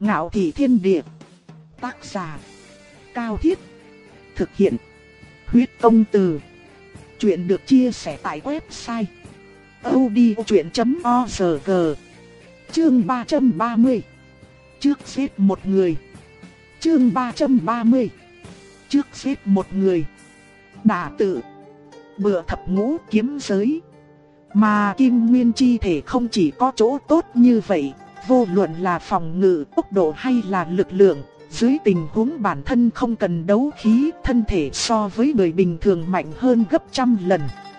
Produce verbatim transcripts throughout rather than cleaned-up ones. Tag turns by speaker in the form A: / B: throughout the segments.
A: Ngạo Thị Thiên Địa. Tác giả Cao Thiết. Thực hiện Huyết Công Từ. Chuyện được chia sẻ tại website audiochuyện chấm org. Chương ba trăm ba mươi. Trước xếp một người. Chương ba trăm ba mươi. Trước xếp một người. Đả tự. Bựa thập ngũ kiếm giới. Mà Kim Nguyên chi thể không chỉ có chỗ tốt như vậy, vô luận là phòng ngự, tốc độ hay là lực lượng, dưới tình huống bản thân không cần đấu khí, thân thể so với người bình thường mạnh hơn gấp trăm lần.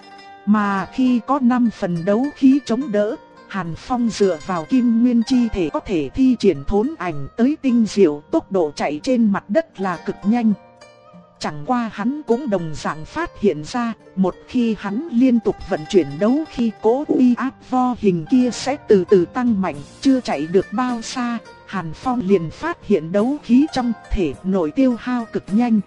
A: Mà khi có năm phần đấu khí chống đỡ, Hàn Phong dựa vào Kim Nguyên chi thể có thể thi triển thốn ảnh tới tinh diệu, tốc độ chạy trên mặt đất là cực nhanh. Chẳng qua hắn cũng đồng dạng phát hiện ra, một khi hắn liên tục vận chuyển đấu khí, cố uy áp vo hình kia sẽ từ từ tăng mạnh. Chưa chạy được bao xa, Hàn Phong liền phát hiện đấu khí trong thể nội tiêu hao cực nhanh.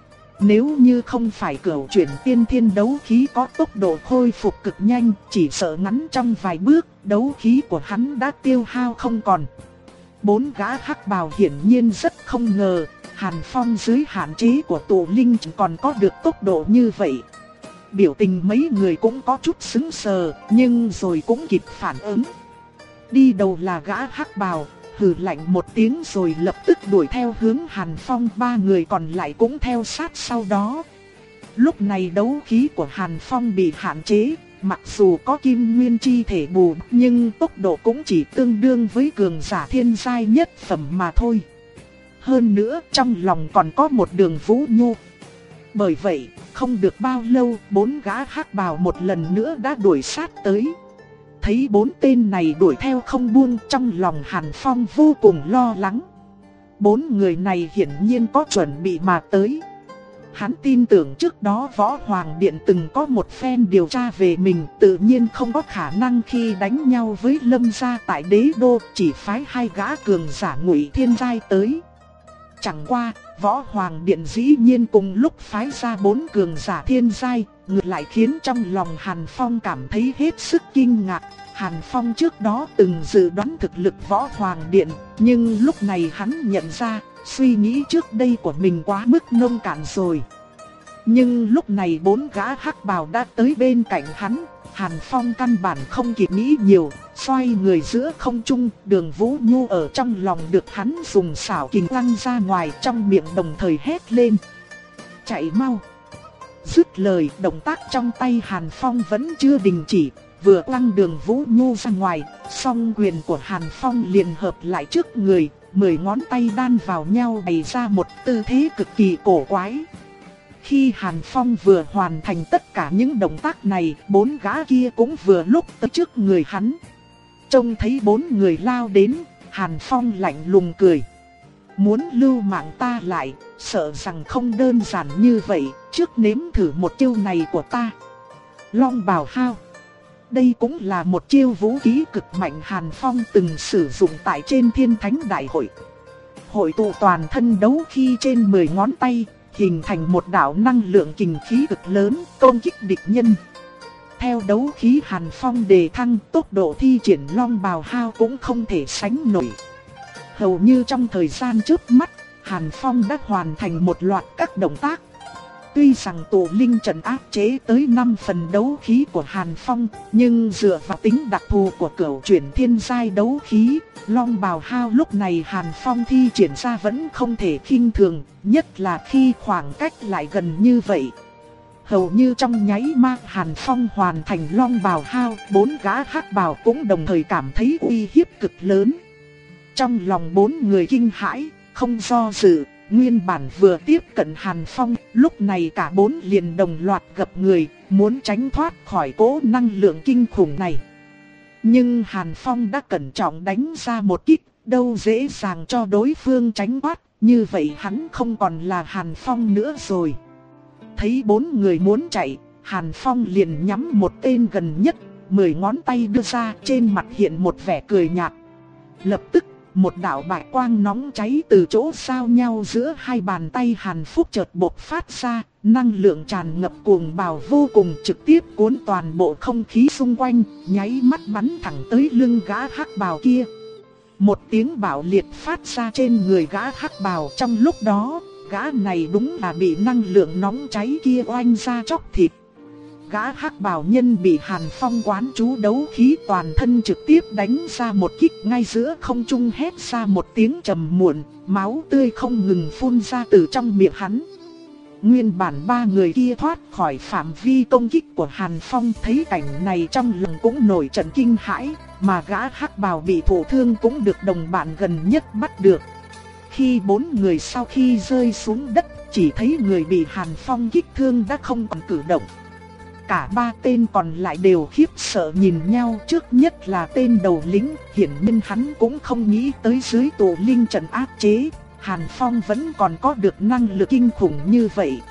A: Nếu như không phải cửu chuyển tiên thiên đấu khí có tốc độ khôi phục cực nhanh, chỉ sợ ngắn trong vài bước, đấu khí của hắn đã tiêu hao không còn. Bốn gã hắc bào hiển nhiên rất không ngờ, Hàn Phong dưới hạn chế của tụ linh còn có được tốc độ như vậy. Biểu tình mấy người cũng có chút sững sờ, nhưng rồi cũng kịp phản ứng. Đi đầu là gã hắc bào, hừ lạnh một tiếng rồi lập tức đuổi theo hướng Hàn Phong, ba người còn lại cũng theo sát sau đó. Lúc này đấu khí của Hàn Phong bị hạn chế, mặc dù có Kim Nguyên chi thể bù, nhưng tốc độ cũng chỉ tương đương với cường giả thiên giai nhất phẩm mà thôi. Hơn nữa trong lòng còn có một Đường Vũ Nhu. Bởi vậy, không được bao lâu, bốn gã hắc bào một lần nữa đã đuổi sát tới. Thấy bốn tên này đuổi theo không buông, trong lòng Hàn Phong vô cùng lo lắng. Bốn người này hiển nhiên có chuẩn bị mà tới. Hắn tin tưởng trước đó Võ Hoàng Điện từng có một phen điều tra về mình, tự nhiên không có khả năng khi đánh nhau với Lâm gia tại Đế Đô chỉ phái hai gã cường giả Ngụy Thiên giai tới. Chẳng qua, Võ Hoàng Điện dĩ nhiên cùng lúc phái ra bốn cường giả thiên giai, ngược lại khiến trong lòng Hàn Phong cảm thấy hết sức kinh ngạc. Hàn Phong trước đó từng dự đoán thực lực Võ Hoàng Điện, nhưng lúc này hắn nhận ra, suy nghĩ trước đây của mình quá mức nông cạn rồi. Nhưng lúc này bốn gã hắc bào đã tới bên cạnh hắn, Hàn Phong căn bản không kịp nghĩ nhiều, xoay người giữa không trung, Đường Vũ Nhu ở trong lòng được hắn dùng xảo kình lăng ra ngoài, trong miệng đồng thời hét lên: chạy mau! Dứt lời, động tác trong tay Hàn Phong vẫn chưa đình chỉ, vừa quăng Đường Vũ Nhu ra ngoài, song quyền của Hàn Phong liền hợp lại trước người, mười ngón tay đan vào nhau bày ra một tư thế cực kỳ cổ quái. Khi Hàn Phong vừa hoàn thành tất cả những động tác này, bốn gã kia cũng vừa lúc tới trước người hắn. Trông thấy bốn người lao đến, Hàn Phong lạnh lùng cười: muốn lưu mạng ta lại, sợ rằng không đơn giản như vậy, trước nếm thử một chiêu này của ta. Long bào hao. Đây cũng là một chiêu vũ khí cực mạnh Hàn Phong từng sử dụng tại trên Thiên Thánh Đại Hội. Hội tụ toàn thân đấu khí trên mười ngón tay, hình thành một đạo năng lượng kình khí cực lớn, công kích địch nhân. Theo đấu khí Hàn Phong đề thăng, tốc độ thi triển long bào hao cũng không thể sánh nổi. Hầu như trong thời gian trước mắt, Hàn Phong đã hoàn thành một loạt các động tác. Tuy rằng tụ linh trận áp chế tới năm phần đấu khí của Hàn Phong, nhưng dựa vào tính đặc thù của cửu chuyển thiên giai đấu khí, long bào hao lúc này Hàn Phong thi triển ra vẫn không thể khinh thường, nhất là khi khoảng cách lại gần như vậy. Hầu như trong nháy mắt Hàn Phong hoàn thành long bào hao, bốn gã hắc bào cũng đồng thời cảm thấy uy hiếp cực lớn. Trong lòng bốn người kinh hãi, không do dự. Nguyên bản vừa tiếp cận Hàn Phong, lúc này cả bốn liền đồng loạt gập người, muốn tránh thoát khỏi cỗ năng lượng kinh khủng này. Nhưng Hàn Phong đã cẩn trọng đánh ra một kích, đâu dễ dàng cho đối phương tránh thoát, như vậy hắn không còn là Hàn Phong nữa rồi. Thấy bốn người muốn chạy, Hàn Phong liền nhắm một tên gần nhất, mười ngón tay đưa ra, trên mặt hiện một vẻ cười nhạt. Lập tức, một đạo bạch quang nóng cháy từ chỗ giao nhau giữa hai bàn tay Hàn Phúc chợt bộc phát ra, năng lượng tràn ngập cuồng bạo vô cùng, trực tiếp cuốn toàn bộ không khí xung quanh, nháy mắt bắn thẳng tới lưng gã hắc bào kia. Một tiếng bạo liệt phát ra trên người gã hắc bào. Trong lúc đó, gã này đúng là bị năng lượng nóng cháy kia oanh ra chóc thịt. Gã hắc bào nhân bị Hàn Phong quán chú đấu khí toàn thân trực tiếp đánh ra một kích, ngay giữa không trung hét ra một tiếng trầm muộn, máu tươi không ngừng phun ra từ trong miệng hắn. Nguyên bản ba người kia thoát khỏi phạm vi công kích của Hàn Phong, thấy cảnh này trong lòng cũng nổi trận kinh hãi, mà gã hắc bào bị thụ thương cũng được đồng bạn gần nhất bắt được. Khi bốn người sau khi rơi xuống đất, chỉ thấy người bị Hàn Phong kích thương đã không còn cử động. Cả ba tên còn lại đều khiếp sợ nhìn nhau, trước nhất là tên đầu lĩnh, hiển nhiên hắn cũng không nghĩ tới dưới tụ linh trận áp chế, Hàn Phong vẫn còn có được năng lực kinh khủng như vậy.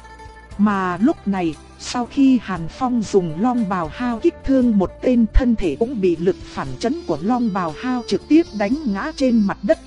A: Mà lúc này, sau khi Hàn Phong dùng long bào hao kích thương một tên, thân thể cũng bị lực phản chấn của long bào hao trực tiếp đánh ngã trên mặt đất.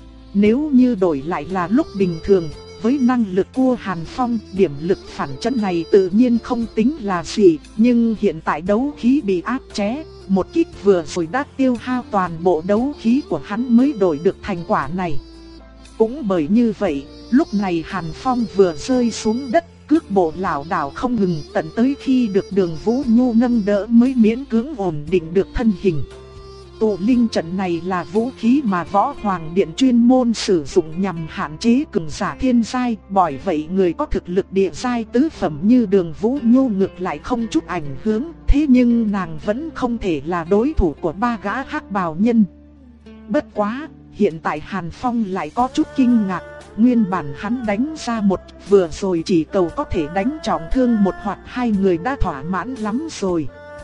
A: Nếu như đổi lại là lúc bình thường, với năng lực của Hàn Phong, điểm lực phản chấn này tự nhiên không tính là gì, nhưng hiện tại đấu khí bị áp chế, một kích vừa rồi đã tiêu hao toàn bộ đấu khí của hắn mới đổi được thành quả này. Cũng bởi như vậy, lúc này Hàn Phong vừa rơi xuống đất, cước bộ lảo đảo không ngừng, tận tới khi được Đường Vũ Nhu nâng đỡ mới miễn cưỡng ổn định được thân hình. Tụ linh trận này là vũ khí mà Võ Hoàng Điện chuyên môn sử dụng nhằm hạn chế cường giả thiên giai, bởi vậy người có thực lực địa giai tứ phẩm như Đường Vũ Nhu ngược lại không chút ảnh hưởng, thế nhưng nàng vẫn không thể là đối thủ của ba gã hắc bào nhân. Bất quá, hiện tại Hàn Phong lại có chút kinh ngạc, nguyên bản hắn đánh ra một vừa rồi chỉ cầu có thể đánh trọng thương một hoặc hai người đã thỏa mãn lắm rồi.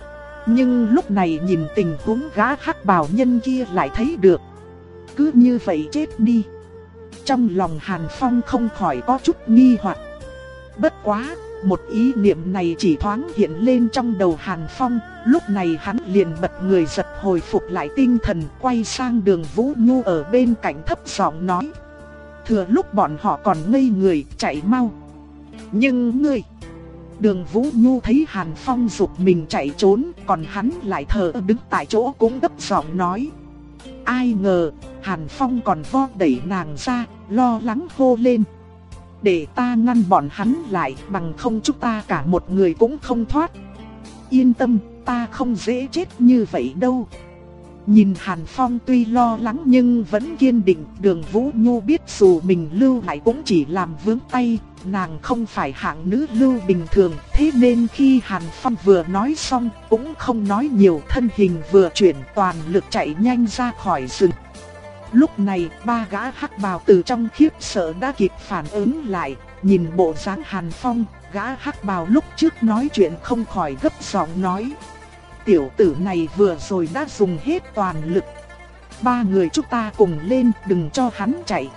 A: Nhưng lúc này nhìn tình huống gã hắc bào nhân kia lại thấy được. Cứ như vậy chết đi. Trong lòng Hàn Phong không khỏi có chút nghi hoặc. Bất quá, một ý niệm này chỉ thoáng hiện lên trong đầu Hàn Phong. Lúc này hắn liền bật người giật hồi phục lại tinh thần, quay sang Đường Vũ Nhu ở bên cạnh thấp giọng nói: thừa lúc bọn họ còn ngây người, chạy mau. Nhưng ngươi... Đường Vũ Nhu thấy Hàn Phong giục mình chạy trốn, còn hắn lại thờ đứng tại chỗ cũng gấp giọng nói. Ai ngờ, Hàn Phong còn vo đẩy nàng ra, lo lắng hô lên: để ta ngăn bọn hắn lại, bằng không chúng ta cả một người cũng không thoát. Yên tâm, ta không dễ chết như vậy đâu. Nhìn Hàn Phong tuy lo lắng nhưng vẫn kiên định, Đường Vũ Nhu biết dù mình lưu lại cũng chỉ làm vướng tay, nàng không phải hạng nữ lưu bình thường, thế nên khi Hàn Phong vừa nói xong cũng không nói nhiều, thân hình vừa chuyển toàn lực chạy nhanh ra khỏi rừng. Lúc này ba gã hắc bào từ trong khiếp sợ đã kịp phản ứng lại, nhìn bộ dáng Hàn Phong, gã hắc bào lúc trước nói chuyện không khỏi gấp giọng nói: tiểu tử này vừa rồi đã dùng hết toàn lực. Ba người chúng ta cùng lên, đừng cho hắn chạy.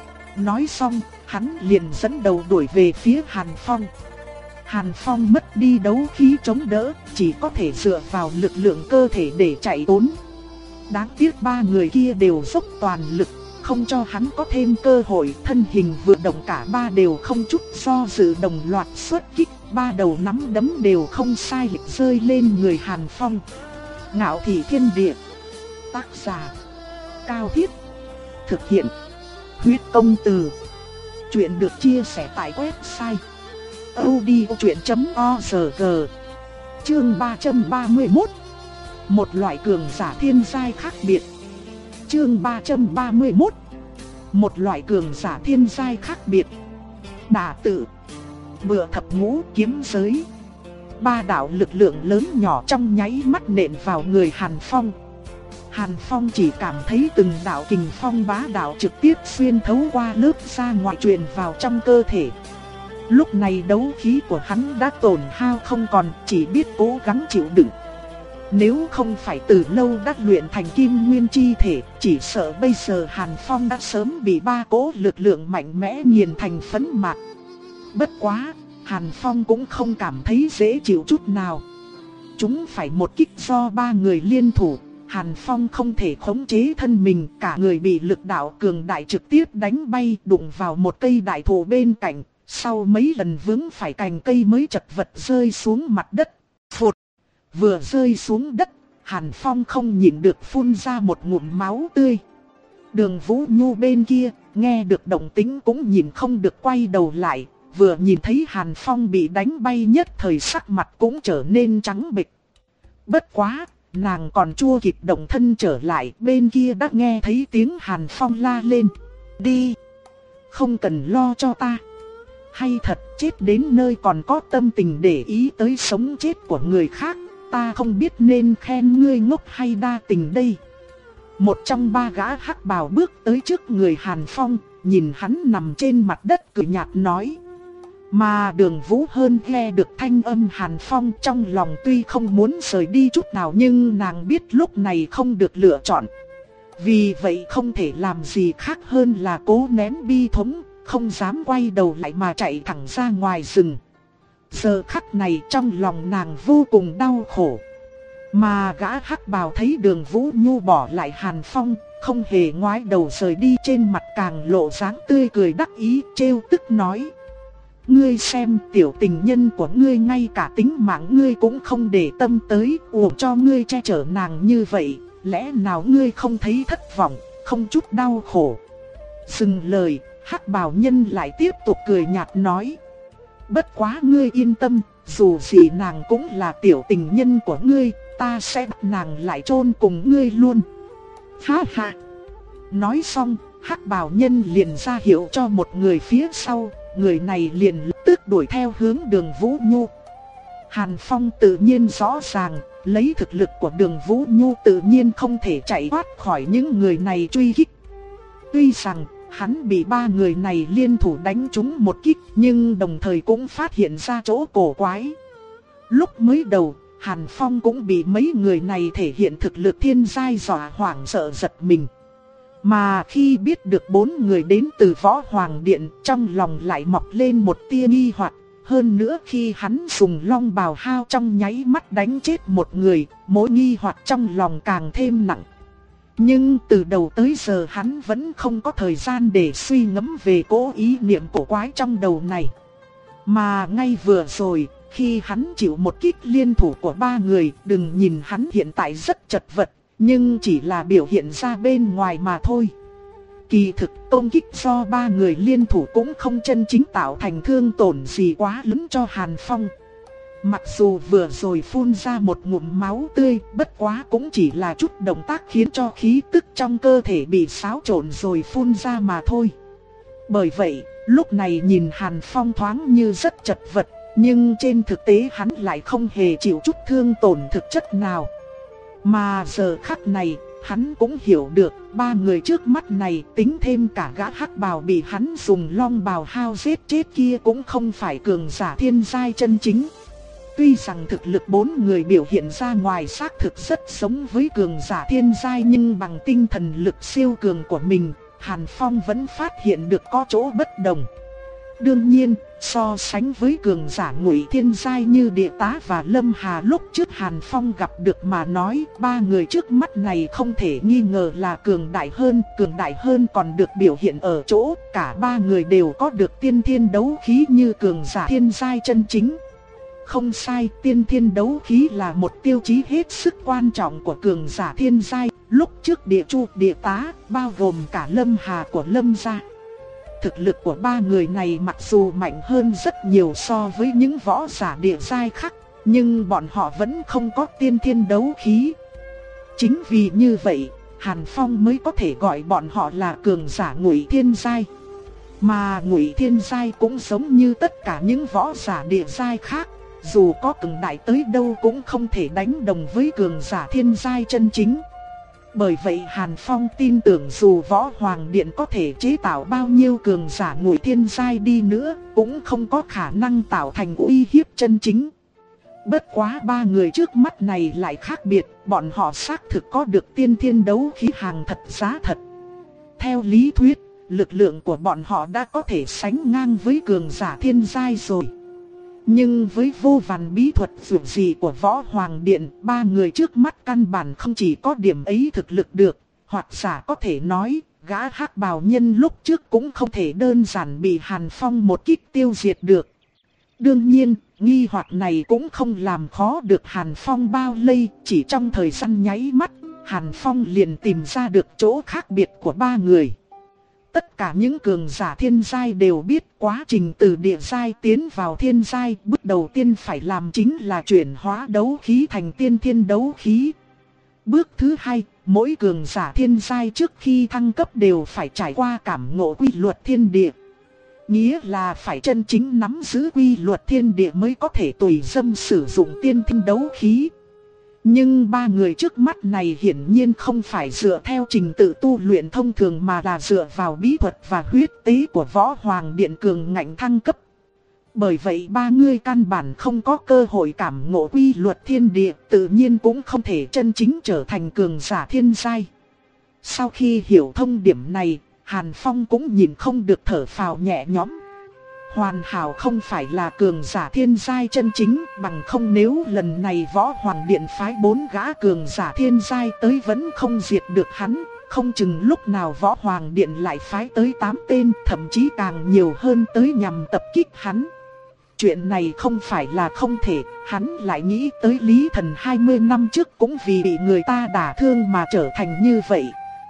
A: Nói xong, hắn liền dẫn đầu đuổi về phía Hàn Phong. Hàn Phong mất đi đấu khí chống đỡ, chỉ có thể dựa vào lực lượng cơ thể để chạy trốn. Đáng tiếc ba người kia đều dốc toàn lực, không cho hắn có thêm cơ hội, thân hình vừa động cả ba đều không chút do dự đồng loạt xuất kích, ba đầu nắm đấm đều không sai lệch rơi lên người Hàn Phong. Ngạo Thị Thiên Địa. Tác giả: Cao Thiết. Thực hiện: Huyết Công Từ. Chuyện được chia sẻ tại website audiochuyện chấm org. Chương ba trăm ba mươi mốt. Một loại cường giả thiên giai khác biệt. Chương ba trăm ba mươi mốt. Một loại cường giả thiên giai khác biệt. Đả tự, Bựa Thập Ngũ Kiếm Giới. Ba đạo lực lượng lớn nhỏ trong nháy mắt nện vào người Hàn Phong. Hàn Phong chỉ cảm thấy từng đạo kình phong bá đạo trực tiếp xuyên thấu qua lớp da ngoài truyền vào trong cơ thể. Lúc này đấu khí của hắn đã tổn hao không còn, chỉ biết cố gắng chịu đựng. Nếu không phải từ lâu đã luyện thành kim nguyên chi thể, chỉ sợ bây giờ Hàn Phong đã sớm bị ba cỗ lực lượng mạnh mẽ nghiền thành phấn mạt. Bất quá, Hàn Phong cũng không cảm thấy dễ chịu chút nào. Chúng phải một kích do ba người liên thủ, Hàn Phong không thể khống chế thân mình, cả người bị lực đạo cường đại trực tiếp đánh bay, đụng vào một cây đại thụ bên cạnh, sau mấy lần vướng phải cành cây mới chật vật rơi xuống mặt đất. Phụt! Vừa rơi xuống đất, Hàn Phong không nhịn được phun ra một ngụm máu tươi. Đường Vũ Nhu bên kia, nghe được động tĩnh cũng nhìn không được quay đầu lại, vừa nhìn thấy Hàn Phong bị đánh bay nhất thời sắc mặt cũng trở nên trắng bệch. Bất quá, nàng còn chưa kịp động thân trở lại, bên kia đã nghe thấy tiếng Hàn Phong la lên. Đi! Không cần lo cho ta. Hay thật, chết đến nơi còn có tâm tình để ý tới sống chết của người khác, ta không biết nên khen ngươi ngốc hay đa tình đây. Một trong ba gã hắc bào bước tới trước người Hàn Phong, nhìn hắn nằm trên mặt đất cười nhạt nói. Mà Đường Vũ hơn nghe được thanh âm Hàn Phong, trong lòng tuy không muốn rời đi chút nào nhưng nàng biết lúc này không được lựa chọn. Vì vậy không thể làm gì khác hơn là cố nén bi thống, không dám quay đầu lại mà chạy thẳng ra ngoài rừng. Giờ khắc này trong lòng nàng vô cùng đau khổ. Mà gã hắc bào thấy Đường Vũ Nhu bỏ lại Hàn Phong, không hề ngoái đầu rời đi, trên mặt càng lộ dáng tươi cười đắc ý, trêu tức nói. Ngươi xem, tiểu tình nhân của ngươi ngay cả tính mạng ngươi cũng không để tâm tới, uổng cho ngươi che chở nàng như vậy, lẽ nào ngươi không thấy thất vọng, không chút đau khổ. Dừng lời, hắc bào nhân lại tiếp tục cười nhạt nói. Bất quá ngươi yên tâm, dù gì nàng cũng là tiểu tình nhân của ngươi, ta sẽ bắt nàng lại chôn cùng ngươi luôn. Ha ha! Nói xong, hắc bào nhân liền ra hiệu cho một người phía sau, người này liền lập tức đuổi theo hướng Đường Vũ Nhu. Hàn Phong tự nhiên rõ ràng, lấy thực lực của Đường Vũ Nhu tự nhiên không thể chạy thoát khỏi những người này truy kích. Tuy rằng hắn bị ba người này liên thủ đánh trúng một kích, nhưng đồng thời cũng phát hiện ra chỗ cổ quái. Lúc mới đầu, Hàn Phong cũng bị mấy người này thể hiện thực lực thiên giai dọa hoảng sợ giật mình. Mà khi biết được bốn người đến từ Võ Hoàng Điện, trong lòng lại mọc lên một tia nghi hoặc. Hơn nữa khi hắn dùng long bào hao trong nháy mắt đánh chết một người, mối nghi hoặc trong lòng càng thêm nặng. Nhưng từ đầu tới giờ hắn vẫn không có thời gian để suy ngẫm về cố ý niệm cổ quái trong đầu này. Mà ngay vừa rồi, khi hắn chịu một kích liên thủ của ba người, đừng nhìn hắn hiện tại rất chật vật, nhưng chỉ là biểu hiện ra bên ngoài mà thôi. Kỳ thực công kích do ba người liên thủ cũng không chân chính tạo thành thương tổn gì quá lớn cho Hàn Phong. Mặc dù vừa rồi phun ra một ngụm máu tươi, bất quá cũng chỉ là chút động tác khiến cho khí tức trong cơ thể bị xáo trộn rồi phun ra mà thôi. Bởi vậy, lúc này nhìn Hàn Phong thoáng như rất chật vật, nhưng trên thực tế hắn lại không hề chịu chút thương tổn thực chất nào. Mà giờ khắc này, hắn cũng hiểu được, ba người trước mắt này tính thêm cả gã hắc bào bị hắn dùng long bào hao giết chết kia cũng không phải cường giả thiên giai chân chính. Tuy rằng thực lực bốn người biểu hiện ra ngoài xác thực rất giống với cường giả thiên giai, nhưng bằng tinh thần lực siêu cường của mình, Hàn Phong vẫn phát hiện được có chỗ bất đồng. Đương nhiên, so sánh với cường giả ngụy thiên giai như Địa Tá và Lâm Hà lúc trước Hàn Phong gặp được mà nói, ba người trước mắt này không thể nghi ngờ là cường đại hơn. Cường đại hơn còn được biểu hiện ở chỗ cả ba người đều có được tiên thiên đấu khí như cường giả thiên giai chân chính. Không sai, tiên thiên đấu khí là một tiêu chí hết sức quan trọng của cường giả thiên giai. Lúc trước Địa Chu, Địa Tá, bao gồm cả Lâm Hà của Lâm gia. Thực lực của ba người này mặc dù mạnh hơn rất nhiều so với những võ giả địa giai khác, nhưng bọn họ vẫn không có tiên thiên đấu khí. Chính vì như vậy, Hàn Phong mới có thể gọi bọn họ là cường giả ngụy thiên giai. Mà ngụy thiên giai cũng giống như tất cả những võ giả địa giai khác, dù có cường đại tới đâu cũng không thể đánh đồng với cường giả thiên giai chân chính. Bởi vậy Hàn Phong tin tưởng dù Võ Hoàng Điện có thể chế tạo bao nhiêu cường giả ngụy thiên giai đi nữa, cũng không có khả năng tạo thành uy hiếp chân chính. Bất quá ba người trước mắt này lại khác biệt, bọn họ xác thực có được tiên thiên đấu khí hàng thật giá thật. Theo lý thuyết, lực lượng của bọn họ đã có thể sánh ngang với cường giả thiên giai rồi. Nhưng với vô vàn bí thuật dù gì của Võ Hoàng Điện, ba người trước mắt căn bản không chỉ có điểm ấy thực lực được, hoặc giả có thể nói, gã hắc bào nhân lúc trước cũng không thể đơn giản bị Hàn Phong một kích tiêu diệt được. Đương nhiên, nghi hoặc này cũng không làm khó được Hàn Phong bao lây, chỉ trong thời gian nháy mắt, Hàn Phong liền tìm ra được chỗ khác biệt của ba người. Tất cả những cường giả thiên giai đều biết quá trình từ địa giai tiến vào thiên giai, bước đầu tiên phải làm chính là chuyển hóa đấu khí thành tiên thiên đấu khí. Bước thứ hai, mỗi cường giả thiên giai trước khi thăng cấp đều phải trải qua cảm ngộ quy luật thiên địa. Nghĩa là phải chân chính nắm giữ quy luật thiên địa mới có thể tùy dâm sử dụng tiên thiên đấu khí. Nhưng ba người trước mắt này hiển nhiên không phải dựa theo trình tự tu luyện thông thường mà là dựa vào bí thuật và huyết tế của Võ Hoàng Điện cường ngạnh thăng cấp. Bởi vậy ba người căn bản không có cơ hội cảm ngộ quy luật thiên địa, tự nhiên cũng không thể chân chính trở thành cường giả thiên giai. Sau khi hiểu thông điểm này, Hàn Phong cũng nhìn không được thở phào nhẹ nhõm. Hoàn Hảo không phải là cường giả thiên giai chân chính, bằng không nếu lần này Võ Hoàng Điện phái bốn gã cường giả thiên giai tới vẫn không diệt được hắn, không chừng lúc nào Võ Hoàng Điện lại phái tới tám tên, thậm chí càng nhiều hơn tới nhằm tập kích hắn. Chuyện này không phải là không thể, hắn lại nghĩ tới Lý Thần hai mươi năm trước cũng vì bị người ta đả thương mà trở thành như vậy.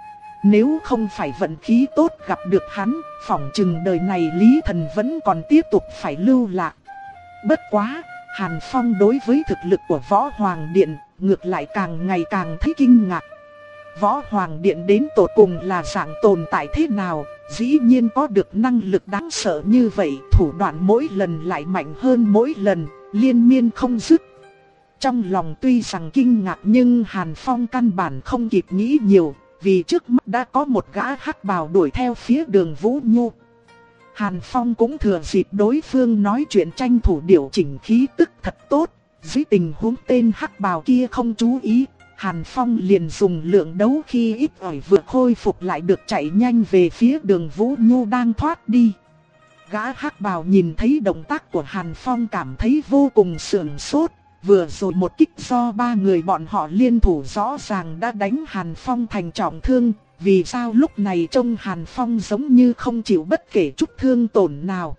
A: Nếu không phải vận khí tốt gặp được hắn, phỏng chừng đời này Lý Thần vẫn còn tiếp tục phải lưu lạc. Bất quá, Hàn Phong đối với thực lực của Võ Hoàng Điện, ngược lại càng ngày càng thấy kinh ngạc. Võ Hoàng Điện đến tột cùng là dạng tồn tại thế nào, dĩ nhiên có được năng lực đáng sợ như vậy, thủ đoạn mỗi lần lại mạnh hơn mỗi lần, liên miên không dứt. Trong lòng tuy rằng kinh ngạc nhưng Hàn Phong căn bản không kịp nghĩ nhiều. Vì trước mắt đã có một gã hắc bào đuổi theo phía Đường Vũ Nhu. Hàn Phong cũng thừa dịp đối phương nói chuyện tranh thủ điều chỉnh khí tức thật tốt. Dưới tình huống tên hắc bào kia không chú ý, Hàn Phong liền dùng lượng đấu khí ít ỏi vừa khôi phục lại được chạy nhanh về phía Đường Vũ Nhu đang thoát đi. Gã hắc bào nhìn thấy động tác của Hàn Phong cảm thấy vô cùng sửng sốt. Vừa rồi một kích do ba người bọn họ liên thủ rõ ràng đã đánh Hàn Phong thành trọng thương, vì sao lúc này trông Hàn Phong giống như không chịu bất kể chút thương tổn nào.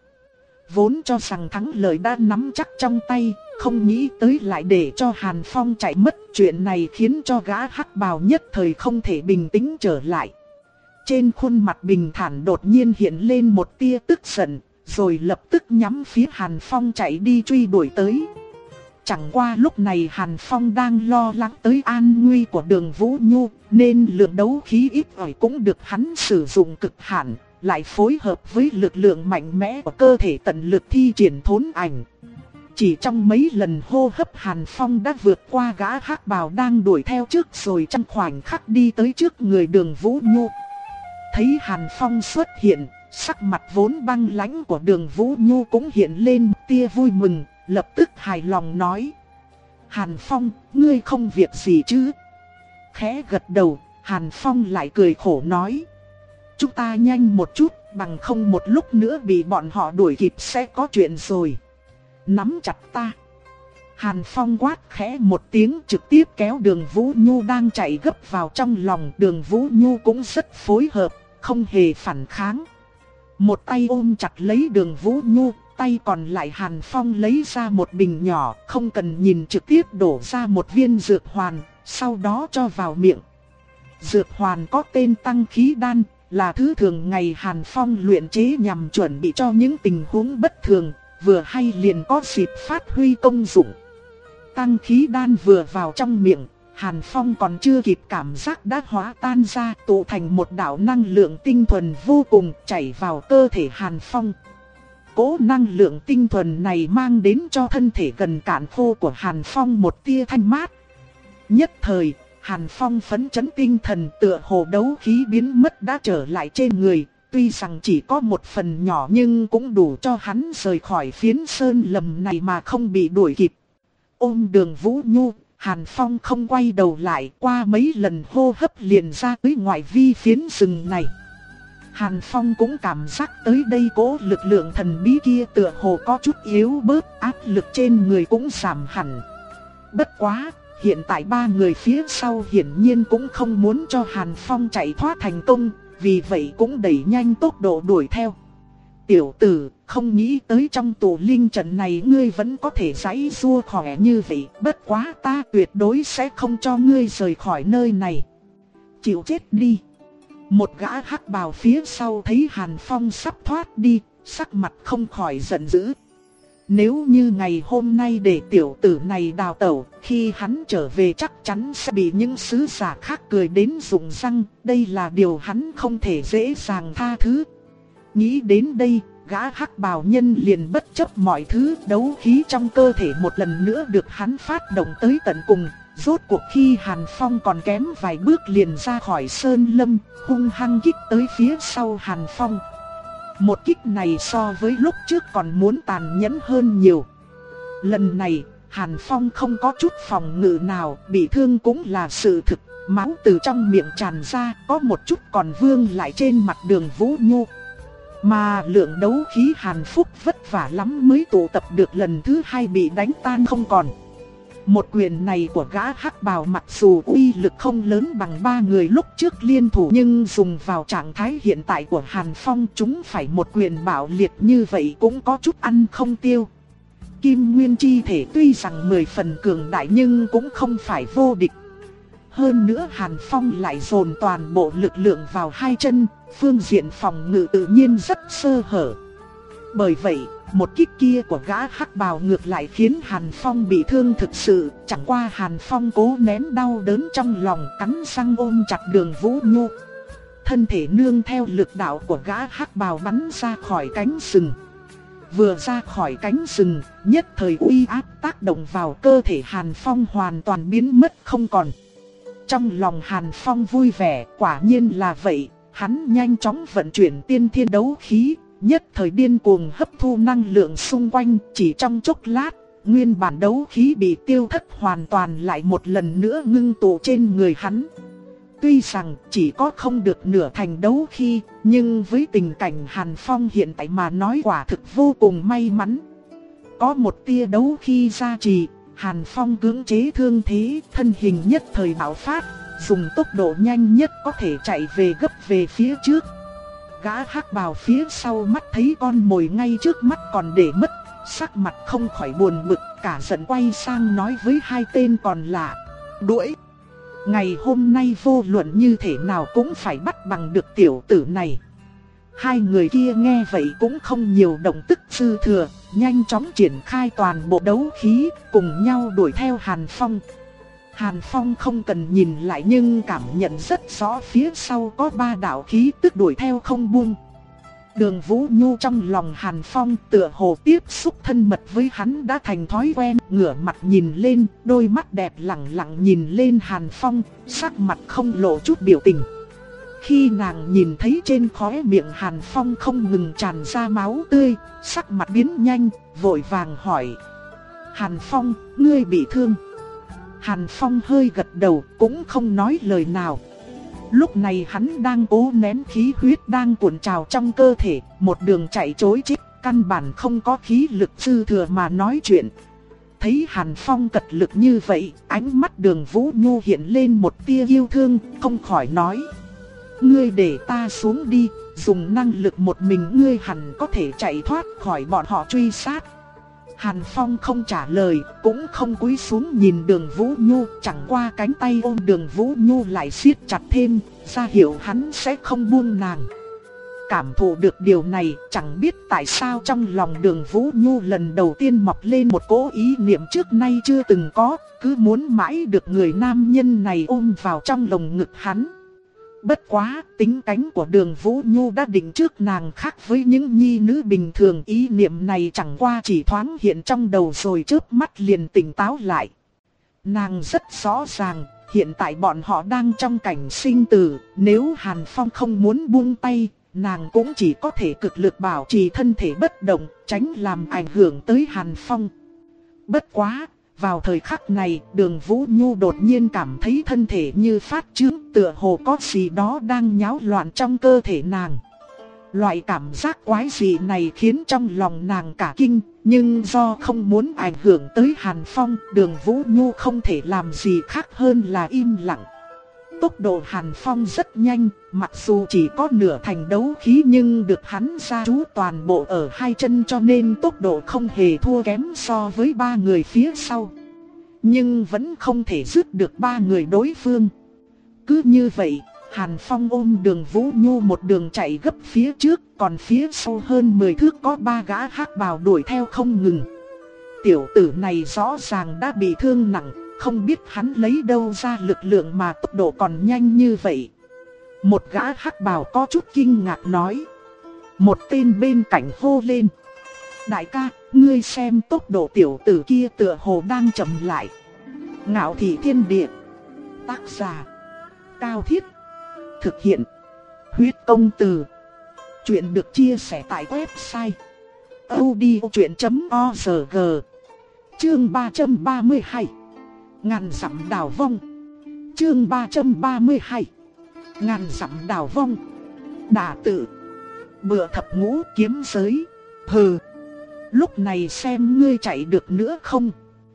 A: Vốn cho rằng thắng lợi đã nắm chắc trong tay, không nghĩ tới lại để cho Hàn Phong chạy mất. Chuyện này khiến cho gã hắc bào nhất thời không thể bình tĩnh trở lại. Trên khuôn mặt bình thản đột nhiên hiện lên một tia tức giận, rồi lập tức nhắm phía Hàn Phong chạy đi truy đuổi tới. Chẳng qua lúc này Hàn Phong đang lo lắng tới an nguy của Đường Vũ Nhu, nên lượng đấu khí ít ỏi cũng được hắn sử dụng cực hạn, lại phối hợp với lực lượng mạnh mẽ của cơ thể tận lực thi triển thốn ảnh. Chỉ trong mấy lần hô hấp Hàn Phong đã vượt qua gã hắc bào đang đuổi theo trước rồi trong khoảnh khắc đi tới trước người Đường Vũ Nhu. Thấy Hàn Phong xuất hiện, sắc mặt vốn băng lãnh của Đường Vũ Nhu cũng hiện lên tia vui mừng. Lập tức hài lòng nói: Hàn Phong, ngươi không việc gì chứ? Khẽ gật đầu, Hàn Phong lại cười khổ nói: chúng ta nhanh một chút, bằng không một lúc nữa bị bọn họ đuổi kịp sẽ có chuyện rồi. Nắm chặt ta. Hàn Phong quát khẽ một tiếng trực tiếp kéo Đường Vũ Nhu đang chạy gấp vào trong lòng. Đường Vũ Nhu cũng rất phối hợp, không hề phản kháng. Một tay ôm chặt lấy Đường Vũ Nhu, tay còn lại Hàn Phong lấy ra một bình nhỏ, không cần nhìn trực tiếp đổ ra một viên dược hoàn, sau đó cho vào miệng. Dược hoàn có tên tăng khí đan, là thứ thường ngày Hàn Phong luyện chế nhằm chuẩn bị cho những tình huống bất thường, vừa hay liền có dịp phát huy công dụng. Tăng khí đan vừa vào trong miệng, Hàn Phong còn chưa kịp cảm giác đã hóa tan ra, tụ thành một đạo năng lượng tinh thuần vô cùng chảy vào cơ thể Hàn Phong. Cố năng lượng tinh thuần này mang đến cho thân thể gần cạn khô của Hàn Phong một tia thanh mát. Nhất thời, Hàn Phong phấn chấn tinh thần, tựa hồ đấu khí biến mất đã trở lại trên người. Tuy rằng chỉ có một phần nhỏ nhưng cũng đủ cho hắn rời khỏi phiến sơn lầm này mà không bị đuổi kịp. Ôm Đường Vũ Nhu, Hàn Phong không quay đầu lại, qua mấy lần hô hấp liền ra tới ngoại vi phiến rừng này. Hàn Phong cũng cảm giác tới đây cố lực lượng thần bí kia tựa hồ có chút yếu bớt, áp lực trên người cũng giảm hẳn. Bất quá, hiện tại ba người phía sau hiển nhiên cũng không muốn cho Hàn Phong chạy thoát thành công, vì vậy cũng đẩy nhanh tốc độ đuổi theo. tiểu tử, không nghĩ tới trong tụ linh trận này ngươi vẫn có thể giãy giụa khỏe như vậy, bất quá ta tuyệt đối sẽ không cho ngươi rời khỏi nơi này. Chịu chết đi. Một gã hắc bào phía sau thấy Hàn Phong sắp thoát đi, sắc mặt không khỏi giận dữ. Nếu như ngày hôm nay để tiểu tử này đào tẩu, khi hắn trở về chắc chắn sẽ bị những sứ giả khác cười đến rụng răng, đây là điều hắn không thể dễ dàng tha thứ. Nghĩ đến đây, gã hắc bào nhân liền bất chấp mọi thứ, đấu khí trong cơ thể một lần nữa được hắn phát động tới tận cùng. Rốt cuộc khi Hàn Phong còn kém vài bước liền ra khỏi sơn lâm, hung hăng kích tới phía sau Hàn Phong. Một kích này so với lúc trước còn muốn tàn nhẫn hơn nhiều. Lần này, Hàn Phong không có chút phòng ngự nào, bị thương cũng là sự thực, máu từ trong miệng tràn ra, có một chút còn vương lại trên mặt Đường Vũ Nhu. Mà lượng đấu khí Hàn Phúc vất vả lắm mới tụ tập được lần thứ hai bị đánh tan không còn. Một quyền này của gã hắc bào mặc dù uy lực không lớn bằng ba người lúc trước liên thủ, nhưng dùng vào trạng thái hiện tại của Hàn Phong chúng phải một quyền bạo liệt như vậy cũng có chút ăn không tiêu. Kim Nguyên chi thể tuy rằng mười phần cường đại nhưng cũng không phải vô địch. Hơn nữa Hàn Phong lại dồn toàn bộ lực lượng vào hai chân, phương diện phòng ngự tự nhiên rất sơ hở. Bởi vậy, một kích kia của gã hắc bào ngược lại khiến Hàn Phong bị thương thực sự, chẳng qua Hàn Phong cố nén đau đớn trong lòng, cắn răng ôm chặt Đường Vũ Nhu. Thân thể nương theo lực đạo của gã hắc bào bắn ra khỏi cánh rừng. Vừa ra khỏi cánh rừng, nhất thời uy áp tác động vào cơ thể Hàn Phong hoàn toàn biến mất không còn. Trong lòng Hàn Phong vui vẻ, quả nhiên là vậy, hắn nhanh chóng vận chuyển tiên thiên đấu khí. Nhất thời điên cuồng hấp thu năng lượng xung quanh, chỉ trong chốc lát, nguyên bản đấu khí bị tiêu thất hoàn toàn lại một lần nữa ngưng tụ trên người hắn. Tuy rằng chỉ có không được nửa thành đấu khí, nhưng với tình cảnh Hàn Phong hiện tại mà nói quả thực vô cùng may mắn. Có một tia đấu khí gia trì, Hàn Phong cưỡng chế thương thế, thân hình nhất thời bạo phát, dùng tốc độ nhanh nhất có thể chạy về gấp về phía trước. Gã hắc bào phía sau mắt thấy con mồi ngay trước mắt còn để mất, sắc mặt không khỏi buồn bực, cả giận quay sang nói với hai tên còn lại: đuổi! Ngày hôm nay vô luận như thế nào cũng phải bắt bằng được tiểu tử này. Hai người kia nghe vậy cũng không nhiều động tức dư thừa, nhanh chóng triển khai toàn bộ đấu khí, cùng nhau đuổi theo Hàn Phong. Hàn Phong không cần nhìn lại nhưng cảm nhận rất rõ phía sau có ba đạo khí tức đuổi theo không buông. Đường Vũ Nhu trong lòng Hàn Phong tựa hồ tiếp xúc thân mật với hắn đã thành thói quen, ngửa mặt nhìn lên, đôi mắt đẹp lẳng lặng nhìn lên Hàn Phong, sắc mặt không lộ chút biểu tình. Khi nàng nhìn thấy trên khóe miệng Hàn Phong không ngừng tràn ra máu tươi, sắc mặt biến nhanh, vội vàng hỏi: Hàn Phong, ngươi bị thương? Hàn Phong hơi gật đầu, cũng không nói lời nào. Lúc này hắn đang cố nén khí huyết đang cuộn trào trong cơ thể, một đường chạy trối chết, căn bản không có khí lực dư thừa mà nói chuyện. Thấy Hàn Phong cật lực như vậy, ánh mắt Đường Vũ Nhu hiện lên một tia yêu thương, không khỏi nói: ngươi để ta xuống đi, dùng năng lực một mình ngươi hẳn có thể chạy thoát khỏi bọn họ truy sát. Hàn Phong không trả lời, cũng không cúi xuống nhìn Đường Vũ Nhu, chẳng qua cánh tay ôm Đường Vũ Nhu lại siết chặt thêm, ra hiệu hắn sẽ không buông nàng. Cảm thụ được điều này, chẳng biết tại sao trong lòng Đường Vũ Nhu lần đầu tiên mọc lên một cỗ ý niệm trước nay chưa từng có, cứ muốn mãi được người nam nhân này ôm vào trong lồng ngực hắn. Bất quá, tính cánh của Đường Vũ Nhu đã định trước nàng khác với những nhi nữ bình thường, ý niệm này chẳng qua chỉ thoáng hiện trong đầu rồi chớp mắt liền tỉnh táo lại. Nàng rất rõ ràng, hiện tại bọn họ đang trong cảnh sinh tử, nếu Hàn Phong không muốn buông tay, nàng cũng chỉ có thể cực lực bảo trì thân thể bất động, tránh làm ảnh hưởng tới Hàn Phong. Bất quá, vào thời khắc này, Đường Vũ Nhu đột nhiên cảm thấy thân thể như phát chướng, tựa hồ có gì đó đang nháo loạn trong cơ thể nàng. Loại cảm giác quái dị này khiến trong lòng nàng cả kinh, nhưng do không muốn ảnh hưởng tới Hàn Phong, Đường Vũ Nhu không thể làm gì khác hơn là im lặng. Tốc độ Hàn Phong rất nhanh, mặc dù chỉ có nửa thành đấu khí nhưng được hắn gia trú toàn bộ ở hai chân cho nên tốc độ không hề thua kém so với ba người phía sau. Nhưng vẫn không thể dứt được ba người đối phương. Cứ như vậy, Hàn Phong ôm Đường Vũ Nhu một đường chạy gấp phía trước, còn phía sau hơn mười thước có ba gã hắc bào đuổi theo không ngừng. Tiểu tử này rõ ràng đã bị thương nặng, không biết hắn lấy đâu ra lực lượng mà tốc độ còn nhanh như vậy. Một gã hắc bào có chút kinh ngạc nói. Một tên bên cạnh hô lên. Đại ca, ngươi xem tốc độ tiểu tử kia tựa hồ đang chậm lại. Ngạo Thị Thiên Địa. Tác giả Cao Thiết. Thực hiện Huyết Công Từ. Chuyện được chia sẻ tại website audiochuyện chấm org. Chương ba trăm ba mươi hai. Ngàn dặm đào vong. Chương ba trăm ba mươi hai. Ngàn dặm đào vong. Đả tự. Bựa thập ngũ kiếm giới. Hừ. Lúc này xem ngươi chạy được nữa không?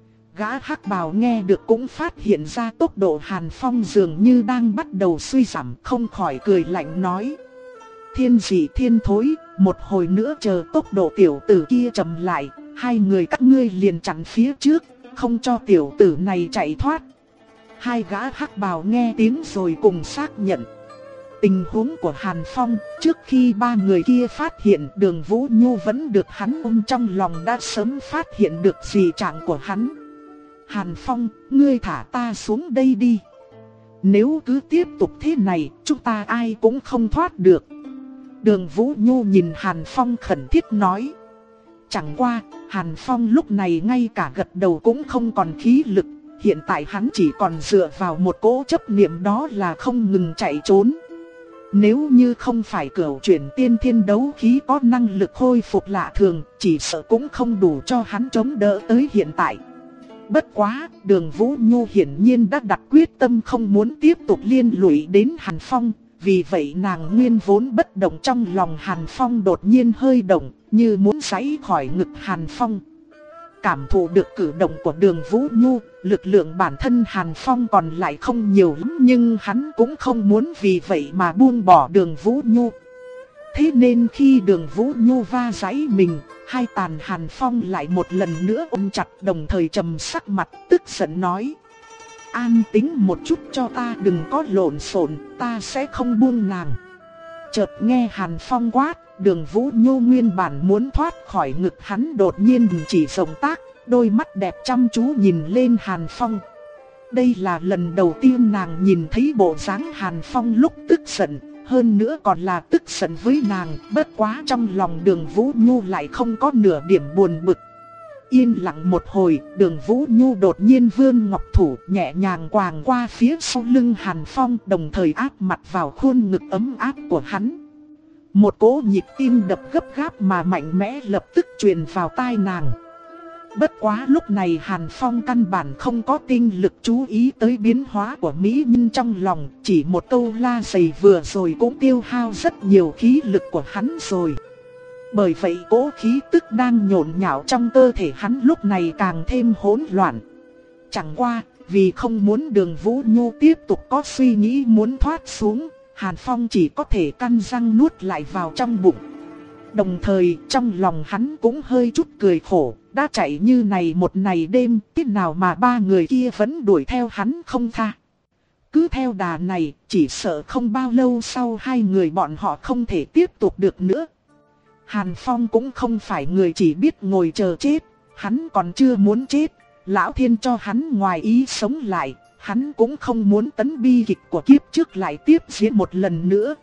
A: Gã hắc bào nghe được cũng phát hiện ra tốc độ Hàn Phong dường như đang bắt đầu suy giảm, không khỏi cười lạnh nói. Thiên dị thiên thối, một hồi nữa chờ tốc độ tiểu tử kia chậm lại, hai người các ngươi liền chặn phía trước, không cho tiểu tử này chạy thoát. Hai gã hắc bào nghe tiếng rồi cùng xác nhận tình huống của Hàn Phong. Trước khi ba người kia phát hiện Đường Vũ Nhu vẫn được hắn ôm trong lòng đã sớm phát hiện được dị trạng của hắn. Hàn Phong, ngươi thả ta xuống đây đi. Nếu cứ tiếp tục thế này, chúng ta ai cũng không thoát được. Đường Vũ Nhu nhìn Hàn Phong khẩn thiết nói. Chẳng qua, Hàn Phong lúc này ngay cả gật đầu cũng không còn khí lực. Hiện tại hắn chỉ còn dựa vào một cỗ chấp niệm, đó là không ngừng chạy trốn. Nếu như không phải cửu chuyển tiên thiên đấu khí có năng lực khôi phục lạ thường, chỉ sợ cũng không đủ cho hắn chống đỡ tới hiện tại. Bất quá, Đường Vũ Nhu hiển nhiên đã đặt quyết tâm không muốn tiếp tục liên lụy đến Hàn Phong. Vì vậy nàng nguyên vốn bất động trong lòng Hàn Phong đột nhiên hơi động, như muốn giãy khỏi ngực Hàn Phong. Cảm thụ được cử động của Đường Vũ Nhu, lực lượng bản thân Hàn Phong còn lại không nhiều lắm, nhưng hắn cũng không muốn vì vậy mà buông bỏ Đường Vũ Nhu. Thế nên khi Đường Vũ Nhu va giãy mình, hai tàn Hàn Phong lại một lần nữa ôm chặt, đồng thời trầm sắc mặt tức giận nói. An tính một chút cho ta, đừng có lộn xộn, ta sẽ không buông nàng. Chợt nghe Hàn Phong quát, Đường Vũ Nhu nguyên bản muốn thoát khỏi ngực hắn đột nhiên chỉ rộng tác, đôi mắt đẹp chăm chú nhìn lên Hàn Phong. Đây là lần đầu tiên nàng nhìn thấy bộ dáng Hàn Phong lúc tức giận, hơn nữa còn là tức giận với nàng. Bất quá trong lòng Đường Vũ Nhu lại không có nửa điểm buồn bực. Yên lặng một hồi, Đường Vũ Nhu đột nhiên vươn ngọc thủ nhẹ nhàng quàng qua phía sau lưng Hàn Phong, đồng thời áp mặt vào khuôn ngực ấm áp của hắn. Một cỗ nhịp tim đập gấp gáp mà mạnh mẽ lập tức truyền vào tai nàng. Bất quá lúc này Hàn Phong căn bản không có tinh lực chú ý tới biến hóa của mỹ nhân trong lòng, chỉ một câu la giày vừa rồi cũng tiêu hao rất nhiều khí lực của hắn rồi. Bởi vậy cỗ khí tức đang nhộn nhạo trong cơ thể hắn lúc này càng thêm hỗn loạn. Chẳng qua, vì không muốn Đường Vũ Nhu tiếp tục có suy nghĩ muốn thoát xuống, Hàn Phong chỉ có thể căn răng nuốt lại vào trong bụng. Đồng thời trong lòng hắn cũng hơi chút cười khổ, đã chạy như này một ngày đêm, thế nào mà ba người kia vẫn đuổi theo hắn không tha. Cứ theo đà này, chỉ sợ không bao lâu sau hai người bọn họ không thể tiếp tục được nữa. Hàn Phong cũng không phải người chỉ biết ngồi chờ chết, hắn còn chưa muốn chết. Lão Thiên cho hắn ngoài ý sống lại, hắn cũng không muốn tấn bi kịch của kiếp trước lại tiếp diễn một lần nữa.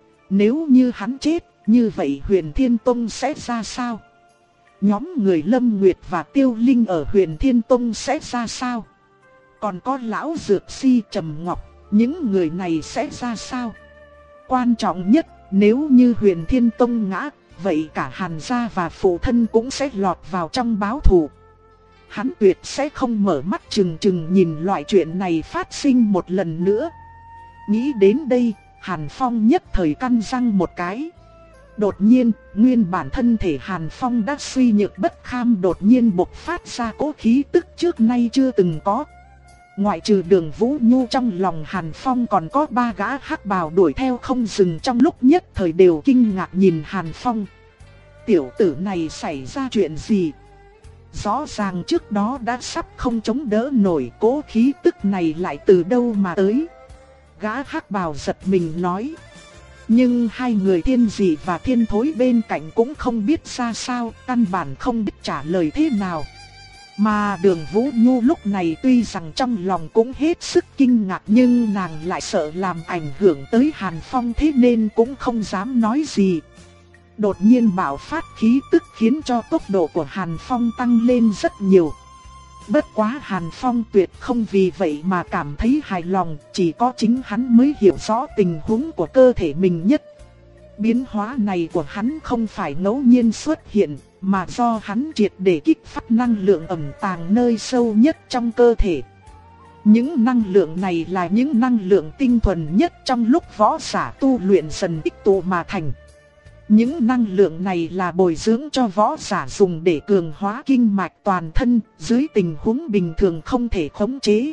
A: Nếu như hắn chết, như vậy Huyền Thiên Tông sẽ ra sao? Nhóm người Lâm Nguyệt và Tiêu Linh ở Huyền Thiên Tông sẽ ra sao? Còn có Lão Dược Si, Trầm Ngọc, những người này sẽ ra sao? Quan trọng nhất, nếu như Huyền Thiên Tông ngã, vậy cả Hàn gia và phụ thân cũng sẽ lọt vào trong báo thù. Hắn tuyệt sẽ không mở mắt chừng chừng nhìn loại chuyện này phát sinh một lần nữa. Nghĩ đến đây, Hàn Phong nhất thời căn răng một cái. Đột nhiên, nguyên bản thân thể Hàn Phong đã suy nhược bất kham đột nhiên bộc phát ra cỗ khí tức trước nay chưa từng có. Ngoại trừ Đường Vũ Nhu, trong lòng Hàn Phong còn có ba gã hắc bào đuổi theo không dừng, trong lúc nhất thời đều kinh ngạc nhìn Hàn Phong. Tiểu tử này xảy ra chuyện gì? Rõ ràng trước đó đã sắp không chống đỡ nổi, cố khí tức này lại từ đâu mà tới? Gã hắc bào giật mình nói. Nhưng hai người Thiên Dị và Thiên Thối bên cạnh cũng không biết ra sao, căn bản không biết trả lời thế nào. Mà Đường Vũ Nhu lúc này tuy rằng trong lòng cũng hết sức kinh ngạc, nhưng nàng lại sợ làm ảnh hưởng tới Hàn Phong, thế nên cũng không dám nói gì. Đột nhiên bạo phát khí tức khiến cho tốc độ của Hàn Phong tăng lên rất nhiều. Bất quá Hàn Phong tuyệt không vì vậy mà cảm thấy hài lòng, chỉ có chính hắn mới hiểu rõ tình huống của cơ thể mình nhất. Biến hóa này của hắn không phải ngẫu nhiên xuất hiện, mà do hắn triệt để kích phát năng lượng ẩn tàng nơi sâu nhất trong cơ thể. Những năng lượng này là những năng lượng tinh thuần nhất trong lúc võ giả tu luyện dần tích tụ mà thành. Những năng lượng này là bồi dưỡng cho võ giả dùng để cường hóa kinh mạch toàn thân, dưới tình huống bình thường không thể khống chế.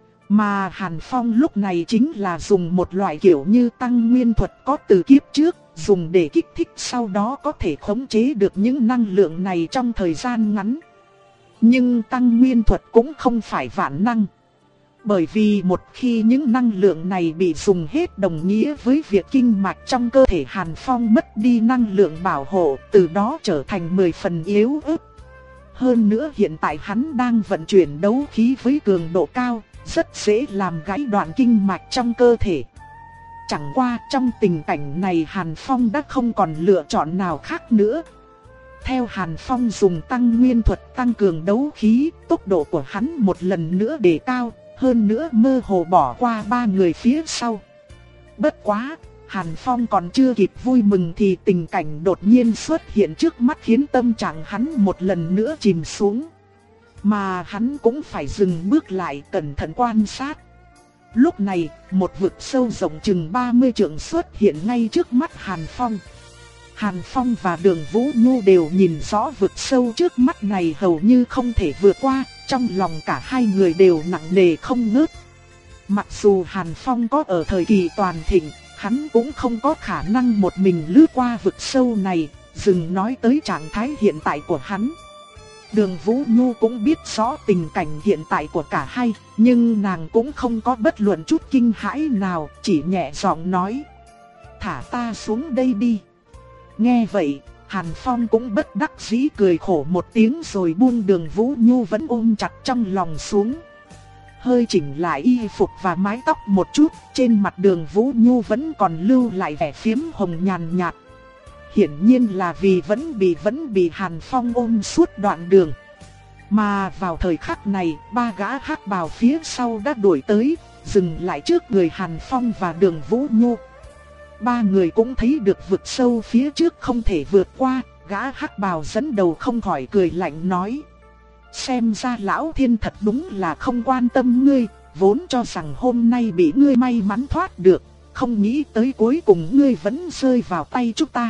A: Mà Hàn Phong lúc này chính là dùng một loại kiểu như tăng nguyên thuật có từ kiếp trước, dùng để kích thích sau đó có thể khống chế được những năng lượng này trong thời gian ngắn. Nhưng tăng nguyên thuật cũng không phải vạn năng. Bởi vì một khi những năng lượng này bị dùng hết đồng nghĩa với việc kinh mạch trong cơ thể Hàn Phong mất đi năng lượng bảo hộ, từ đó trở thành mười phần yếu ớt. Hơn nữa hiện tại hắn đang vận chuyển đấu khí với cường độ cao, rất dễ làm gãy đoạn kinh mạch trong cơ thể. Chẳng qua trong tình cảnh này Hàn Phong đã không còn lựa chọn nào khác nữa. Theo Hàn Phong dùng tăng nguyên thuật tăng cường đấu khí, tốc độ của hắn một lần nữa đề cao, hơn nữa mơ hồ bỏ qua ba người phía sau. Bất quá, Hàn Phong còn chưa kịp vui mừng thì tình cảnh đột nhiên xuất hiện trước mắt khiến tâm trạng hắn một lần nữa chìm xuống. Mà hắn cũng phải dừng bước lại cẩn thận quan sát. Lúc này, một vực sâu rộng chừng ba mươi trượng xuất hiện ngay trước mắt Hàn Phong. Hàn Phong và Đường Vũ Nhu đều nhìn rõ vực sâu trước mắt này hầu như không thể vượt qua, trong lòng cả hai người đều nặng nề không ngớt. Mặc dù Hàn Phong có ở thời kỳ toàn thịnh, hắn cũng không có khả năng một mình lướt qua vực sâu này, dừng nói tới trạng thái hiện tại của hắn. Đường Vũ Nhu cũng biết rõ tình cảnh hiện tại của cả hai, nhưng nàng cũng không có bất luận chút kinh hãi nào, chỉ nhẹ giọng nói: "Thả ta xuống đây đi." Nghe vậy, Hàn Phong cũng bất đắc dĩ cười khổ một tiếng rồi buông Đường Vũ Nhu vẫn ôm chặt trong lòng xuống. Hơi chỉnh lại y phục và mái tóc một chút, trên mặt Đường Vũ Nhu vẫn còn lưu lại vẻ phiếm hồng nhàn nhạt. Hiển nhiên là vì vẫn bị vẫn bị Hàn Phong ôm suốt đoạn đường. Mà vào thời khắc này, ba gã hắc bào phía sau đã đuổi tới, dừng lại trước người Hàn Phong và Đường Vũ Nhu. Ba người cũng thấy được vực sâu phía trước không thể vượt qua, gã hắc bào dẫn đầu không khỏi cười lạnh nói: "Xem ra lão thiên thật đúng là không quan tâm ngươi, vốn cho rằng hôm nay bị ngươi may mắn thoát được, không nghĩ tới cuối cùng ngươi vẫn rơi vào tay chúng ta.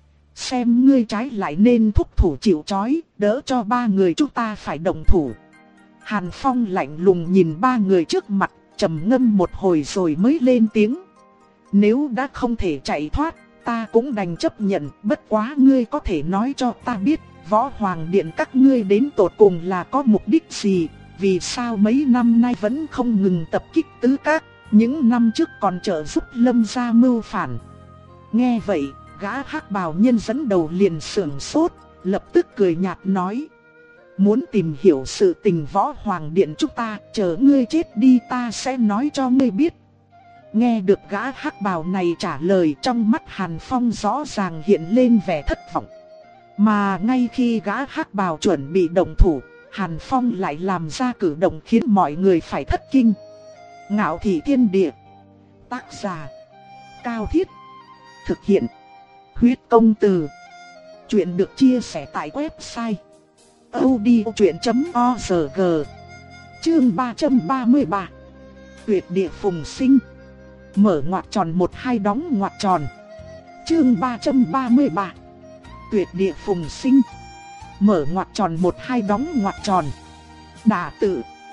A: Xem ngươi trái lại nên thúc thủ chịu trói, đỡ cho ba người chúng ta phải động thủ." Hàn Phong lạnh lùng nhìn ba người trước mặt, trầm ngâm một hồi rồi mới lên tiếng: "Nếu đã không thể chạy thoát, ta cũng đành chấp nhận, bất quá ngươi có thể nói cho ta biết, Võ Hoàng Điện các ngươi đến tột cùng là có mục đích gì, vì sao mấy năm nay vẫn không ngừng tập kích tứ các, những năm trước còn trợ giúp Lâm gia mưu phản." Nghe vậy, gã hắc bào nhân dẫn đầu liền sưởng sốt, lập tức cười nhạt nói: "Muốn tìm hiểu sự tình Võ Hoàng Điện chúng ta, chờ ngươi chết đi ta sẽ nói cho ngươi biết." Nghe được gã hắc bào này trả lời, trong mắt Hàn Phong rõ ràng hiện lên vẻ thất vọng. Mà ngay khi gã hắc bào chuẩn bị động thủ, Hàn Phong lại làm ra cử động khiến mọi người phải thất kinh. Ngạo Thị Thiên Địa. Tác giả: Cao Thiết. Thực hiện: Huyết Công Từ. Chuyện được chia sẻ tại website audiochuyện chấm org. Chương ba trăm ba mươi ba. Tuyệt địa phùng sinh. Mở ngoặc tròn một hai đóng ngoặc tròn. Chương ba trăm ba mươi ba. Tuyệt địa phùng sinh. Mở ngoặc tròn một hai đóng ngoặc tròn. Đả tự.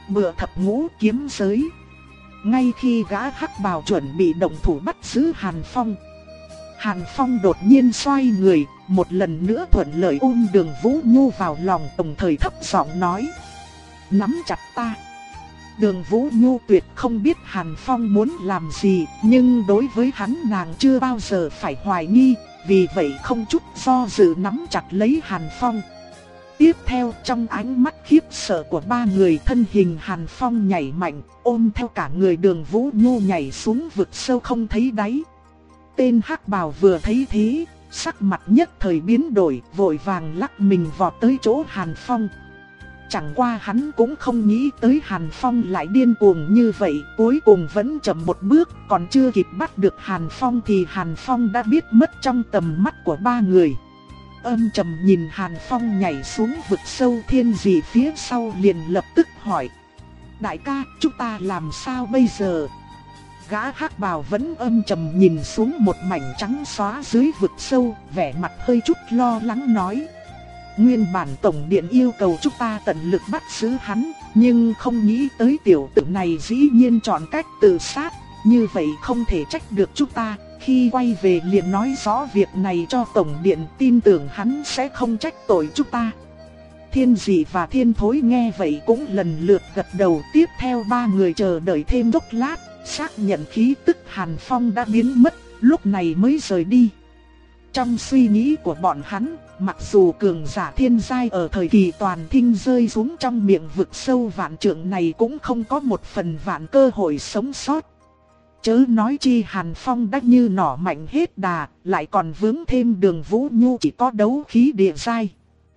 A: bựa thập ngũ kiếm giới. Ngay khi gã hắc bào chuẩn bị động thủ bắt giữ Hàn Phong, Hàn Phong đột nhiên xoay người, một lần nữa thuận lợi ôm Đường Vũ Nhu vào lòng, đồng thời thấp giọng nói: nắm chặt ta. Đường Vũ Nhu tuyệt không biết Hàn Phong muốn làm gì, nhưng đối với hắn nàng chưa bao giờ phải hoài nghi, vì vậy không chút do dự nắm chặt lấy Hàn Phong. Tiếp theo, trong ánh mắt khiếp sợ của ba người, thân hình Hàn Phong nhảy mạnh, ôm theo cả người Đường Vũ Nhu nhảy xuống vực sâu không thấy đáy. Tên hắc bào vừa thấy thế, sắc mặt nhất thời biến đổi, vội vàng lắc mình vọt tới chỗ Hàn Phong. Chẳng qua hắn cũng không nghĩ tới Hàn Phong lại điên cuồng như vậy, cuối cùng vẫn chậm một bước, còn chưa kịp bắt được Hàn Phong thì Hàn Phong đã biết mất trong tầm mắt của ba người. Âm trầm nhìn Hàn Phong nhảy xuống vực sâu, Thiên Dị phía sau liền lập tức hỏi: đại ca, chúng ta làm sao bây giờ? Gã hắc bào vẫn âm trầm nhìn xuống một mảnh trắng xóa dưới vực sâu, vẻ mặt hơi chút lo lắng nói: nguyên bản tổng điện yêu cầu chúng ta tận lực bắt giữ hắn, nhưng không nghĩ tới tiểu tử này dĩ nhiên chọn cách tự sát, như vậy không thể trách được chúng ta. Khi quay về liền nói rõ việc này cho tổng điện, tin tưởng hắn sẽ không trách tội chúng ta. Thiên Dị và Thiên Thối nghe vậy cũng lần lượt gật đầu. Tiếp theo ba người chờ đợi thêm chốc lát, xác nhận khí tức Hàn Phong đã biến mất, lúc này mới rời đi. Trong suy nghĩ của bọn hắn, mặc dù cường giả thiên giai ở thời kỳ toàn thinh rơi xuống trong miệng vực sâu vạn trượng này cũng không có một phần vạn cơ hội sống sót. Chớ nói chi Hàn Phong đã như nỏ mạnh hết đà, lại còn vướng thêm Đường Vũ Nhu chỉ có đấu khí địa giai.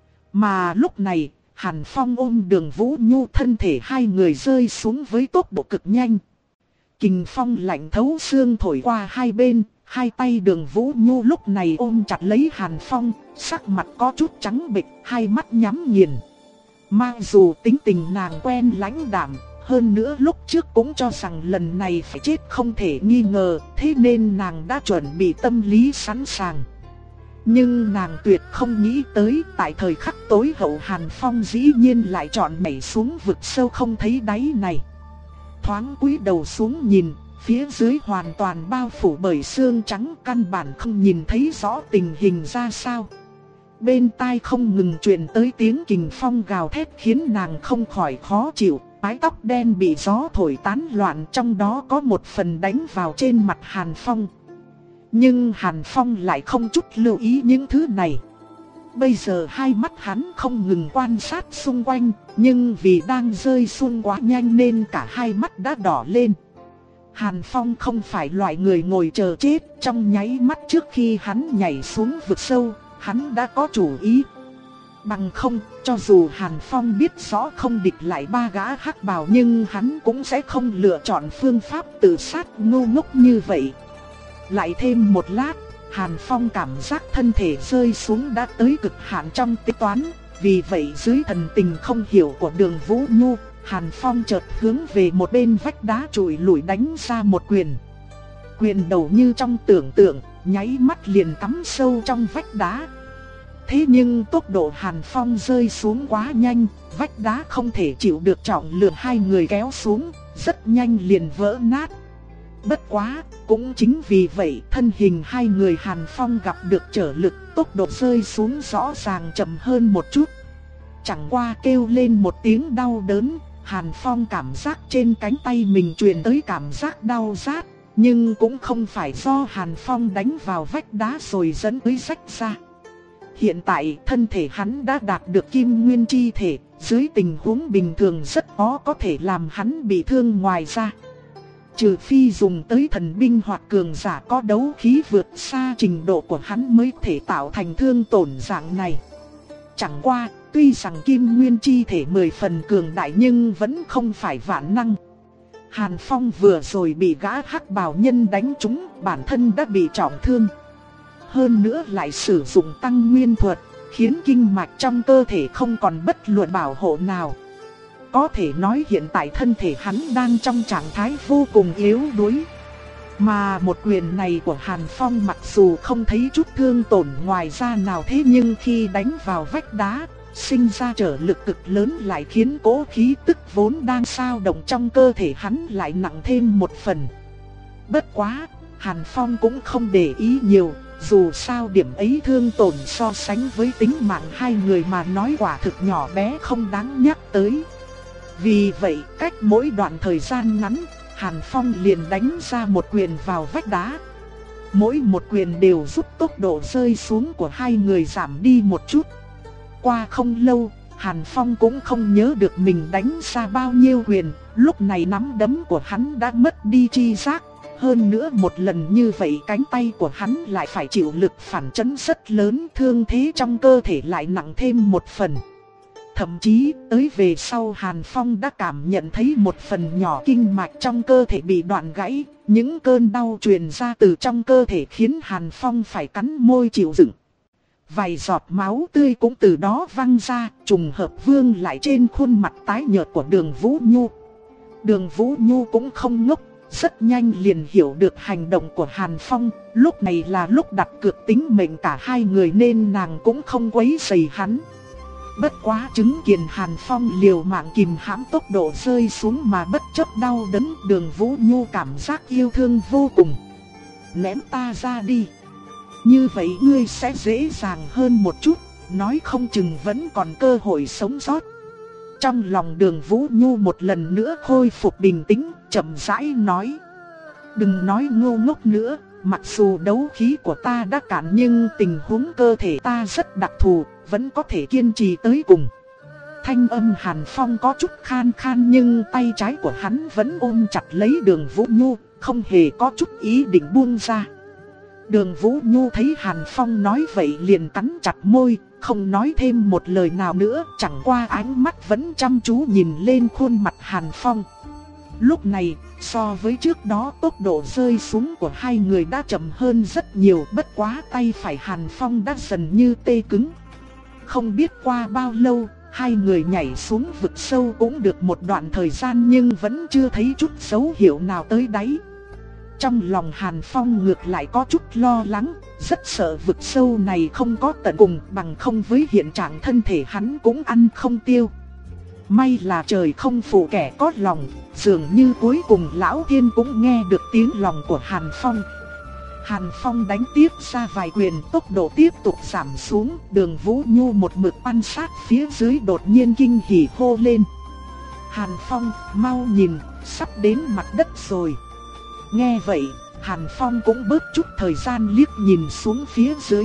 A: Mà lúc này, Hàn Phong ôm Đường Vũ Nhu, thân thể hai người rơi xuống với tốc độ cực nhanh. Kình phong lạnh thấu xương thổi qua hai bên, hai tay Đường Vũ Nhu lúc này ôm chặt lấy Hàn Phong, sắc mặt có chút trắng bệch, hai mắt nhắm nghiền. Mặc dù tính tình nàng quen lãnh đạm, hơn nữa lúc trước cũng cho rằng lần này phải chết không thể nghi ngờ, thế nên nàng đã chuẩn bị tâm lý sẵn sàng. Nhưng nàng tuyệt không nghĩ tới, tại thời khắc tối hậu Hàn Phong dĩ nhiên lại chọn nhảy xuống vực sâu không thấy đáy này. Thoáng cúi đầu xuống nhìn, phía dưới hoàn toàn bao phủ bởi sương trắng, căn bản không nhìn thấy rõ tình hình ra sao. Bên tai không ngừng truyền tới tiếng kình phong gào thét khiến nàng không khỏi khó chịu. Mái tóc đen bị gió thổi tán loạn, trong đó có một phần đánh vào trên mặt Hàn Phong. Nhưng Hàn Phong lại không chút lưu ý những thứ này. Bây giờ hai mắt hắn không ngừng quan sát xung quanh, nhưng vì đang rơi xuống quá nhanh nên cả hai mắt đã đỏ lên. Hàn Phong không phải loại người ngồi chờ chết, trong nháy mắt trước khi hắn nhảy xuống vực sâu, hắn đã có chủ ý. Bằng không, cho dù Hàn Phong biết rõ không địch lại ba gã hắc bào, nhưng hắn cũng sẽ không lựa chọn phương pháp tự sát ngu ngốc như vậy. Lại thêm một lát, Hàn Phong cảm giác thân thể rơi xuống đã tới cực hạn trong tính toán. Vì vậy dưới thần tình không hiểu của Đường Vũ Nhu, Hàn Phong chợt hướng về một bên vách đá trụi lủi đánh ra một quyền. Quyền đầu như trong tưởng tượng, nháy mắt liền cắm sâu trong vách đá. Thế nhưng tốc độ Hàn Phong rơi xuống quá nhanh, vách đá không thể chịu được trọng lượng hai người kéo xuống, rất nhanh liền vỡ nát. Bất quá, cũng chính vì vậy thân hình hai người Hàn Phong gặp được trở lực, tốc độ rơi xuống rõ ràng chậm hơn một chút. Chẳng qua kêu lên một tiếng đau đớn, Hàn Phong cảm giác trên cánh tay mình truyền tới cảm giác đau rát, nhưng cũng không phải do Hàn Phong đánh vào vách đá rồi dẫn tới rách ra. Hiện tại thân thể hắn đã đạt được kim nguyên chi thể, dưới tình huống bình thường rất khó có thể làm hắn bị thương ngoài ra. Trừ phi dùng tới thần binh hoặc cường giả có đấu khí vượt xa trình độ của hắn mới thể tạo thành thương tổn dạng này. Chẳng qua, tuy rằng kim nguyên chi thể mười phần cường đại nhưng vẫn không phải vạn năng. Hàn Phong vừa rồi bị gã hắc bào nhân đánh trúng, bản thân đã bị trọng thương. Hơn nữa lại sử dụng tăng nguyên thuật, khiến kinh mạch trong cơ thể không còn bất luận bảo hộ nào. Có thể nói hiện tại thân thể hắn đang trong trạng thái vô cùng yếu đuối. Mà một quyền này của Hàn Phong mặc dù không thấy chút thương tổn ngoài ra nào, thế nhưng khi đánh vào vách đá, sinh ra trở lực cực lớn lại khiến cỗ khí tức vốn đang dao động trong cơ thể hắn lại nặng thêm một phần. Bất quá, Hàn Phong cũng không để ý nhiều, dù sao điểm ấy thương tổn so sánh với tính mạng hai người mà nói quả thực nhỏ bé không đáng nhắc tới. Vì vậy, cách mỗi đoạn thời gian ngắn, Hàn Phong liền đánh ra một quyền vào vách đá. Mỗi một quyền đều giúp tốc độ rơi xuống của hai người giảm đi một chút. Qua không lâu, Hàn Phong cũng không nhớ được mình đánh ra bao nhiêu quyền, lúc này nắm đấm của hắn đã mất đi chi giác. Hơn nữa một lần như vậy cánh tay của hắn lại phải chịu lực phản chấn rất lớn, thương thế trong cơ thể lại nặng thêm một phần. Thậm chí tới về sau Hàn Phong đã cảm nhận thấy một phần nhỏ kinh mạch trong cơ thể bị đoạn gãy. Những cơn đau truyền ra từ trong cơ thể khiến Hàn Phong phải cắn môi chịu đựng. Vài giọt máu tươi cũng từ đó văng ra, trùng hợp vương lại trên khuôn mặt tái nhợt của Đường Vũ Nhu. Đường Vũ Nhu cũng không ngốc, rất nhanh liền hiểu được hành động của Hàn Phong. Lúc này là lúc đặt cược tính mệnh cả hai người nên nàng cũng không quấy rầy hắn. Bất quá chứng kiến Hàn Phong liều mạng kìm hãm tốc độ rơi xuống mà bất chấp đau đớn, Đường Vũ Nhu cảm giác yêu thương vô cùng. Ném ta ra đi, như vậy ngươi sẽ dễ dàng hơn một chút, nói không chừng vẫn còn cơ hội sống sót. Trong lòng Đường Vũ Nhu một lần nữa khôi phục bình tĩnh, chậm rãi nói: đừng nói ngu ngốc nữa, mặc dù đấu khí của ta đã cạn nhưng tình huống cơ thể ta rất đặc thù, vẫn có thể kiên trì tới cùng. Thanh âm Hàn Phong có chút khan khan nhưng tay trái của hắn vẫn ôm chặt lấy Đường Vũ Nhu, không hề có chút ý định buông ra. Đường Vũ Nhu thấy Hàn Phong nói vậy liền cắn chặt môi, không nói thêm một lời nào nữa, chẳng qua ánh mắt vẫn chăm chú nhìn lên khuôn mặt Hàn Phong. Lúc này, so với trước đó tốc độ rơi xuống của hai người đã chậm hơn rất nhiều, bất quá tay phải Hàn Phong đã dần như tê cứng. Không biết qua bao lâu, hai người nhảy xuống vực sâu cũng được một đoạn thời gian nhưng vẫn chưa thấy chút dấu hiệu nào tới đáy. Trong lòng Hàn Phong ngược lại có chút lo lắng, rất sợ vực sâu này không có tận cùng, bằng không với hiện trạng thân thể hắn cũng ăn không tiêu. May là trời không phụ kẻ có lòng, dường như cuối cùng Lão Thiên cũng nghe được tiếng lòng của Hàn Phong. Hàn Phong đánh tiếp ra vài quyền, tốc độ tiếp tục giảm xuống. Đường Vũ Nhu một mực quan sát phía dưới đột nhiên kinh hỉ hô lên: Hàn Phong, mau nhìn, sắp đến mặt đất rồi. Nghe vậy, Hàn Phong cũng bớt chút thời gian liếc nhìn xuống phía dưới.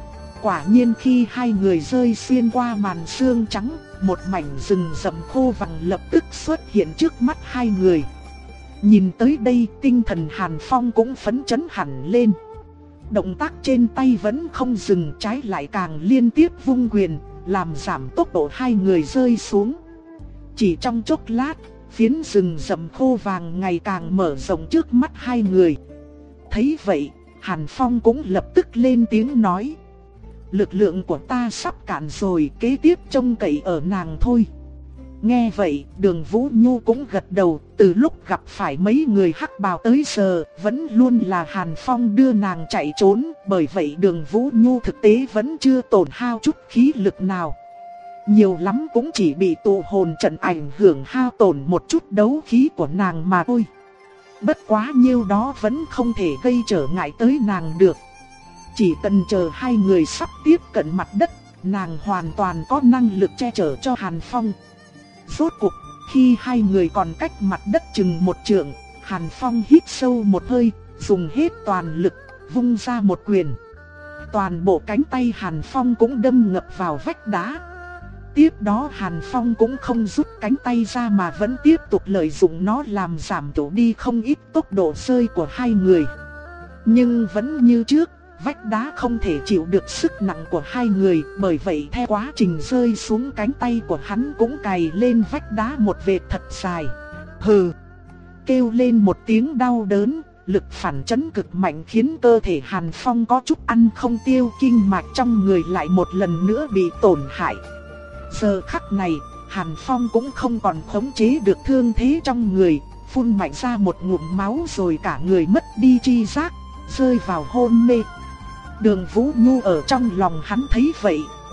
A: Quả nhiên khi hai người rơi xuyên qua màn sương trắng, một mảnh rừng rậm khô vàng lập tức xuất hiện trước mắt hai người. Nhìn tới đây, tinh thần Hàn Phong cũng phấn chấn hẳn lên. Động tác trên tay vẫn không dừng, trái lại càng liên tiếp vung quyền, làm giảm tốc độ hai người rơi xuống. Chỉ trong chốc lát, phiến rừng rậm khô vàng ngày càng mở rộng trước mắt hai người. Thấy vậy, Hàn Phong cũng lập tức lên tiếng nói: lực lượng của ta sắp cạn rồi, kế tiếp trông cậy ở nàng thôi. Nghe vậy, Đường Vũ Nhu cũng gật đầu, từ lúc gặp phải mấy người hắc bào tới giờ, vẫn luôn là Hàn Phong đưa nàng chạy trốn, bởi vậy Đường Vũ Nhu thực tế vẫn chưa tổn hao chút khí lực nào. Nhiều lắm cũng chỉ bị tụ hồn trận ảnh hưởng hao tổn một chút đấu khí của nàng mà thôi. Bất quá nhiêu đó vẫn không thể gây trở ngại tới nàng được. Chỉ cần chờ hai người sắp tiếp cận mặt đất, nàng hoàn toàn có năng lực che chở cho Hàn Phong. Rốt cuộc, khi hai người còn cách mặt đất chừng một trượng, Hàn Phong hít sâu một hơi, dùng hết toàn lực, vung ra một quyền. Toàn bộ cánh tay Hàn Phong cũng đâm ngập vào vách đá. Tiếp đó Hàn Phong cũng không rút cánh tay ra mà vẫn tiếp tục lợi dụng nó làm giảm thiểu đi không ít tốc độ rơi của hai người. Nhưng vẫn như trước, vách đá không thể chịu được sức nặng của hai người, bởi vậy theo quá trình rơi xuống cánh tay của hắn cũng cày lên vách đá một vệt thật dài. Hừ! Kêu lên một tiếng đau đớn, lực phản chấn cực mạnh khiến cơ thể Hàn Phong có chút ăn không tiêu, kinh mạch trong người lại một lần nữa bị tổn hại. Giờ khắc này, Hàn Phong cũng không còn khống chế được thương thế trong người, phun mạnh ra một ngụm máu rồi cả người mất đi tri giác, rơi vào hôn mê. Đường Vũ Nhu ở trong lòng hắn thấy vậy,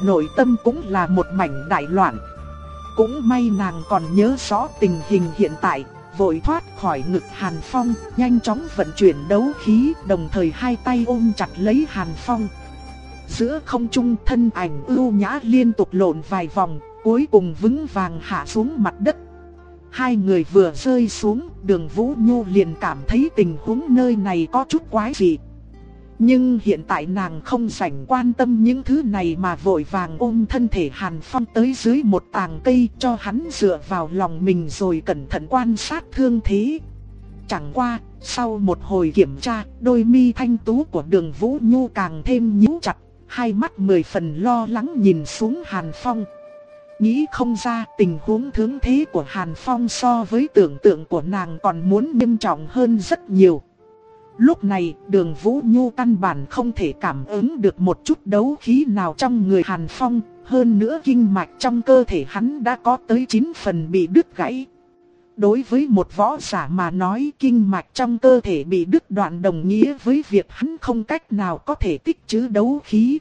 A: nội tâm cũng là một mảnh đại loạn. Cũng may nàng còn nhớ rõ tình hình hiện tại, vội thoát khỏi ngực Hàn Phong, nhanh chóng vận chuyển đấu khí, đồng thời hai tay ôm chặt lấy Hàn Phong. Giữa không trung thân ảnh ưu nhã liên tục lộn vài vòng, cuối cùng vững vàng hạ xuống mặt đất. Hai người vừa rơi xuống, Đường Vũ Nhu liền cảm thấy tình huống nơi này có chút quái dị. Nhưng hiện tại nàng không rảnh quan tâm những thứ này mà vội vàng ôm thân thể Hàn Phong tới dưới một tàng cây cho hắn dựa vào lòng mình rồi cẩn thận quan sát thương thế. Chẳng qua, sau một hồi kiểm tra, đôi mi thanh tú của Đường Vũ Nhu càng thêm nhíu chặt, hai mắt mười phần lo lắng nhìn xuống Hàn Phong. Nghĩ không ra tình huống thương thế của Hàn Phong so với tưởng tượng của nàng còn muốn nghiêm trọng hơn rất nhiều. Lúc này, Đường Vũ Nhu căn bản không thể cảm ứng được một chút đấu khí nào trong người Hàn Phong, hơn nữa kinh mạch trong cơ thể hắn đã có tới chín phần bị đứt gãy. Đối với một võ giả mà nói, kinh mạch trong cơ thể bị đứt đoạn đồng nghĩa với việc hắn không cách nào có thể tích trữ đấu khí.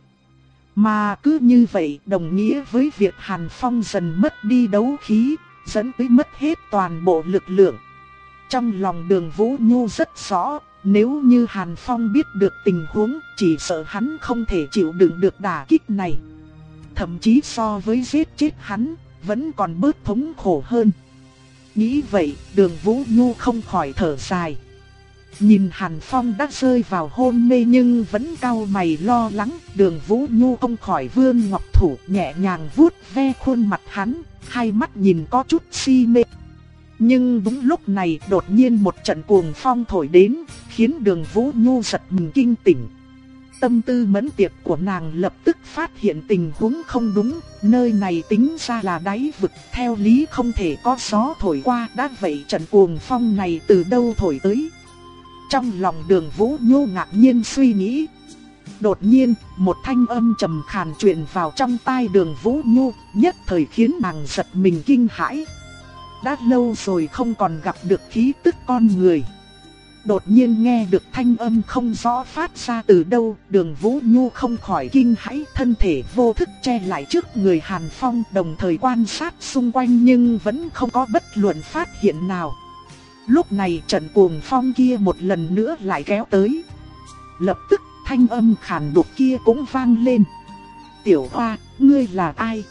A: Mà cứ như vậy đồng nghĩa với việc Hàn Phong dần mất đi đấu khí, dẫn tới mất hết toàn bộ lực lượng. Trong lòng Đường Vũ Nhu rất rõ, nếu như Hàn Phong biết được tình huống, chỉ sợ hắn không thể chịu đựng được đả kích này. Thậm chí so với giết chết hắn, vẫn còn bớt thống khổ hơn. Nghĩ vậy, Đường Vũ Nhu không khỏi thở dài. Nhìn Hàn Phong đã rơi vào hôn mê nhưng vẫn cau mày lo lắng, Đường Vũ Nhu không khỏi vươn ngọc thủ nhẹ nhàng vuốt ve khuôn mặt hắn, hai mắt nhìn có chút si mê. Nhưng đúng lúc này đột nhiên một trận cuồng phong thổi đến, khiến Đường Vũ Nhu giật mình kinh tỉnh. Tâm tư mẫn tiệp của nàng lập tức phát hiện tình huống không đúng, nơi này tính ra là đáy vực, theo lý không thể có gió thổi qua, đã vậy trận cuồng phong này từ đâu thổi tới. Trong lòng Đường Vũ Nhu ngạc nhiên suy nghĩ. Đột nhiên, một thanh âm trầm khàn truyền vào trong tai Đường Vũ Nhu, nhất thời khiến nàng giật mình kinh hãi. Đã lâu rồi không còn gặp được khí tức con người. Đột nhiên nghe được thanh âm không rõ phát ra từ đâu, Đường Vũ Nhu không khỏi kinh hãi, thân thể vô thức che lại trước người Hàn Phong, đồng thời quan sát xung quanh nhưng vẫn không có bất luận phát hiện nào. Lúc này trận cuồng phong kia một lần nữa lại kéo tới. Lập tức thanh âm khàn đục kia cũng vang lên. Tiểu Hoa, ngươi là ai?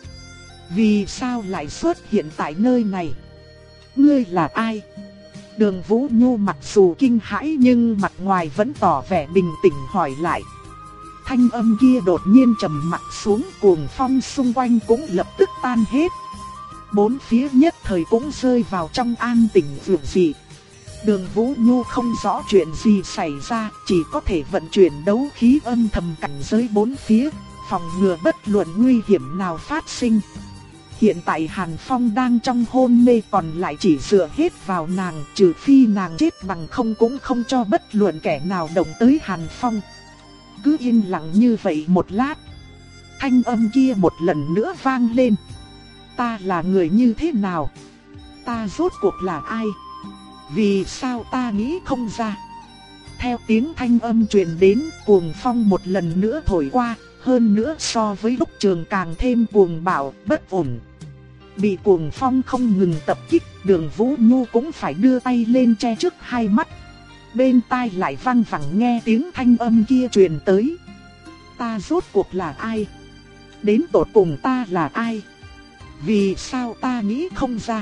A: Vì sao lại xuất hiện tại nơi này? Ngươi là ai? Đường Vũ Nhu mặc dù kinh hãi nhưng mặt ngoài vẫn tỏ vẻ bình tĩnh hỏi lại. Thanh âm kia đột nhiên trầm mặc xuống, cuồng phong xung quanh cũng lập tức tan hết. Bốn phía nhất thời cũng rơi vào trong an tĩnh dường dị. Đường Vũ Nhu không rõ chuyện gì xảy ra, chỉ có thể vận chuyển đấu khí âm thầm cảnh giới bốn phía, phòng ngừa bất luận nguy hiểm nào phát sinh. Hiện tại Hàn Phong đang trong hôn mê, còn lại chỉ dựa hết vào nàng, trừ phi nàng chết bằng không cũng không cho bất luận kẻ nào động tới Hàn Phong. Cứ yên lặng như vậy một lát, thanh âm kia một lần nữa vang lên. Ta là người như thế nào? Ta rốt cuộc là ai? Vì sao ta nghĩ không ra? Theo tiếng thanh âm truyền đến, cuồng phong một lần nữa thổi qua, hơn nữa so với lúc trường càng thêm cuồng bạo, bất ổn. Bị cuồng phong không ngừng tập kích, Đường Vũ Nhu cũng phải đưa tay lên che trước hai mắt. Bên tai lại vang vẳng nghe tiếng thanh âm kia truyền tới. Ta rốt cuộc là ai? Đến tột cùng ta là ai? Vì sao ta nghĩ không ra?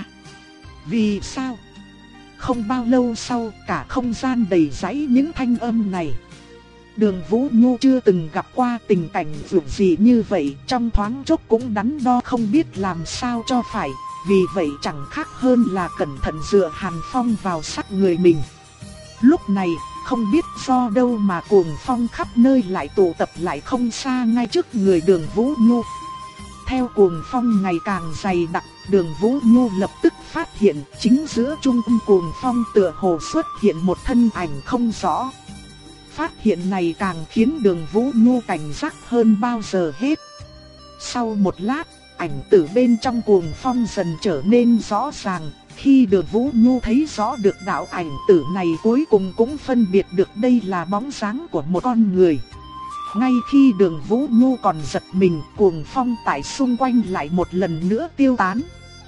A: Vì sao? Không bao lâu sau, cả không gian đầy rẫy những thanh âm này. Đường Vũ Nhu chưa từng gặp qua tình cảnh vượt gì như vậy, trong thoáng chốc cũng đắn đo không biết làm sao cho phải, vì vậy chẳng khác hơn là cẩn thận dựa Hàn Phong vào sát người mình. Lúc này, không biết do đâu mà cuồng phong khắp nơi lại tụ tập lại không xa ngay trước người Đường Vũ Nhu. Theo cuồng phong ngày càng dày đặc, Đường Vũ Nhu lập tức phát hiện chính giữa trung tâm cuồng phong tựa hồ xuất hiện một thân ảnh không rõ. Phát hiện này càng khiến Đường Vũ Nhu cảnh giác hơn bao giờ hết. Sau một lát, ảnh tử bên trong cuồng phong dần trở nên rõ ràng. Khi Đường Vũ Nhu thấy rõ được đạo ảnh tử này, cuối cùng cũng phân biệt được đây là bóng dáng của một con người. Ngay khi Đường Vũ Nhu còn giật mình, cuồng phong tại xung quanh lại một lần nữa tiêu tán.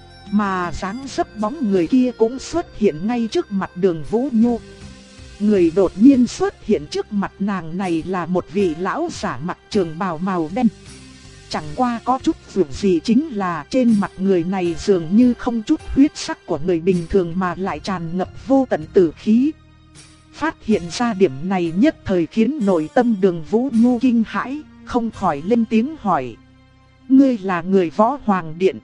A: Mà dáng dấp bóng người kia cũng xuất hiện ngay trước mặt Đường Vũ Nhu. Người đột nhiên xuất hiện trước mặt nàng này là một vị lão giả mặc trường bào màu đen. Chẳng qua có chút việc gì chính là trên mặt người này dường như không chút huyết sắc của người bình thường mà lại tràn ngập vô tận tử khí. Phát hiện ra điểm này nhất thời khiến nội tâm Đường Vũ Nhu kinh hãi, không khỏi lên tiếng hỏi. Ngươi là người Võ Hoàng Điện?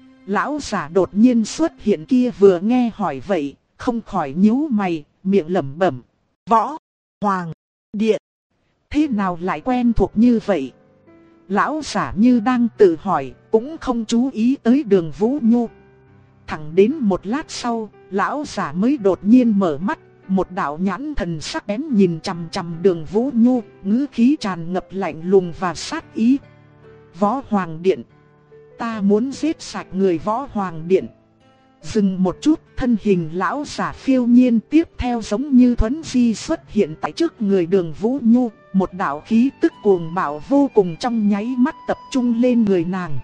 A: Lão giả đột nhiên xuất hiện kia vừa nghe hỏi vậy, không khỏi nhíu mày, miệng lẩm bẩm. Võ Hoàng Điện? Thế nào lại quen thuộc như vậy? Lão giả như đang tự hỏi, cũng không chú ý tới Đường Vũ Nhu. Thẳng đến một lát sau, lão giả mới đột nhiên mở mắt, một đạo nhãn thần sắc bén nhìn chằm chằm Đường Vũ Nhu, ngữ khí tràn ngập lạnh lùng và sát ý. Võ Hoàng Điện? Ta muốn giết sạch người Võ Hoàng Điện. Dừng một chút, thân hình lão giả phiêu nhiên tiếp theo giống như thuấn di xuất hiện tại trước người Đường Vũ Nhu. Một đạo khí tức cuồng bạo vô cùng trong nháy mắt tập trung lên người nàng.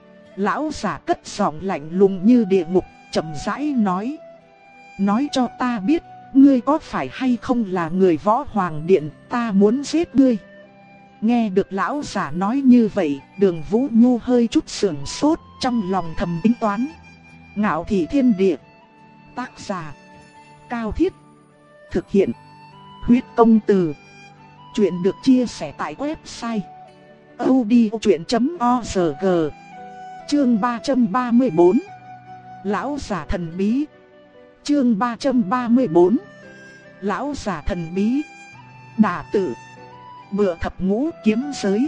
A: Lão giả cất giọng lạnh lùng như địa ngục, chậm rãi nói. Nói cho ta biết, ngươi có phải hay không là người Võ Hoàng Điện, ta muốn giết ngươi. Nghe được lão giả nói như vậy, Đường Vũ Nhu hơi chút sườn sốt, trong lòng thầm tính toán. Ngạo Thị Thiên Địa. Tác giả Cao Thiết. Thực hiện Huyết Công Từ. Chuyện được chia sẻ tại website audiochuyện chấm org. Chương ba trăm ba mươi bốn. Lão giả thần bí. Chương ba trăm ba mươi bốn. Lão giả thần bí. Đả tự. Bựa thập ngũ kiếm giới.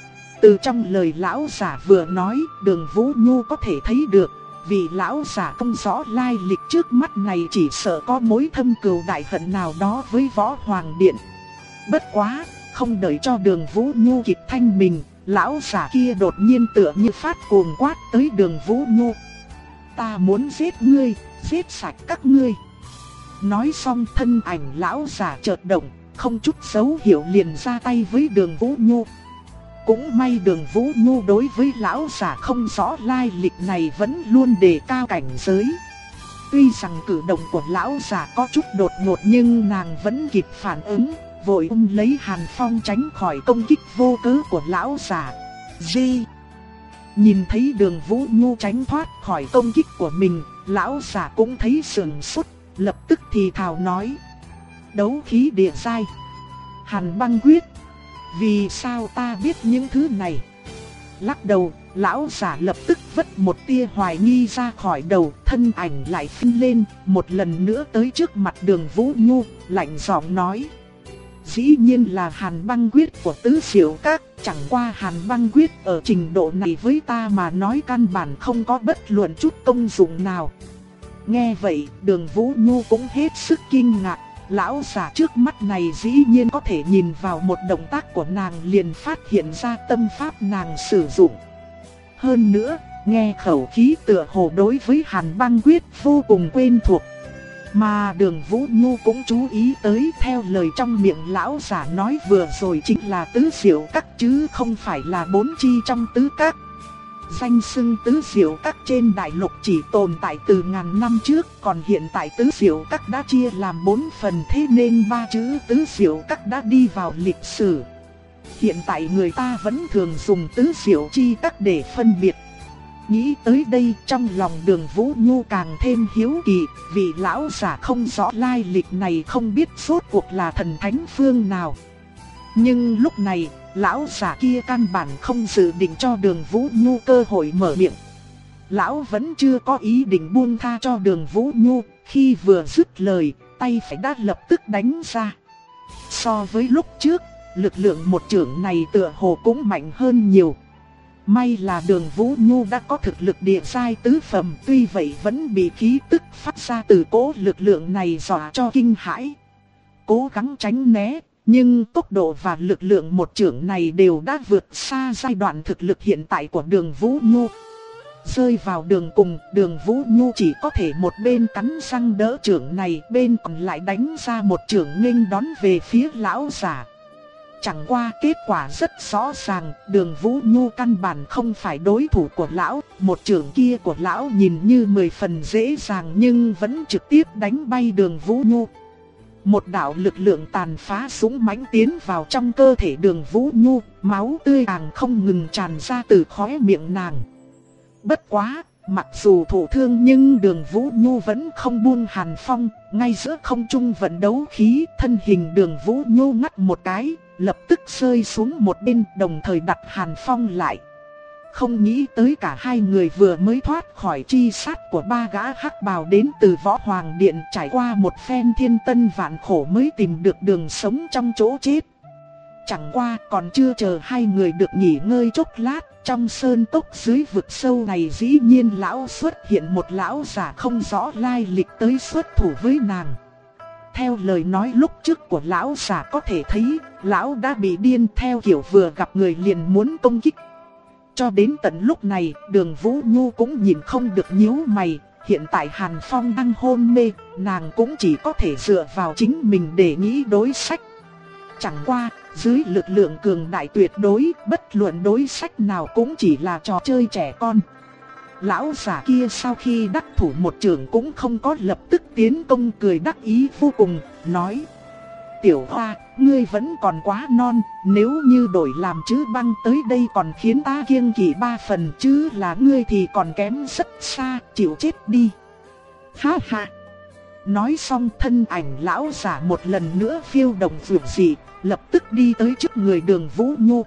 A: Từ trong lời lão giả vừa nói, Đường Vũ Nhu có thể thấy được, vì lão giả không rõ lai lịch trước mắt này chỉ sợ có mối thâm cừu đại hận nào đó với Võ Hoàng Điện. Bất quá, không đợi cho Đường Vũ Nhu kịp thanh mình, lão giả kia đột nhiên tựa như phát cuồng quát tới Đường Vũ Nhu. Ta muốn giết ngươi, giết sạch các ngươi. Nói xong thân ảnh lão giả chợt động, không chút dấu hiệu liền ra tay với Đường Vũ Nhu. Cũng may Đường Vũ Nhu đối với lão giả không rõ lai lịch này vẫn luôn đề cao cảnh giới. Tuy rằng cử động của lão giả có chút đột ngột nhưng nàng vẫn kịp phản ứng, vội ôm lấy Hàn Phong tránh khỏi công kích vô cớ của lão giả. Di. Nhìn thấy Đường Vũ Nhu tránh thoát khỏi công kích của mình, lão giả cũng thấy sườn sốt, lập tức thì thào nói. Đấu khí địa giai. Hàn băng quyết. Vì sao ta biết những thứ này? Lắc đầu, lão giả lập tức vứt một tia hoài nghi ra khỏi đầu, thân ảnh lại phình lên, một lần nữa tới trước mặt Đường Vũ Nhu, lạnh giọng nói. Dĩ nhiên là Hàn băng quyết của Tứ Diệu Các, chẳng qua Hàn băng quyết ở trình độ này với ta mà nói căn bản không có bất luận chút công dụng nào. Nghe vậy, Đường Vũ Nhu cũng hết sức kinh ngạc. Lão giả trước mắt này dĩ nhiên có thể nhìn vào một động tác của nàng liền phát hiện ra tâm pháp nàng sử dụng. Hơn nữa, nghe khẩu khí tựa hồ đối với Hàn băng quyết vô cùng quen thuộc. Mà Đường Vũ Nhu cũng chú ý tới, theo lời trong miệng lão giả nói vừa rồi chính là Tứ Diệu Các chứ không phải là bốn chi trong tứ các. Danh xưng Tứ Diệu Các trên đại lục chỉ tồn tại từ ngàn năm trước, còn hiện tại Tứ Diệu Các đã chia làm bốn phần, thế nên ba chữ Tứ Diệu Các đã đi vào lịch sử. Hiện tại người ta vẫn thường dùng Tứ Diệu Chi Các để phân biệt. Nghĩ tới đây, trong lòng Đường Vũ Nhu càng thêm hiếu kỳ, vì lão giả không rõ lai lịch này không biết rốt cuộc là thần thánh phương nào. Nhưng lúc này, lão giả kia căn bản không dự định cho Đường Vũ Nhu cơ hội mở miệng. Lão vẫn chưa có ý định buông tha cho Đường Vũ Nhu, khi vừa dứt lời, tay phải đã lập tức đánh ra. So với lúc trước, lực lượng một chưởng này tựa hồ cũng mạnh hơn nhiều. May là Đường Vũ Nhu đã có thực lực địa giai tứ phẩm, tuy vậy vẫn bị khí tức phát ra từ cỗ lực lượng này dọa cho kinh hãi. Cố gắng tránh né, nhưng tốc độ và lực lượng một chưởng này đều đã vượt xa giai đoạn thực lực hiện tại của Đường Vũ Nhu. Rơi vào đường cùng, Đường Vũ Nhu chỉ có thể một bên cắn răng đỡ chưởng này, bên còn lại đánh ra một chưởng nghênh đón về phía lão giả. Chẳng qua kết quả rất rõ ràng, Đường Vũ Nhu căn bản không phải đối thủ của lão. Một chưởng kia của lão nhìn như mười phần dễ dàng nhưng vẫn trực tiếp đánh bay Đường Vũ Nhu. Một đạo lực lượng tàn phá dũng mãnh tiến vào trong cơ thể Đường Vũ Nhu, máu tươi càng không ngừng tràn ra từ khóe miệng nàng. Bất quá, mặc dù thụ thương nhưng Đường Vũ Nhu vẫn không buông Hàn Phong, ngay giữa không trung vận đấu khí, thân hình Đường Vũ Nhu ngắt một cái, lập tức rơi xuống một bên, đồng thời đặt Hàn Phong lại. Không nghĩ tới cả hai người vừa mới thoát khỏi truy sát của ba gã hắc bào đến từ Võ Hoàng Điện, trải qua một phen thiên tân vạn khổ mới tìm được đường sống trong chỗ chết. Chẳng qua còn chưa chờ hai người được nghỉ ngơi chốc lát, trong sơn cốc dưới vực sâu này dĩ nhiên lão xuất hiện một lão giả không rõ lai lịch tới xuất thủ với nàng. Theo lời nói lúc trước của lão giả có thể thấy, lão đã bị điên, theo kiểu vừa gặp người liền muốn công kích. Cho đến tận lúc này, Đường Vũ Nhu cũng nhìn không được nhíu mày. Hiện tại Hàn Phong đang hôn mê, nàng cũng chỉ có thể dựa vào chính mình để nghĩ đối sách. Chẳng qua, dưới lực lượng cường đại tuyệt đối, bất luận đối sách nào cũng chỉ là trò chơi trẻ con. Lão giả kia sau khi đắc thủ một chưởng cũng không có lập tức tiến công, cười đắc ý vô cùng, nói: Tiểu Hoa, ngươi vẫn còn quá non, nếu như đổi làm chữ băng tới đây còn khiến ta kiêng kỵ ba phần, chứ là ngươi thì còn kém rất xa, chịu chết đi. Ha ha. Nói xong thân ảnh lão giả một lần nữa phiêu động vượt dị, lập tức đi tới trước người Đường Vũ Nhu.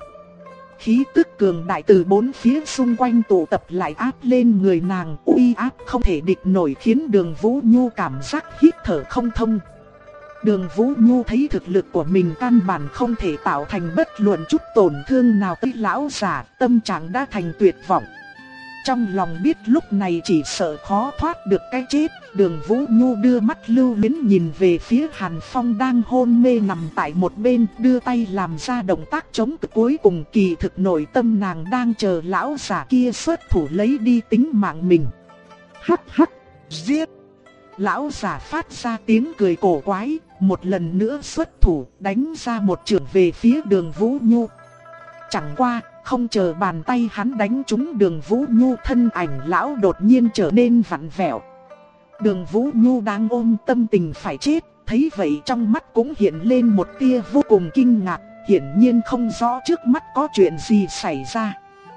A: Khí tức cường đại từ bốn phía xung quanh tụ tập lại áp lên người nàng, uy áp không thể địch nổi khiến Đường Vũ Nhu cảm giác hít thở không thông. Đường Vũ Nhu thấy thực lực của mình căn bản không thể tạo thành bất luận chút tổn thương nào tới lão giả, tâm trạng đã thành tuyệt vọng. Trong lòng biết lúc này chỉ sợ khó thoát được cái chết, Đường Vũ Nhu đưa mắt lưu luyến nhìn về phía Hàn Phong đang hôn mê nằm tại một bên, đưa tay làm ra động tác chống cự, cuối cùng kỳ thực nội tâm nàng đang chờ lão giả kia xuất thủ lấy đi tính mạng mình. Hắc hắc, giết! Lão giả phát ra tiếng cười cổ quái, một lần nữa xuất thủ đánh ra một chưởng về phía Đường Vũ Nhu. Chẳng qua, không chờ bàn tay hắn đánh trúng Đường Vũ Nhu, thân ảnh lão đột nhiên trở nên vặn vẹo. Đường Vũ Nhu đang ôm tâm tình phải chết, thấy vậy trong mắt cũng hiện lên một tia vô cùng kinh ngạc, hiển nhiên không rõ trước mắt có chuyện gì xảy ra.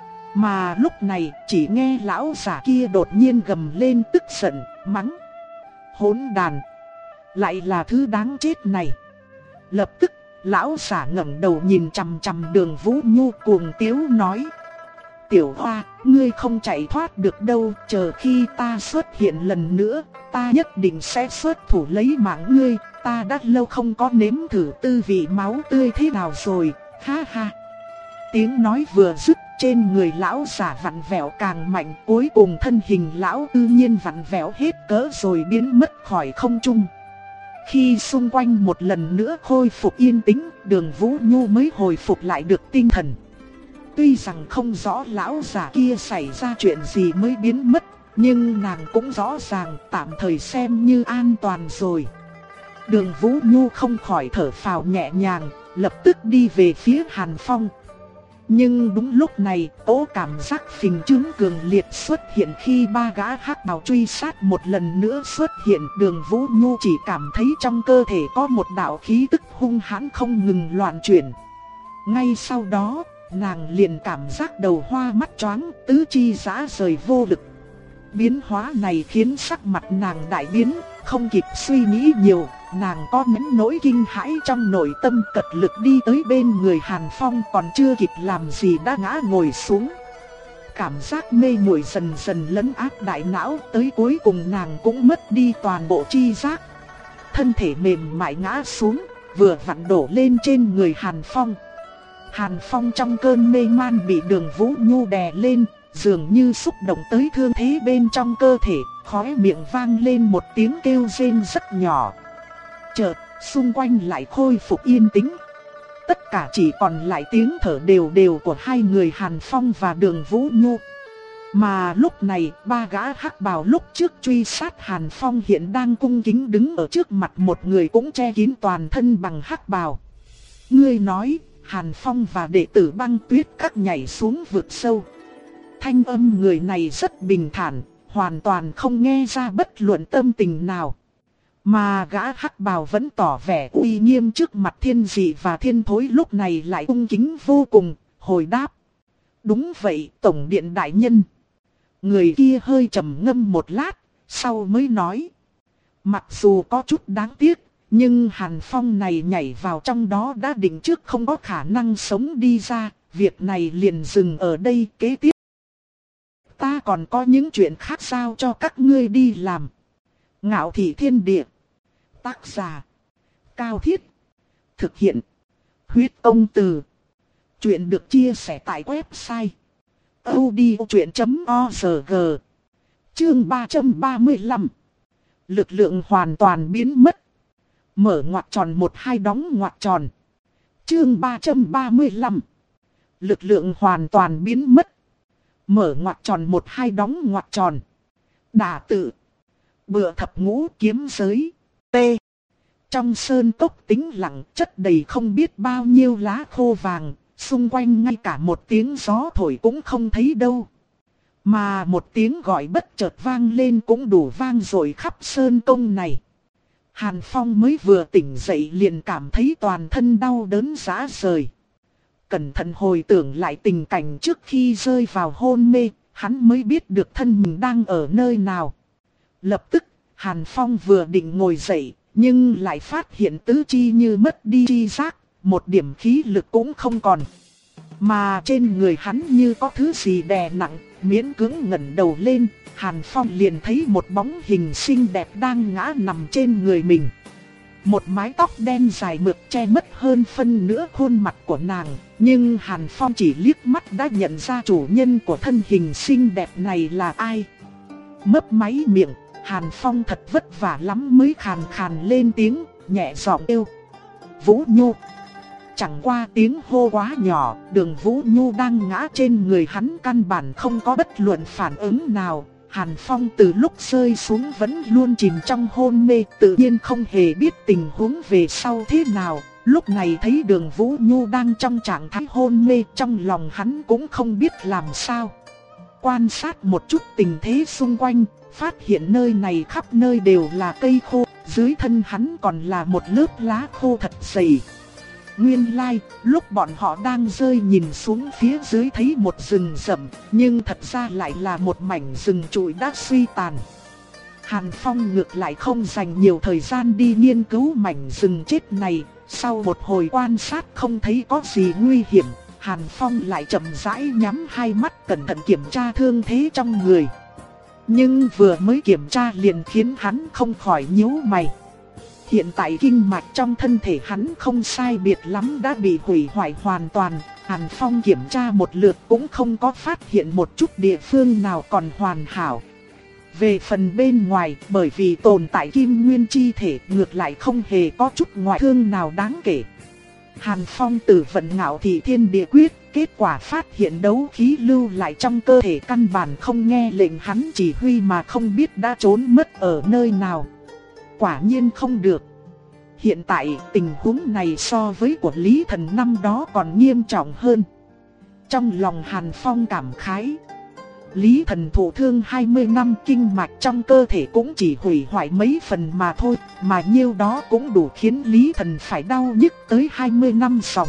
A: Mà lúc này chỉ nghe lão giả kia đột nhiên gầm lên tức giận, mắng: Hỗn đàn, lại là thứ đáng chết này. Lập tức lão giả ngẩng đầu nhìn chằm chằm Đường Vũ Nhu cuồng tiếu nói: Tiểu Hoa, ngươi không chạy thoát được đâu, chờ khi ta xuất hiện lần nữa, ta nhất định sẽ xuất thủ lấy mạng ngươi, ta đã lâu không có nếm thử tư vị máu tươi thế nào rồi, ha ha. Tiếng nói vừa dứt, trên người lão giả vặn vẹo càng mạnh, cuối cùng thân hình lão tự nhiên vặn vẹo hết cỡ rồi biến mất khỏi không trung. Khi xung quanh một lần nữa khôi phục yên tĩnh, Đường Vũ Nhu mới hồi phục lại được tinh thần. Tuy rằng không rõ lão giả kia xảy ra chuyện gì mới biến mất, nhưng nàng cũng rõ ràng tạm thời xem như an toàn rồi. Đường Vũ Nhu không khỏi thở phào nhẹ nhàng, lập tức đi về phía Hàn Phong. Nhưng đúng lúc này, cỗ cảm giác phình trướng cường liệt xuất hiện khi ba gã hắc bào truy sát một lần nữa xuất hiện. Đường Vũ Nhu chỉ cảm thấy trong cơ thể có một đạo khí tức hung hãn không ngừng loạn chuyển. Ngay sau đó, nàng liền cảm giác đầu hoa mắt choáng, tứ chi rã rời vô lực. Biến hóa này khiến sắc mặt nàng đại biến, không kịp suy nghĩ nhiều, nàng có nén nỗi kinh hãi trong nội tâm, cật lực đi tới bên người Hàn Phong, còn chưa kịp làm gì đã ngã ngồi xuống. Cảm giác mê muội dần dần lấn át đại não, tới cuối cùng nàng cũng mất đi toàn bộ tri giác. Thân thể mềm mại ngã xuống, vừa vặn đổ lên trên người Hàn Phong. Hàn Phong trong cơn mê man bị Đường Vũ Nhu đè lên, dường như xúc động tới thương thế bên trong cơ thể, khóe miệng vang lên một tiếng kêu rên rất nhỏ. Chợt, xung quanh lại khôi phục yên tĩnh. Tất cả chỉ còn lại tiếng thở đều đều của hai người Hàn Phong và Đường Vũ Nhu. Mà lúc này, ba gã hắc bào lúc trước truy sát Hàn Phong hiện đang cung kính đứng ở trước mặt một người cũng che kín toàn thân bằng hắc bào. Ngươi nói, Hàn Phong và đệ tử Băng Tuyết Các nhảy xuống vực sâu. Thanh âm người này rất bình thản, hoàn toàn không nghe ra bất luận tâm tình nào. Mà gã hắc bào vẫn tỏ vẻ uy nghiêm trước mặt Thiên Dị và Thiên Thối, lúc này lại cung kính vô cùng, hồi đáp. Đúng vậy, Tổng Điện Đại Nhân. Người kia hơi trầm ngâm một lát, sau mới nói. Mặc dù có chút đáng tiếc, nhưng Hàn Phong này nhảy vào trong đó đã định trước không có khả năng sống đi ra, việc này liền dừng ở đây. Kế tiếp, ta còn có những chuyện khác sao cho các ngươi đi làm. Ngạo Thị Thiên Địa. Tác giả Cao Thiết. Thực hiện Huyết Công Từ. Chuyện được chia sẻ tại website audiochuyện chấm org. Chương ba trăm ba mươi lăm. Lực lượng hoàn toàn biến mất. Mở ngoặc tròn một hai đóng ngoặc tròn. Chương ba trăm ba mươi lăm. Lực lượng hoàn toàn biến mất. Mở ngoặc tròn một hai đóng ngoặc tròn. Đả tự. Bựa thập ngũ kiếm giới. T. Trong sơn cốc tĩnh lặng chất đầy không biết bao nhiêu lá khô vàng. Xung quanh ngay cả một tiếng gió thổi cũng không thấy đâu. Mà một tiếng gọi bất chợt vang lên cũng đủ vang rồi khắp sơn công này. Hàn Phong mới vừa tỉnh dậy liền cảm thấy toàn thân đau đớn rã rời. Cẩn thận hồi tưởng lại tình cảnh trước khi rơi vào hôn mê, hắn mới biết được thân mình đang ở nơi nào. Lập tức, Hàn Phong vừa định ngồi dậy, nhưng lại phát hiện tứ chi như mất đi chi giác, một điểm khí lực cũng không còn. Mà trên người hắn như có thứ gì đè nặng, miễn cưỡng ngẩng đầu lên, Hàn Phong liền thấy một bóng hình xinh đẹp đang ngã nằm trên người mình. Một mái tóc đen dài mượt che mất hơn phân nửa khuôn mặt của nàng, nhưng Hàn Phong chỉ liếc mắt đã nhận ra chủ nhân của thân hình xinh đẹp này là ai. Mấp máy miệng, Hàn Phong thật vất vả lắm mới khàn khàn lên tiếng, nhẹ giọng kêu. Vũ Nhu. Chẳng qua tiếng hô quá nhỏ, Đường Vũ Nhu đang ngã trên người hắn căn bản không có bất luận phản ứng nào. Hàn Phong từ lúc rơi xuống vẫn luôn chìm trong hôn mê, tự nhiên không hề biết tình huống về sau thế nào. Lúc này thấy Đường Vũ Nhu đang trong trạng thái hôn mê, trong lòng hắn cũng không biết làm sao. Quan sát một chút tình thế xung quanh, phát hiện nơi này khắp nơi đều là cây khô, dưới thân hắn còn là một lớp lá khô thật dày. Nguyên lai, like, lúc bọn họ đang rơi nhìn xuống phía dưới thấy một rừng rậm, nhưng thật ra lại là một mảnh rừng trụi đã suy tàn. Hàn Phong ngược lại không dành nhiều thời gian đi nghiên cứu mảnh rừng chết này, sau một hồi quan sát không thấy có gì nguy hiểm, Hàn Phong lại chậm rãi nhắm hai mắt cẩn thận kiểm tra thương thế trong người. Nhưng vừa mới kiểm tra liền khiến hắn không khỏi nhíu mày. Hiện tại kinh mạch trong thân thể hắn không sai biệt lắm đã bị hủy hoại hoàn toàn. Hàn Phong kiểm tra một lượt cũng không có phát hiện một chút địa phương nào còn hoàn hảo. Về phần bên ngoài, bởi vì tồn tại kim nguyên chi thể, ngược lại không hề có chút ngoại thương nào đáng kể. Hàn Phong tử vận Ngạo Thị Thiên Địa Quyết, kết quả phát hiện đấu khí lưu lại trong cơ thể căn bản không nghe lệnh hắn chỉ huy mà không biết đã trốn mất ở nơi nào. Quả nhiên không được. Hiện tại tình huống này so với của Lý Thần năm đó còn nghiêm trọng hơn. Trong lòng Hàn Phong cảm khái. Lý Thần thụ thương hai mươi năm, kinh mạch trong cơ thể cũng chỉ hủy hoại mấy phần mà thôi, mà nhiêu đó cũng đủ khiến Lý Thần phải đau nhức tới hai mươi năm sòng.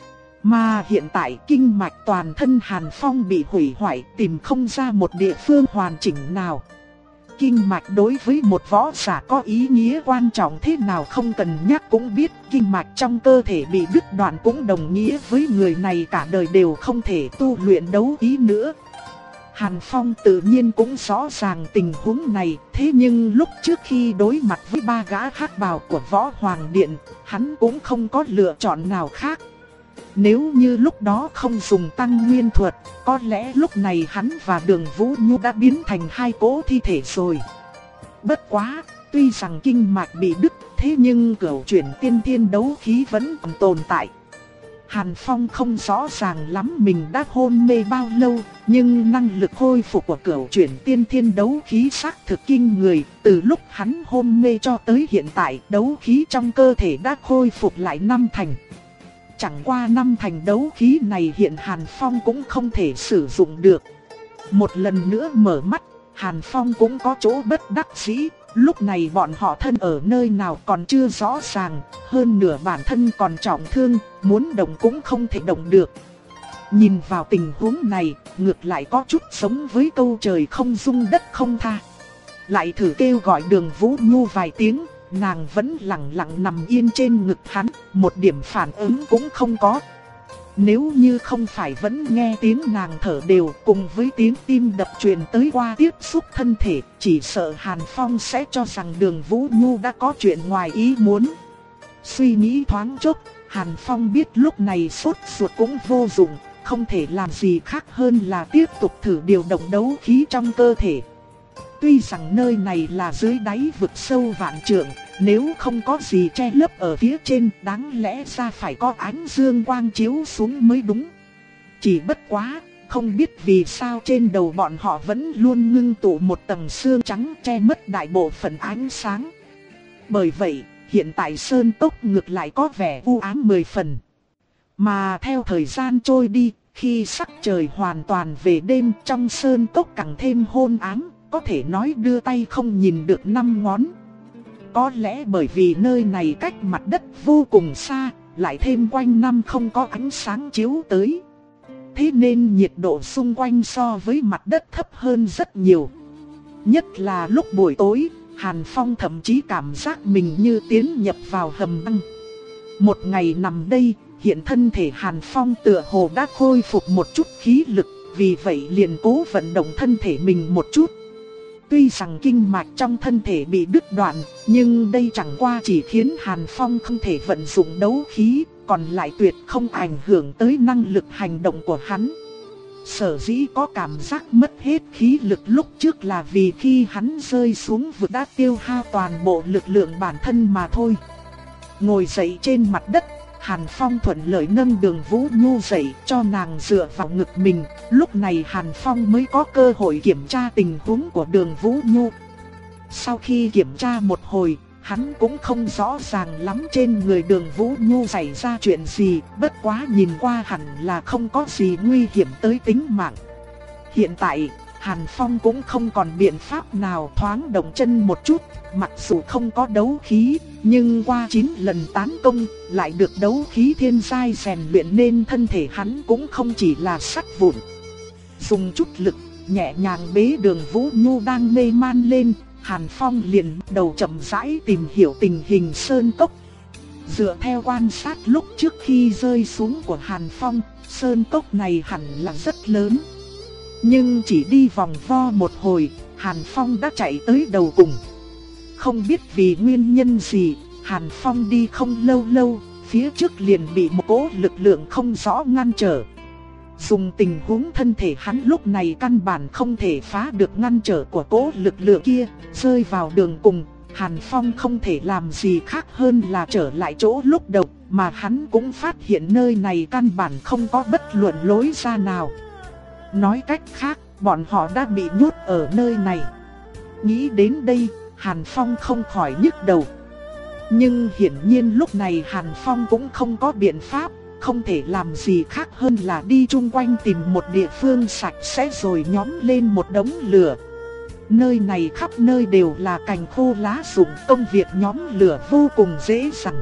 A: Mà hiện tại kinh mạch toàn thân Hàn Phong bị hủy hoại, tìm không ra một địa phương hoàn chỉnh nào. Kinh mạch đối với một võ giả có ý nghĩa quan trọng thế nào không cần nhắc cũng biết, kinh mạch trong cơ thể bị đứt đoạn cũng đồng nghĩa với người này cả đời đều không thể tu luyện đấu khí nữa. Hàn Phong tự nhiên cũng rõ ràng tình huống này, thế nhưng lúc trước khi đối mặt với ba gã hắc bào của Võ Hoàng Điện, hắn cũng không có lựa chọn nào khác. Nếu như lúc đó không dùng tăng nguyên thuật, có lẽ lúc này hắn và Đường Vũ Nhu đã biến thành hai cỗ thi thể rồi. Bất quá, tuy rằng kinh mạch bị đứt, thế nhưng cửu chuyển tiên thiên đấu khí vẫn còn tồn tại. Hàn Phong không rõ ràng lắm mình đã hôn mê bao lâu, nhưng năng lực khôi phục của cửu chuyển tiên thiên đấu khí xác thực kinh người. Từ lúc hắn hôn mê cho tới hiện tại, đấu khí trong cơ thể đã khôi phục lại năm thành. Chẳng qua năm thành đấu khí này hiện Hàn Phong cũng không thể sử dụng được. Một lần nữa mở mắt, Hàn Phong cũng có chỗ bất đắc dĩ. Lúc này bọn họ thân ở nơi nào còn chưa rõ ràng, hơn nửa bản thân còn trọng thương, muốn động cũng không thể động được. Nhìn vào tình huống này, ngược lại có chút giống với câu trời không dung đất không tha. Lại thử kêu gọi Đường Vũ Nhu vài tiếng, nàng vẫn lặng lặng nằm yên trên ngực hắn, một điểm phản ứng cũng không có. Nếu như không phải vẫn nghe tiếng nàng thở đều cùng với tiếng tim đập truyền tới qua tiếp xúc thân thể, chỉ sợ Hàn Phong sẽ cho rằng Đường Vũ Nhu đã có chuyện ngoài ý muốn. Suy nghĩ thoáng chốc, Hàn Phong biết lúc này sốt ruột cũng vô dụng, không thể làm gì khác hơn là tiếp tục thử điều động đấu khí trong cơ thể. Tuy rằng nơi này là dưới đáy vực sâu vạn trượng, nếu không có gì che lấp ở phía trên, đáng lẽ ra phải có ánh dương quang chiếu xuống mới đúng. Chỉ bất quá, không biết vì sao trên đầu bọn họ vẫn luôn ngưng tụ một tầng sương trắng che mất đại bộ phận ánh sáng. Bởi vậy, hiện tại sơn cốc ngược lại có vẻ u ám mười phần. Mà theo thời gian trôi đi, khi sắc trời hoàn toàn về đêm, trong sơn cốc càng thêm hôn ám, có thể nói đưa tay không nhìn được năm ngón. Có lẽ bởi vì nơi này cách mặt đất vô cùng xa, lại thêm quanh năm không có ánh sáng chiếu tới. Thế nên nhiệt độ xung quanh so với mặt đất thấp hơn rất nhiều. Nhất là lúc buổi tối, Hàn Phong thậm chí cảm giác mình như tiến nhập vào hầm băng. Một ngày nằm đây, hiện thân thể Hàn Phong tựa hồ đã khôi phục một chút khí lực, vì vậy liền cố vận động thân thể mình một chút. Tuy rằng kinh mạch trong thân thể bị đứt đoạn, nhưng đây chẳng qua chỉ khiến Hàn Phong không thể vận dụng đấu khí, còn lại tuyệt không ảnh hưởng tới năng lực hành động của hắn. Sở dĩ có cảm giác mất hết khí lực lúc trước là vì khi hắn rơi xuống vực đã tiêu hao toàn bộ lực lượng bản thân mà thôi. Ngồi dậy trên mặt đất, Hàn Phong thuận lợi nâng Đường Vũ Nhu dậy cho nàng dựa vào ngực mình. Lúc này Hàn Phong mới có cơ hội kiểm tra tình huống của Đường Vũ Nhu. Sau khi kiểm tra một hồi, hắn cũng không rõ ràng lắm trên người Đường Vũ Nhu xảy ra chuyện gì, bất quá nhìn qua hẳn là không có gì nguy hiểm tới tính mạng. Hiện tại, Hàn Phong cũng không còn biện pháp nào thoáng động chân một chút, mặc dù không có đấu khí, nhưng qua chín lần tán công, lại được đấu khí thiên giai rèn luyện nên thân thể hắn cũng không chỉ là sắt vụn. Dùng chút lực, nhẹ nhàng bế Đường Vũ Nhu đang mê man lên, Hàn Phong liền bắt đầu chậm rãi tìm hiểu tình hình sơn cốc. Dựa theo quan sát lúc trước khi rơi xuống của Hàn Phong, sơn cốc này hẳn là rất lớn. Nhưng chỉ đi vòng vo một hồi, Hàn Phong đã chạy tới đầu cùng. Không biết vì nguyên nhân gì, Hàn Phong đi không lâu lâu, phía trước liền bị một cỗ lực lượng không rõ ngăn trở. Dùng tình huống thân thể hắn lúc này căn bản không thể phá được ngăn trở của cỗ lực lượng kia, rơi vào đường cùng. Hàn Phong không thể làm gì khác hơn là trở lại chỗ lúc đầu, mà hắn cũng phát hiện nơi này căn bản không có bất luận lối ra nào. Nói cách khác, bọn họ đã bị nhốt ở nơi này. Nghĩ đến đây, Hàn Phong không khỏi nhức đầu. Nhưng hiển nhiên lúc này Hàn Phong cũng không có biện pháp, không thể làm gì khác hơn là đi chung quanh tìm một địa phương sạch sẽ rồi nhóm lên một đống lửa. Nơi này khắp nơi đều là cành khô lá rụng, công việc nhóm lửa vô cùng dễ dàng.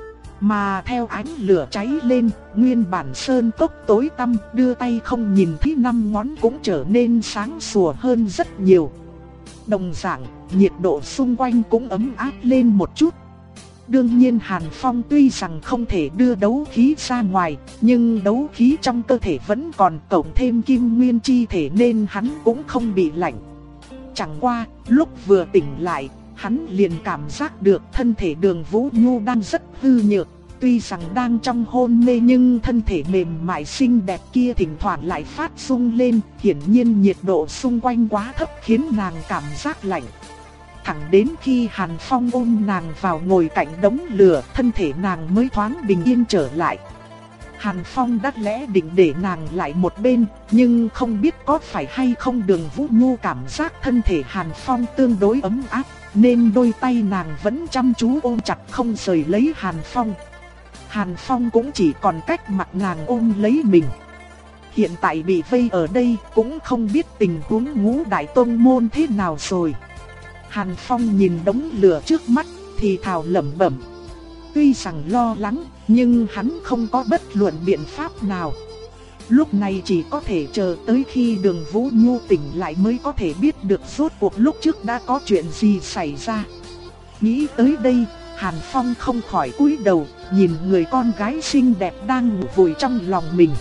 A: Mà theo ánh lửa cháy lên, nguyên bản sơn cốc tối tăm, đưa tay không nhìn thấy năm ngón cũng trở nên sáng sủa hơn rất nhiều. Đồng dạng, nhiệt độ xung quanh cũng ấm áp lên một chút. Đương nhiên Hàn Phong tuy rằng không thể đưa đấu khí ra ngoài, nhưng đấu khí trong cơ thể vẫn còn, cộng thêm kim nguyên chi thể nên hắn cũng không bị lạnh. Chẳng qua, lúc vừa tỉnh lại, hắn liền cảm giác được thân thể Đường Vũ Nhu đang rất hư nhược. Tuy rằng đang trong hôn mê nhưng thân thể mềm mại xinh đẹp kia thỉnh thoảng lại phát rung lên. Hiển nhiên nhiệt độ xung quanh quá thấp khiến nàng cảm giác lạnh. Thẳng đến khi Hàn Phong ôm nàng vào ngồi cạnh đống lửa, thân thể nàng mới thoáng bình yên trở lại. Hàn Phong đắt lẽ định để nàng lại một bên, nhưng không biết có phải hay không Đường Vũ Nhu cảm giác thân thể Hàn Phong tương đối ấm áp, nên đôi tay nàng vẫn chăm chú ôm chặt không rời lấy Hàn Phong. Hàn Phong cũng chỉ còn cách mặc nàng ôm lấy mình. Hiện tại bị vây ở đây cũng không biết tình huống Ngũ Đại Tông Môn thế nào rồi. Hàn Phong nhìn đống lửa trước mắt thì thào lẩm bẩm. Tuy rằng lo lắng nhưng hắn không có bất luận biện pháp nào. Lúc này chỉ có thể chờ tới khi Đường Vũ Nhu tỉnh lại mới có thể biết được rốt cuộc lúc trước đã có chuyện gì xảy ra. Nghĩ tới đây, Hàn Phong không khỏi cúi đầu, nhìn người con gái xinh đẹp đang ngủ vùi trong lòng mình.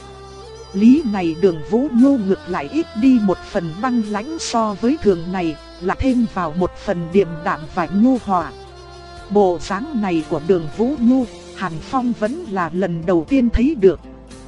A: Lý này Đường Vũ Nhu ngược lại ít đi một phần băng lãnh so với thường này, là thêm vào một phần điềm đạm và nhu hòa. Bộ dáng này của Đường Vũ Nhu, Hàn Phong vẫn là lần đầu tiên thấy được.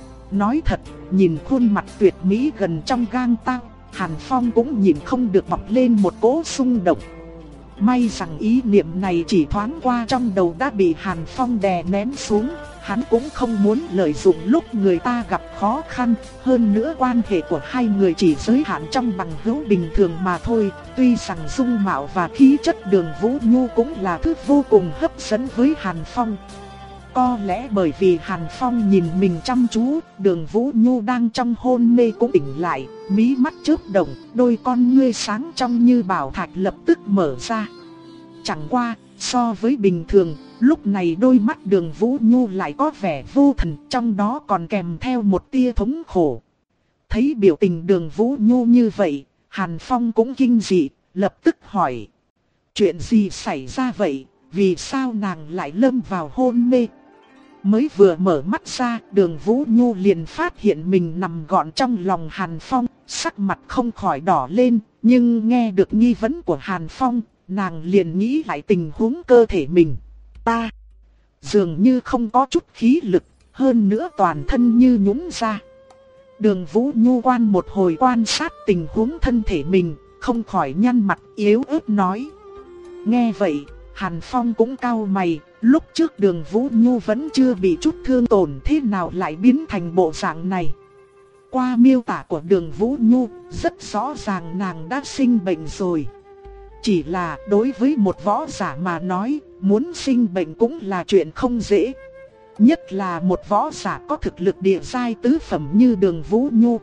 A: Nói thật, nhìn khuôn mặt tuyệt mỹ gần trong gang tấc, Hàn Phong cũng nhìn không được bộc lên một cỗ xung động. May rằng ý niệm này chỉ thoáng qua trong đầu đã bị Hàn Phong đè nén xuống. Hắn cũng không muốn lợi dụng lúc người ta gặp khó khăn. Hơn nữa quan hệ của hai người chỉ giới hạn trong bằng hữu bình thường mà thôi. Tuy rằng dung mạo và khí chất Đường Vũ Nhu cũng là thứ vô cùng hấp dẫn với Hàn Phong. Có lẽ bởi vì Hàn Phong nhìn mình chăm chú, Đường Vũ Nhu đang trong hôn mê cũng tỉnh lại, mí mắt chớp động, đôi con ngươi sáng trong như bảo thạch lập tức mở ra. Chẳng qua, so với bình thường, lúc này đôi mắt Đường Vũ Nhu lại có vẻ vô thần, trong đó còn kèm theo một tia thống khổ. Thấy biểu tình Đường Vũ Nhu như vậy, Hàn Phong cũng kinh dị, lập tức hỏi. Chuyện gì xảy ra vậy, vì sao nàng lại lâm vào hôn mê? Mới vừa mở mắt ra, Đường Vũ Nhu liền phát hiện mình nằm gọn trong lòng Hàn Phong, sắc mặt không khỏi đỏ lên, nhưng nghe được nghi vấn của Hàn Phong, nàng liền nghĩ lại tình huống cơ thể mình. Ta dường như không có chút khí lực, hơn nữa toàn thân như nhũn ra. Đường Vũ Nhu quan một hồi quan sát tình huống thân thể mình, không khỏi nhăn mặt yếu ớt nói. Nghe vậy, Hàn Phong cũng cau mày, lúc trước Đường Vũ Nhu vẫn chưa bị chút thương tổn thế nào lại biến thành bộ dạng này. Qua miêu tả của Đường Vũ Nhu, rất rõ ràng nàng đã sinh bệnh rồi. Chỉ là đối với một võ giả mà nói, muốn sinh bệnh cũng là chuyện không dễ. Nhất là một võ giả có thực lực địa giai tứ phẩm như Đường Vũ Nhu.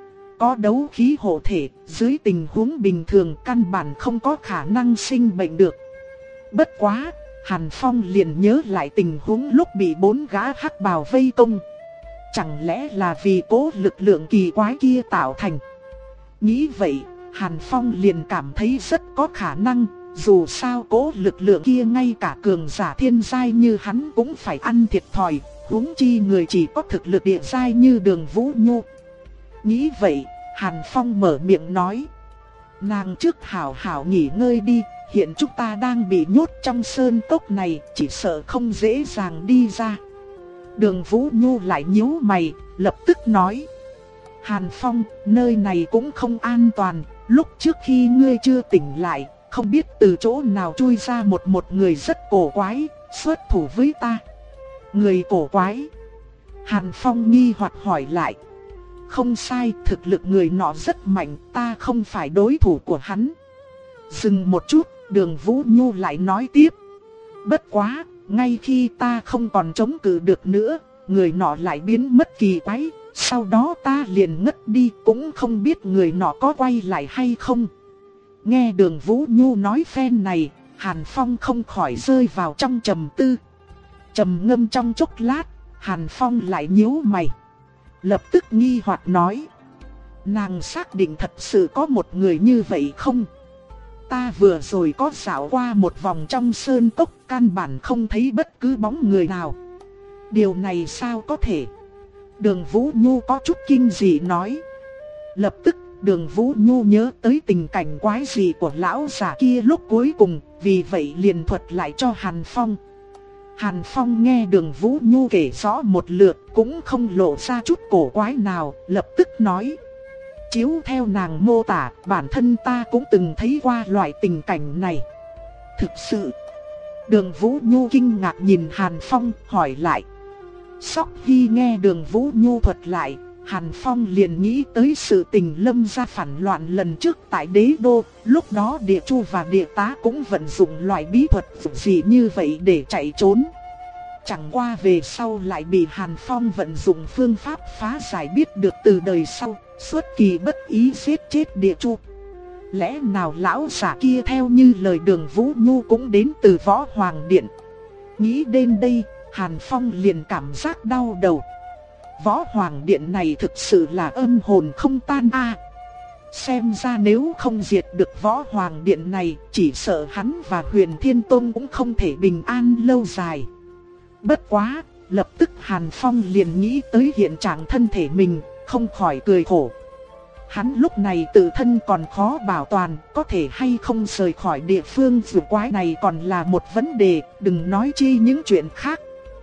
A: Có đấu khí hộ thể, dưới tình huống bình thường căn bản không có khả năng sinh bệnh được. Bất quá, Hàn Phong liền nhớ lại tình huống lúc bị bốn gã hắc bào vây công. Chẳng lẽ là vì cố lực lượng kỳ quái kia tạo thành? Nghĩ vậy, Hàn Phong liền cảm thấy rất có khả năng, dù sao cố lực lượng kia ngay cả cường giả thiên giai như hắn cũng phải ăn thiệt thòi, huống chi người chỉ có thực lực địa giai như Đường Vũ Nhu. Nghĩ vậy, Hàn Phong mở miệng nói. Nàng trước hảo hảo nghỉ ngơi đi, hiện chúng ta đang bị nhốt trong sơn cốc này, chỉ sợ không dễ dàng đi ra. Đường Vũ Nhu lại nhíu mày, lập tức nói. Hàn Phong, nơi này cũng không an toàn, lúc trước khi ngươi chưa tỉnh lại, không biết từ chỗ nào chui ra một một người rất cổ quái, xuất thủ với ta. Người cổ quái? Hàn Phong nghi hoặc hỏi lại. Không sai, thực lực người nọ rất mạnh, ta không phải đối thủ của hắn. Dừng một chút, Đường Vũ Nhu lại nói tiếp. Bất quá, ngay khi ta không còn chống cự được nữa, người nọ lại biến mất kỳ quái. Sau đó ta liền ngất đi, cũng không biết người nọ có quay lại hay không. Nghe Đường Vũ Nhu nói phen này, Hàn Phong không khỏi rơi vào trong trầm tư. Trầm ngâm trong chốc lát, Hàn Phong lại nhíu mày, lập tức nghi hoặc nói. Nàng xác định thật sự có một người như vậy không? Ta vừa rồi có dạo qua một vòng trong sơn cốc, căn bản không thấy bất cứ bóng người nào. Điều này sao có thể? Đường Vũ Nhu có chút kinh dị nói. Lập tức Đường Vũ Nhu nhớ tới tình cảnh quái dị của lão già kia lúc cuối cùng, vì vậy liền thuật lại cho Hàn Phong. Hàn Phong nghe Đường Vũ Nhu kể rõ một lượt cũng không lộ ra chút cổ quái nào, lập tức nói. Chiếu theo nàng mô tả, bản thân ta cũng từng thấy qua loại tình cảnh này. Thực sự? Đường Vũ Nhu kinh ngạc nhìn Hàn Phong, hỏi lại. Sóc Hy nghe Đường Vũ Nhu thuật lại, Hàn Phong liền nghĩ tới sự tình lâm ra phản loạn lần trước tại đế đô. Lúc đó địa chu và địa tá cũng vận dụng loại bí thuật gì như vậy để chạy trốn. Chẳng qua về sau lại bị Hàn Phong vận dụng phương pháp phá giải biết được từ đời sau, xuất kỳ bất ý giết chết Địa Chu. Lẽ nào lão giả kia theo như lời Đường Vũ Nhu cũng đến từ Võ Hoàng Điện? Nghĩ đến đây, Hàn Phong liền cảm giác đau đầu. Võ Hoàng Điện này thực sự là âm hồn không tan a. Xem ra nếu không diệt được Võ Hoàng Điện này, chỉ sợ hắn và Huyền Thiên Tông cũng không thể bình an lâu dài. Bất quá, lập tức Hàn Phong liền nghĩ tới hiện trạng thân thể mình, không khỏi cười khổ. Hắn lúc này tự thân còn khó bảo toàn, có thể hay không rời khỏi địa phương rùa quái này còn là một vấn đề, đừng nói chi những chuyện khác.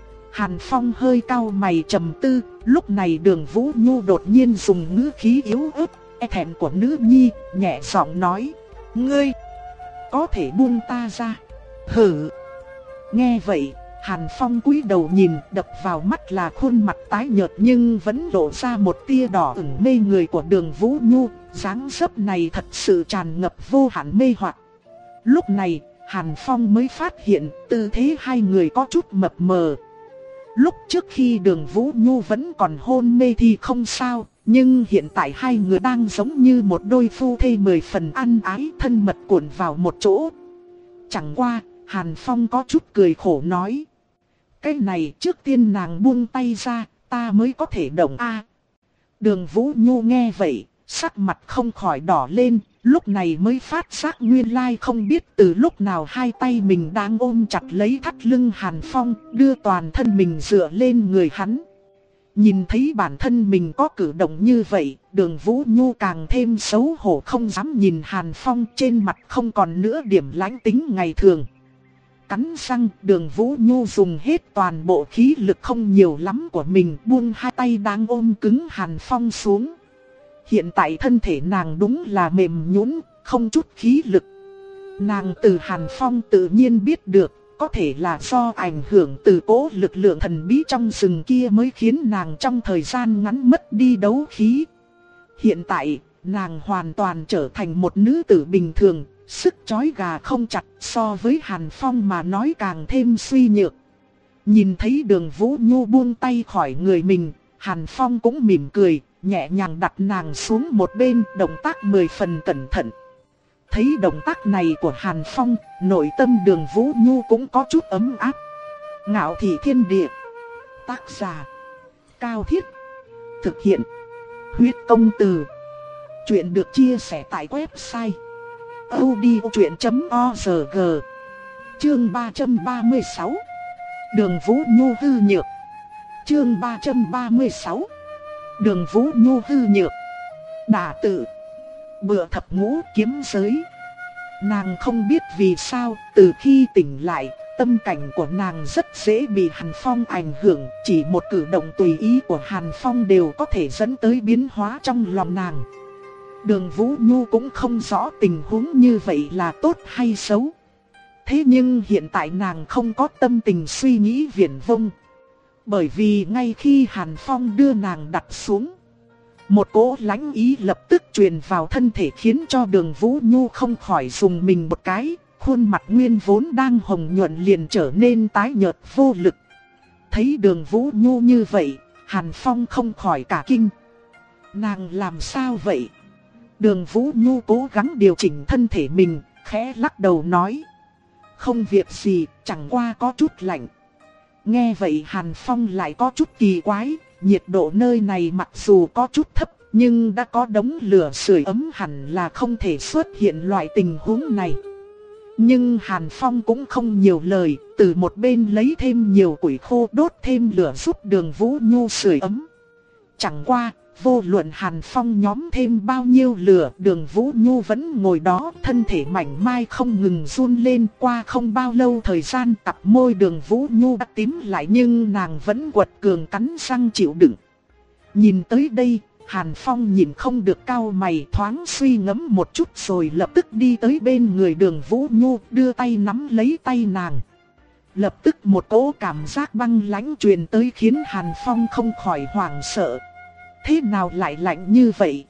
A: Hàn Phong hơi cau mày trầm tư, lúc này Đường Vũ Nhu đột nhiên dùng ngữ khí yếu ớt, e thẹn của nữ nhi, nhẹ giọng nói: "Ngươi có thể buông ta ra." Hử. Nghe vậy, Hàn Phong cúi đầu nhìn, đập vào mắt là khuôn mặt tái nhợt nhưng vẫn lộ ra một tia đỏ ửng mê người của Đường Vũ Nhu, dáng dấp này thật sự tràn ngập vô hạn mê hoặc. Lúc này, Hàn Phong mới phát hiện tư thế hai người có chút mập mờ. Lúc trước khi Đường Vũ Nhu vẫn còn hôn mê thì không sao, nhưng hiện tại hai người đang giống như một đôi phu thê mười phần ăn ái thân mật cuộn vào một chỗ. Chẳng qua, Hàn Phong có chút cười khổ nói: "Cái này trước tiên nàng buông tay ra, ta mới có thể động a." Đường Vũ Nhu nghe vậy, sắc mặt không khỏi đỏ lên, lúc này mới phát giác nguyên lai không biết từ lúc nào hai tay mình đang ôm chặt lấy thắt lưng Hàn Phong, đưa toàn thân mình dựa lên người hắn. Nhìn thấy bản thân mình có cử động như vậy, Đường Vũ Nhu càng thêm xấu hổ không dám nhìn Hàn Phong, trên mặt không còn nữa điểm lãnh tính ngày thường. Cắn răng, Đường Vũ Nhu dùng hết toàn bộ khí lực không nhiều lắm của mình, buông hai tay đang ôm cứng Hàn Phong xuống. Hiện tại thân thể nàng đúng là mềm nhũn, không chút khí lực. Nàng từ Hàn Phong tự nhiên biết được, có thể là do ảnh hưởng từ cỗ lực lượng thần bí trong rừng kia mới khiến nàng trong thời gian ngắn mất đi đấu khí. Hiện tại, nàng hoàn toàn trở thành một nữ tử bình thường, sức chói gà không chặt, so với Hàn Phong mà nói càng thêm suy nhược. Nhìn thấy Đường Vũ Nhu buông tay khỏi người mình, Hàn Phong cũng mỉm cười, nhẹ nhàng đặt nàng xuống một bên, động tác mười phần cẩn thận. Thấy động tác này của Hàn Phong, nội tâm Đường Vũ Nhu cũng có chút ấm áp. Ngạo Thị Thiên Địa. Tác giả: Cao Thiết. Thực hiện: Huyết Công Từ. Chuyện được chia sẻ tại website audiochuyện chấm org. Chương ba trăm ba mươi sáu. Đường Vũ Nhu hư nhược. Chương ba trăm ba mươi sáu. Đường Vũ Nhu hư nhược. Đả tự. Bựa thập ngũ kiếm giới. Nàng không biết vì sao, từ khi tỉnh lại, tâm cảnh của nàng rất dễ bị Hàn Phong ảnh hưởng, chỉ một cử động tùy ý của Hàn Phong đều có thể dẫn tới biến hóa trong lòng nàng. Đường Vũ Nhu cũng không rõ tình huống như vậy là tốt hay xấu. Thế nhưng hiện tại nàng không có tâm tình suy nghĩ viển vông. Bởi vì ngay khi Hàn Phong đưa nàng đặt xuống, một cỗ lãnh ý lập tức truyền vào thân thể khiến cho Đường Vũ Nhu không khỏi dùng mình một cái, khuôn mặt nguyên vốn đang hồng nhuận liền trở nên tái nhợt vô lực. Thấy Đường Vũ Nhu như vậy, Hàn Phong không khỏi cả kinh. Nàng làm sao vậy? Đường Vũ Nhu cố gắng điều chỉnh thân thể mình, khẽ lắc đầu nói: "Không việc gì, chẳng qua có chút lạnh." Nghe vậy Hàn Phong lại có chút kỳ quái, nhiệt độ nơi này mặc dù có chút thấp, nhưng đã có đống lửa sưởi ấm hẳn là không thể xuất hiện loại tình huống này. Nhưng Hàn Phong cũng không nhiều lời, từ một bên lấy thêm nhiều củi khô đốt thêm lửa giúp Đường Vũ Nhu sưởi ấm. Chẳng qua, vô luận Hàn Phong nhóm thêm bao nhiêu lửa, Đường Vũ Nhu vẫn ngồi đó, thân thể mảnh mai không ngừng run lên. Qua không bao lâu thời gian, cặp môi Đường Vũ Nhu đã tím lại nhưng nàng vẫn quật cường cắn răng chịu đựng. Nhìn tới đây, Hàn Phong nhìn không được cau mày, thoáng suy ngẫm một chút rồi lập tức đi tới bên người Đường Vũ Nhu, đưa tay nắm lấy tay nàng. Lập tức một cỗ cảm giác băng lãnh truyền tới khiến Hàn Phong không khỏi hoảng sợ. Thế nào lại lạnh như vậy?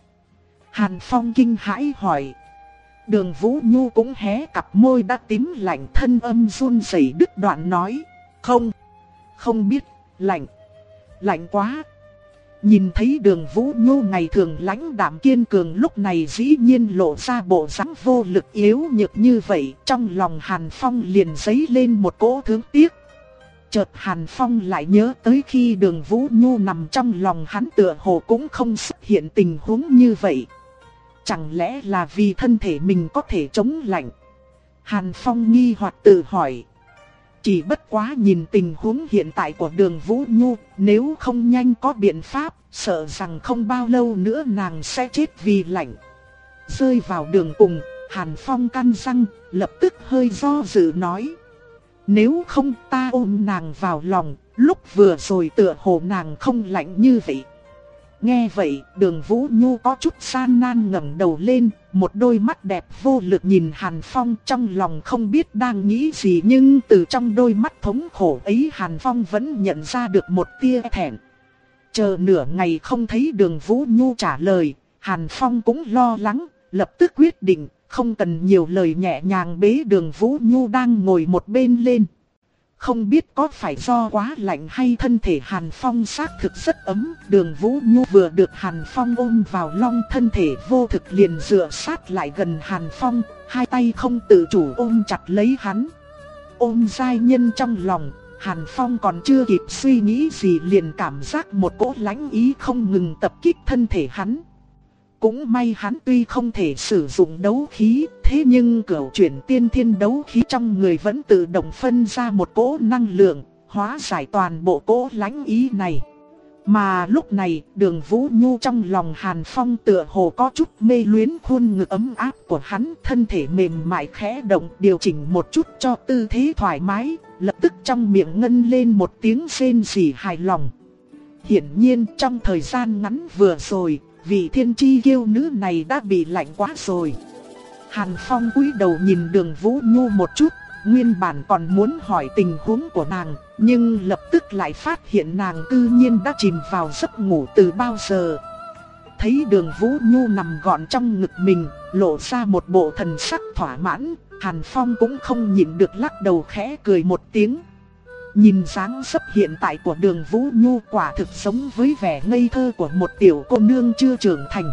A: Hàn Phong kinh hãi hỏi. Đường Vũ Nhu cũng hé cặp môi đã tím lạnh, thân âm run rẩy đứt đoạn nói: Không, Không biết, lạnh, lạnh quá. Nhìn thấy Đường Vũ Nhu ngày thường lãnh đạm kiên cường lúc này dĩ nhiên lộ ra bộ dáng vô lực yếu nhược như vậy, trong lòng Hàn Phong liền dấy lên một cỗ thương tiếc. Chợt Hàn Phong lại nhớ tới khi Đường Vũ Nhu nằm trong lòng hắn tựa hồ cũng không xuất hiện tình huống như vậy. Chẳng lẽ là vì thân thể mình có thể chống lạnh? Hàn Phong nghi hoặc tự hỏi. Chỉ bất quá nhìn tình huống hiện tại của Đường Vũ Nhu, nếu không nhanh có biện pháp, sợ rằng không bao lâu nữa nàng sẽ chết vì lạnh. Rơi vào đường cùng, Hàn Phong cắn răng, lập tức hơi do dự nói. Nếu không ta ôm nàng vào lòng, lúc vừa rồi tựa hồ nàng không lạnh như vậy. Nghe vậy, Đường Vũ Nhu có chút gian nan ngẩng đầu lên, một đôi mắt đẹp vô lực nhìn Hàn Phong, trong lòng không biết đang nghĩ gì, nhưng từ trong đôi mắt thống khổ ấy Hàn Phong vẫn nhận ra được một tia thẹn. Chờ nửa ngày không thấy Đường Vũ Nhu trả lời, Hàn Phong cũng lo lắng, lập tức quyết định, không cần nhiều lời nhẹ nhàng bế Đường Vũ Nhu đang ngồi một bên lên. Không biết có phải do quá lạnh hay thân thể Hàn Phong xác thực rất ấm, Đường Vũ Nhu vừa được Hàn Phong ôm vào lòng, thân thể vô thực liền dựa sát lại gần Hàn Phong, hai tay không tự chủ ôm chặt lấy hắn. Ôm giai nhân trong lòng, Hàn Phong còn chưa kịp suy nghĩ gì liền cảm giác một cỗ lãnh ý không ngừng tập kích thân thể hắn. Cũng may hắn tuy không thể sử dụng đấu khí, thế nhưng cửu chuyển tiên thiên đấu khí trong người vẫn tự động phân ra một cỗ năng lượng, hóa giải toàn bộ cỗ lãnh ý này. Mà lúc này, Đường Vũ Nhu trong lòng Hàn Phong tựa hồ có chút mê luyến khuôn ngực ấm áp của hắn, thân thể mềm mại khẽ động điều chỉnh một chút cho tư thế thoải mái, lập tức trong miệng ngân lên một tiếng rên rỉ hài lòng. Hiển nhiên trong thời gian ngắn vừa rồi, vị thiên chi kiêu nữ này đã bị lạnh quá rồi. Hàn Phong cúi đầu nhìn Đường Vũ Nhu một chút, nguyên bản còn muốn hỏi tình huống của nàng, nhưng lập tức lại phát hiện nàng cư nhiên đã chìm vào giấc ngủ từ bao giờ. Thấy Đường Vũ Nhu nằm gọn trong ngực mình, lộ ra một bộ thần sắc thỏa mãn, Hàn Phong cũng không nhịn được lắc đầu khẽ cười một tiếng. Nhìn dáng dấp hiện tại của Đường Vũ Nhu quả thực giống với vẻ ngây thơ của một tiểu cô nương chưa trưởng thành.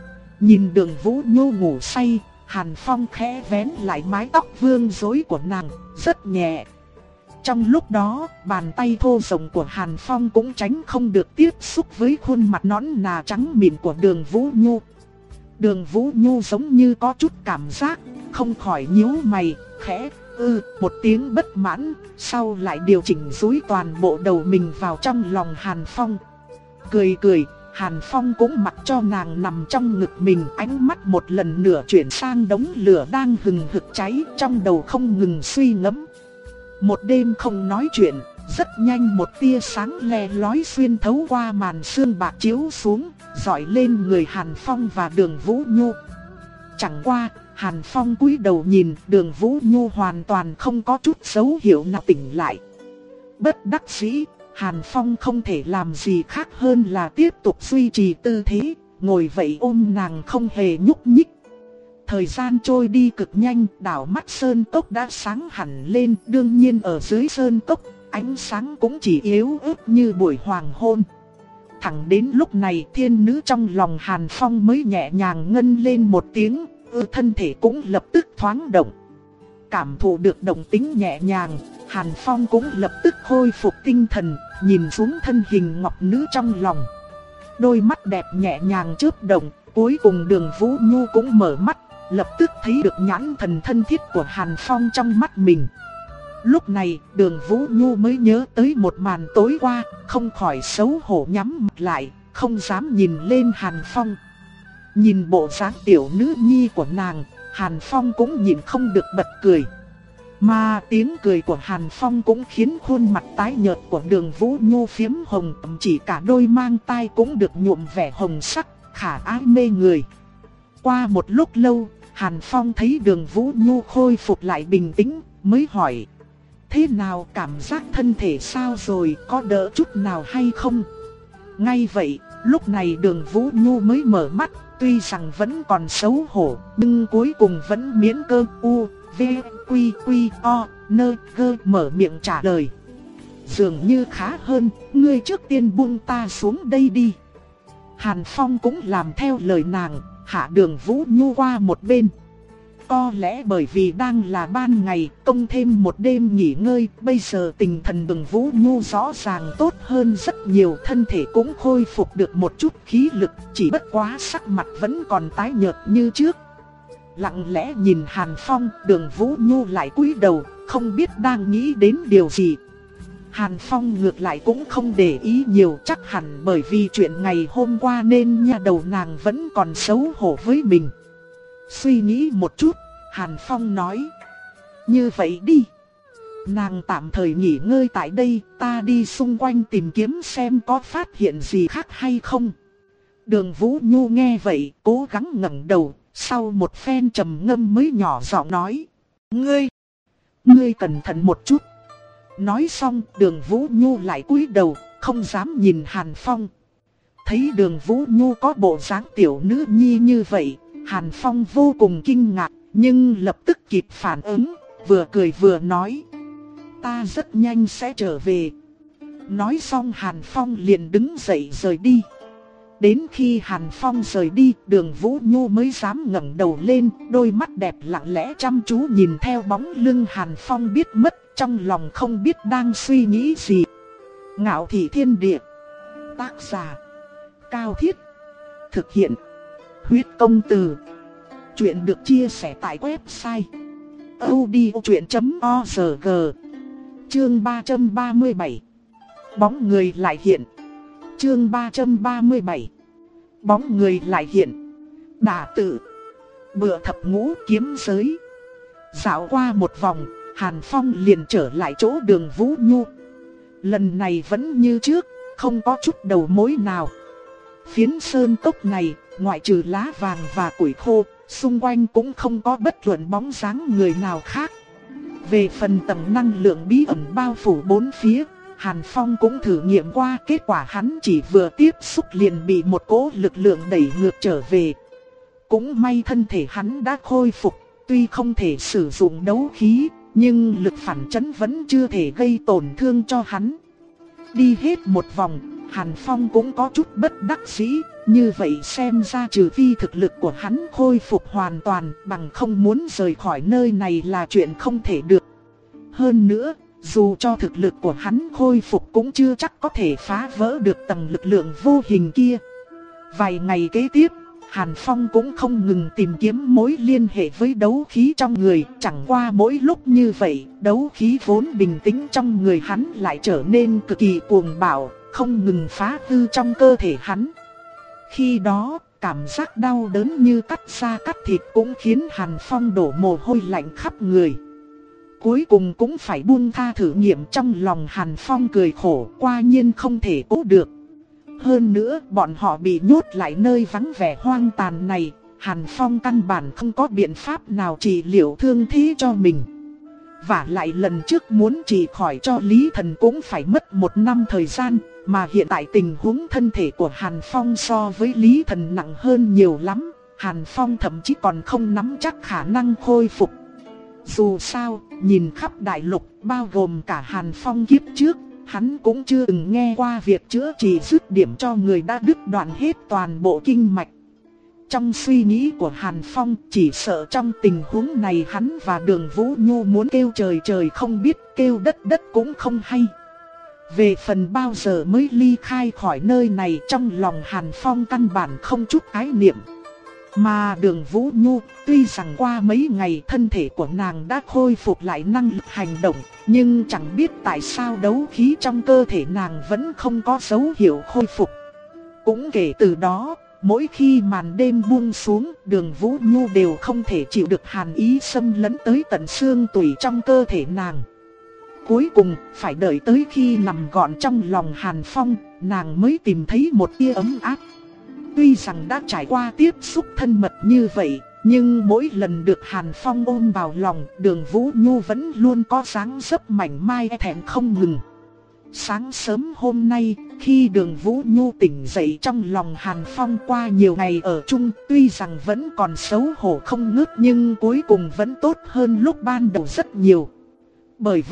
A: Nhìn Đường Vũ Nhu ngủ say, Hàn Phong khẽ vén lại mái tóc vương rối của nàng, rất nhẹ. Trong lúc đó, bàn tay thô rộng của Hàn Phong cũng tránh không được tiếp xúc với khuôn mặt nõn nà trắng mịn của Đường Vũ Nhu. Đường Vũ Nhu giống như có chút cảm giác, không khỏi nhíu mày, khẽ ư một tiếng bất mãn, sau lại điều chỉnh dúi toàn bộ đầu mình vào trong lòng Hàn Phong. Cười cười, Hàn Phong cũng mặc cho nàng nằm trong ngực mình, ánh mắt một lần nữa chuyển sang đống lửa đang hừng hực cháy, trong đầu không ngừng suy ngẫm. Một đêm không nói chuyện, rất nhanh một tia sáng le lói xuyên thấu qua màn sương bạc chiếu xuống, rọi lên người Hàn Phong và Đường Vũ Nhu. Chẳng qua, Hàn Phong cúi đầu nhìn, Đường Vũ Nhu hoàn toàn không có chút dấu hiệu nào tỉnh lại. Bất đắc dĩ, Hàn Phong không thể làm gì khác hơn là tiếp tục duy trì tư thế, ngồi vậy ôm nàng không hề nhúc nhích. Thời gian trôi đi cực nhanh, đảo mắt sơn cốc đã sáng hẳn lên, đương nhiên ở dưới sơn cốc, ánh sáng cũng chỉ yếu ớt như buổi hoàng hôn. Thẳng đến lúc này thiên nữ trong lòng Hàn Phong mới nhẹ nhàng ngân lên một tiếng, ư thân thể cũng lập tức thoáng động. Cảm thụ được động tính nhẹ nhàng, Hàn Phong cũng lập tức khôi phục tinh thần, nhìn xuống thân hình ngọc nữ trong lòng. Đôi mắt đẹp nhẹ nhàng chớp động, cuối cùng Đường Vũ Nhu cũng mở mắt, lập tức thấy được nhãn thần thân thiết của Hàn Phong trong mắt mình. Lúc này, Đường Vũ Nhu mới nhớ tới một màn tối qua, không khỏi xấu hổ nhắm mặt lại, không dám nhìn lên Hàn Phong. Nhìn bộ dáng tiểu nữ nhi của nàng, Hàn Phong cũng nhịn không được bật cười. Mà tiếng cười của Hàn Phong cũng khiến khuôn mặt tái nhợt của Đường Vũ Nhu phiếm hồng, thậm chỉ cả đôi mang tai cũng được nhuộm vẻ hồng sắc, khả ái mê người. Qua một lúc lâu, Hàn Phong thấy Đường Vũ Nhu khôi phục lại bình tĩnh, mới hỏi: thế nào, cảm giác thân thể sao rồi, có đỡ chút nào hay không? Ngay vậy, lúc này Đường Vũ Nhu mới mở mắt, tuy rằng vẫn còn xấu hổ, nhưng cuối cùng vẫn miễn cưỡng u, v, quy quy o, nơ, gơ mở miệng trả lời. dường như khá hơn, ngươi trước tiên buông ta xuống đây đi. Hàn Phong cũng làm theo lời nàng, hạ Đường Vũ Nhu qua một bên. Có lẽ bởi vì đang là ban ngày, công thêm một đêm nghỉ ngơi, bây giờ tinh thần Đường Vũ Nhu rõ ràng tốt hơn rất nhiều, thân thể cũng khôi phục được một chút khí lực, chỉ bất quá sắc mặt vẫn còn tái nhợt như trước. Lặng lẽ nhìn Hàn Phong, Đường Vũ Nhu lại cúi đầu, không biết đang nghĩ đến điều gì. Hàn Phong ngược lại cũng không để ý nhiều, chắc hẳn bởi vì chuyện ngày hôm qua nên nha đầu nàng vẫn còn xấu hổ với mình. Suy nghĩ một chút, Hàn Phong nói: như vậy đi, nàng tạm thời nghỉ ngơi tại đây, ta đi xung quanh tìm kiếm xem có phát hiện gì khác hay không. Đường Vũ Nhu nghe vậy, cố gắng ngẩng đầu, sau một phen trầm ngâm mới nhỏ giọng nói: Ngươi, ngươi cẩn thận một chút. Nói xong, Đường Vũ Nhu lại cúi đầu, không dám nhìn Hàn Phong. Thấy Đường Vũ Nhu có bộ dáng tiểu nữ nhi như vậy, Hàn Phong vô cùng kinh ngạc, nhưng lập tức kịp phản ứng, vừa cười vừa nói: ta rất nhanh sẽ trở về. Nói xong Hàn Phong liền đứng dậy rời đi. Đến khi Hàn Phong rời đi, Đường Vũ Nhu mới dám ngẩng đầu lên, đôi mắt đẹp lặng lẽ chăm chú nhìn theo bóng lưng Hàn Phong biết mất, trong lòng không biết đang suy nghĩ gì. Ngạo Thị Thiên Địa. Tác giả: Cao Thiết. Thực hiện: Huyết Công Từ. Chuyện được chia sẻ tại website audiochuyện chấm org. Chương ba trăm ba mươi bảy. Bóng người lại hiện. Chương ba trăm ba mươi bảy. Bóng người lại hiện. Đả tự. Bựa thập ngũ kiếm giới. Dạo qua một vòng, Hàn Phong liền trở lại chỗ Đường Vũ Nhu. Lần này vẫn như trước, không có chút đầu mối nào. Phiến sơn cốc này, ngoại trừ lá vàng và củi khô, xung quanh cũng không có bất luận bóng dáng người nào khác. Về phần tầng năng lượng bí ẩn bao phủ bốn phía, Hàn Phong cũng thử nghiệm qua, kết quả hắn chỉ vừa tiếp xúc liền bị một cỗ lực lượng đẩy ngược trở về. Cũng may thân thể hắn đã khôi phục, tuy không thể sử dụng đấu khí, nhưng lực phản chấn vẫn chưa thể gây tổn thương cho hắn. Đi hết một vòng, Hàn Phong cũng có chút bất đắc dĩ, như vậy xem ra trừ phi thực lực của hắn khôi phục hoàn toàn, bằng không muốn rời khỏi nơi này là chuyện không thể được. Hơn nữa, dù cho thực lực của hắn khôi phục cũng chưa chắc có thể phá vỡ được tầng lực lượng vô hình kia. Vài ngày kế tiếp, Hàn Phong cũng không ngừng tìm kiếm mối liên hệ với đấu khí trong người. Chẳng qua mỗi lúc như vậy, đấu khí vốn bình tĩnh trong người hắn lại trở nên cực kỳ cuồng bạo, không ngừng phá hư trong cơ thể hắn. Khi đó, cảm giác đau đớn như cắt da cắt thịt cũng khiến Hàn Phong đổ mồ hôi lạnh khắp người. Cuối cùng cũng phải buông tha thử nghiệm, trong lòng Hàn Phong cười khổ, quả nhiên không thể cố được. Hơn nữa, bọn họ bị nhốt lại nơi vắng vẻ hoang tàn này, Hàn Phong căn bản không có biện pháp nào trị liệu thương thế cho mình. Và lại lần trước muốn trị khỏi cho Lý Thần cũng phải mất một năm thời gian, mà hiện tại tình huống thân thể của Hàn Phong so với Lý Thần nặng hơn nhiều lắm, Hàn Phong thậm chí còn không nắm chắc khả năng khôi phục. Dù sao, nhìn khắp đại lục, bao gồm cả Hàn Phong kiếp trước, hắn cũng chưa từng nghe qua việc chữa trị dứt điểm cho người đã đứt đoạn hết toàn bộ kinh mạch. Trong suy nghĩ của Hàn Phong, chỉ sợ trong tình huống này hắn và Đường Vũ Nhu muốn kêu trời trời không biết, kêu đất đất cũng không hay. Về phần bao giờ mới ly khai khỏi nơi này, trong lòng Hàn Phong căn bản không chút ái niệm. Mà Đường Vũ Nhu, tuy rằng qua mấy ngày thân thể của nàng đã khôi phục lại năng lực hành động, nhưng chẳng biết tại sao đấu khí trong cơ thể nàng vẫn không có dấu hiệu khôi phục. Cũng kể từ đó, mỗi khi màn đêm buông xuống, Đường Vũ Nhu đều không thể chịu được hàn ý xâm lấn tới tận xương tủy trong cơ thể nàng. Cuối cùng, phải đợi tới khi nằm gọn trong lòng Hàn Phong, nàng mới tìm thấy một tia ấm áp. Tuy rằng đã trải qua tiếp xúc thân mật như vậy, nhưng mỗi lần được Hàn Phong ôm vào lòng, Đường Vũ Nhu vẫn luôn có dáng dấp mảnh mai e thẹn không ngừng. Sáng sớm hôm nay, khi Đường Vũ Nhu tỉnh dậy trong lòng Hàn Phong, qua nhiều ngày ở chung, tuy rằng vẫn còn xấu hổ không ngớt nhưng cuối cùng vẫn tốt hơn lúc ban đầu rất nhiều. Bởi vậy,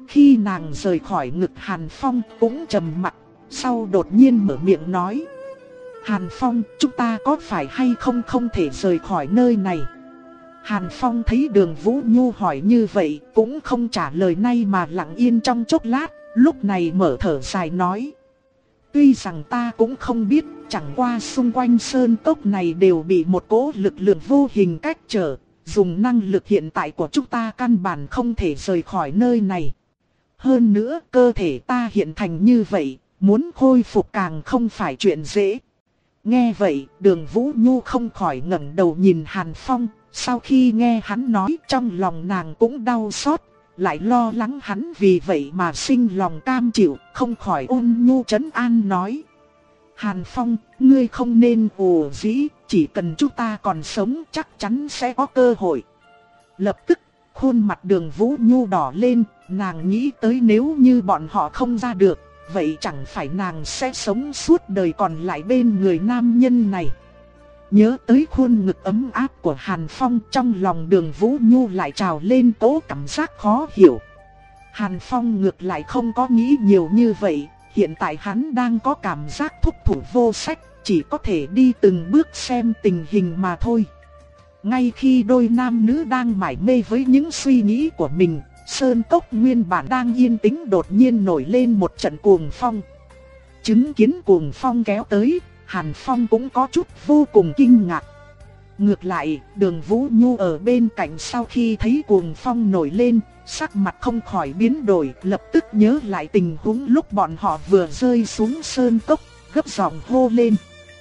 A: khi nàng rời khỏi ngực Hàn Phong cũng trầm mặc, sau đột nhiên mở miệng nói: Hàn Phong, chúng ta có phải hay không không thể rời khỏi nơi này? Hàn Phong thấy Đường Vũ Nhu hỏi như vậy cũng không trả lời ngay mà lặng yên trong chốc lát, lúc này mở thở dài nói: Tuy rằng ta cũng không biết, chẳng qua xung quanh sơn cốc này đều bị một cỗ lực lượng vô hình cách trở, dùng năng lực hiện tại của chúng ta căn bản không thể rời khỏi nơi này. Hơn nữa cơ thể ta hiện thành như vậy, muốn khôi phục càng không phải chuyện dễ. Nghe vậy, Đường Vũ Nhu không khỏi ngẩng đầu nhìn Hàn Phong, sau khi nghe hắn nói trong lòng nàng cũng đau xót, lại lo lắng hắn vì vậy mà sinh lòng cam chịu, không khỏi ôn nhu trấn an nói: Hàn Phong, ngươi không nên ồ dĩ, chỉ cần chúng ta còn sống chắc chắn sẽ có cơ hội. Lập tức, khuôn mặt Đường Vũ Nhu đỏ lên, nàng nghĩ tới nếu như bọn họ không ra được, vậy chẳng phải nàng sẽ sống suốt đời còn lại bên người nam nhân này. Nhớ tới khuôn ngực ấm áp của Hàn Phong, trong lòng Đường Vũ Nhu lại trào lên cỗ cảm giác khó hiểu. Hàn Phong ngược lại không có nghĩ nhiều như vậy, hiện tại hắn đang có cảm giác thúc thủ vô sách, chỉ có thể đi từng bước xem tình hình mà thôi. Ngay khi đôi nam nữ đang mải mê với những suy nghĩ của mình, sơn cốc nguyên bản đang yên tĩnh đột nhiên nổi lên một trận cuồng phong. Chứng kiến cuồng phong kéo tới, Hàn Phong cũng có chút vô cùng kinh ngạc. Ngược lại, Đường Vũ Nhu ở bên cạnh sau khi thấy cuồng phong nổi lên, sắc mặt không khỏi biến đổi, lập tức nhớ lại tình huống lúc bọn họ vừa rơi xuống sơn cốc, gấp giọng hô lên: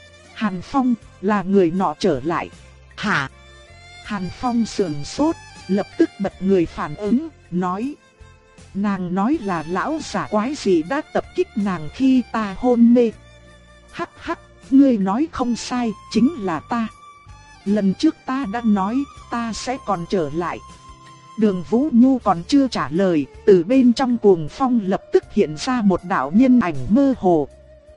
A: Hàn Phong, là người nọ trở lại. Hả? Hàn Phong sườn sốt, lập tức bật người phản ứng, nói: Nàng nói là lão giả quái gì đã tập kích nàng khi ta hôn mê. Hắc hắc, ngươi nói không sai, chính là ta. Lần trước ta đã nói, ta sẽ còn trở lại. Đường Vũ Nhu còn chưa trả lời, từ bên trong cuồng phong lập tức hiện ra một đạo nhân ảnh mơ hồ.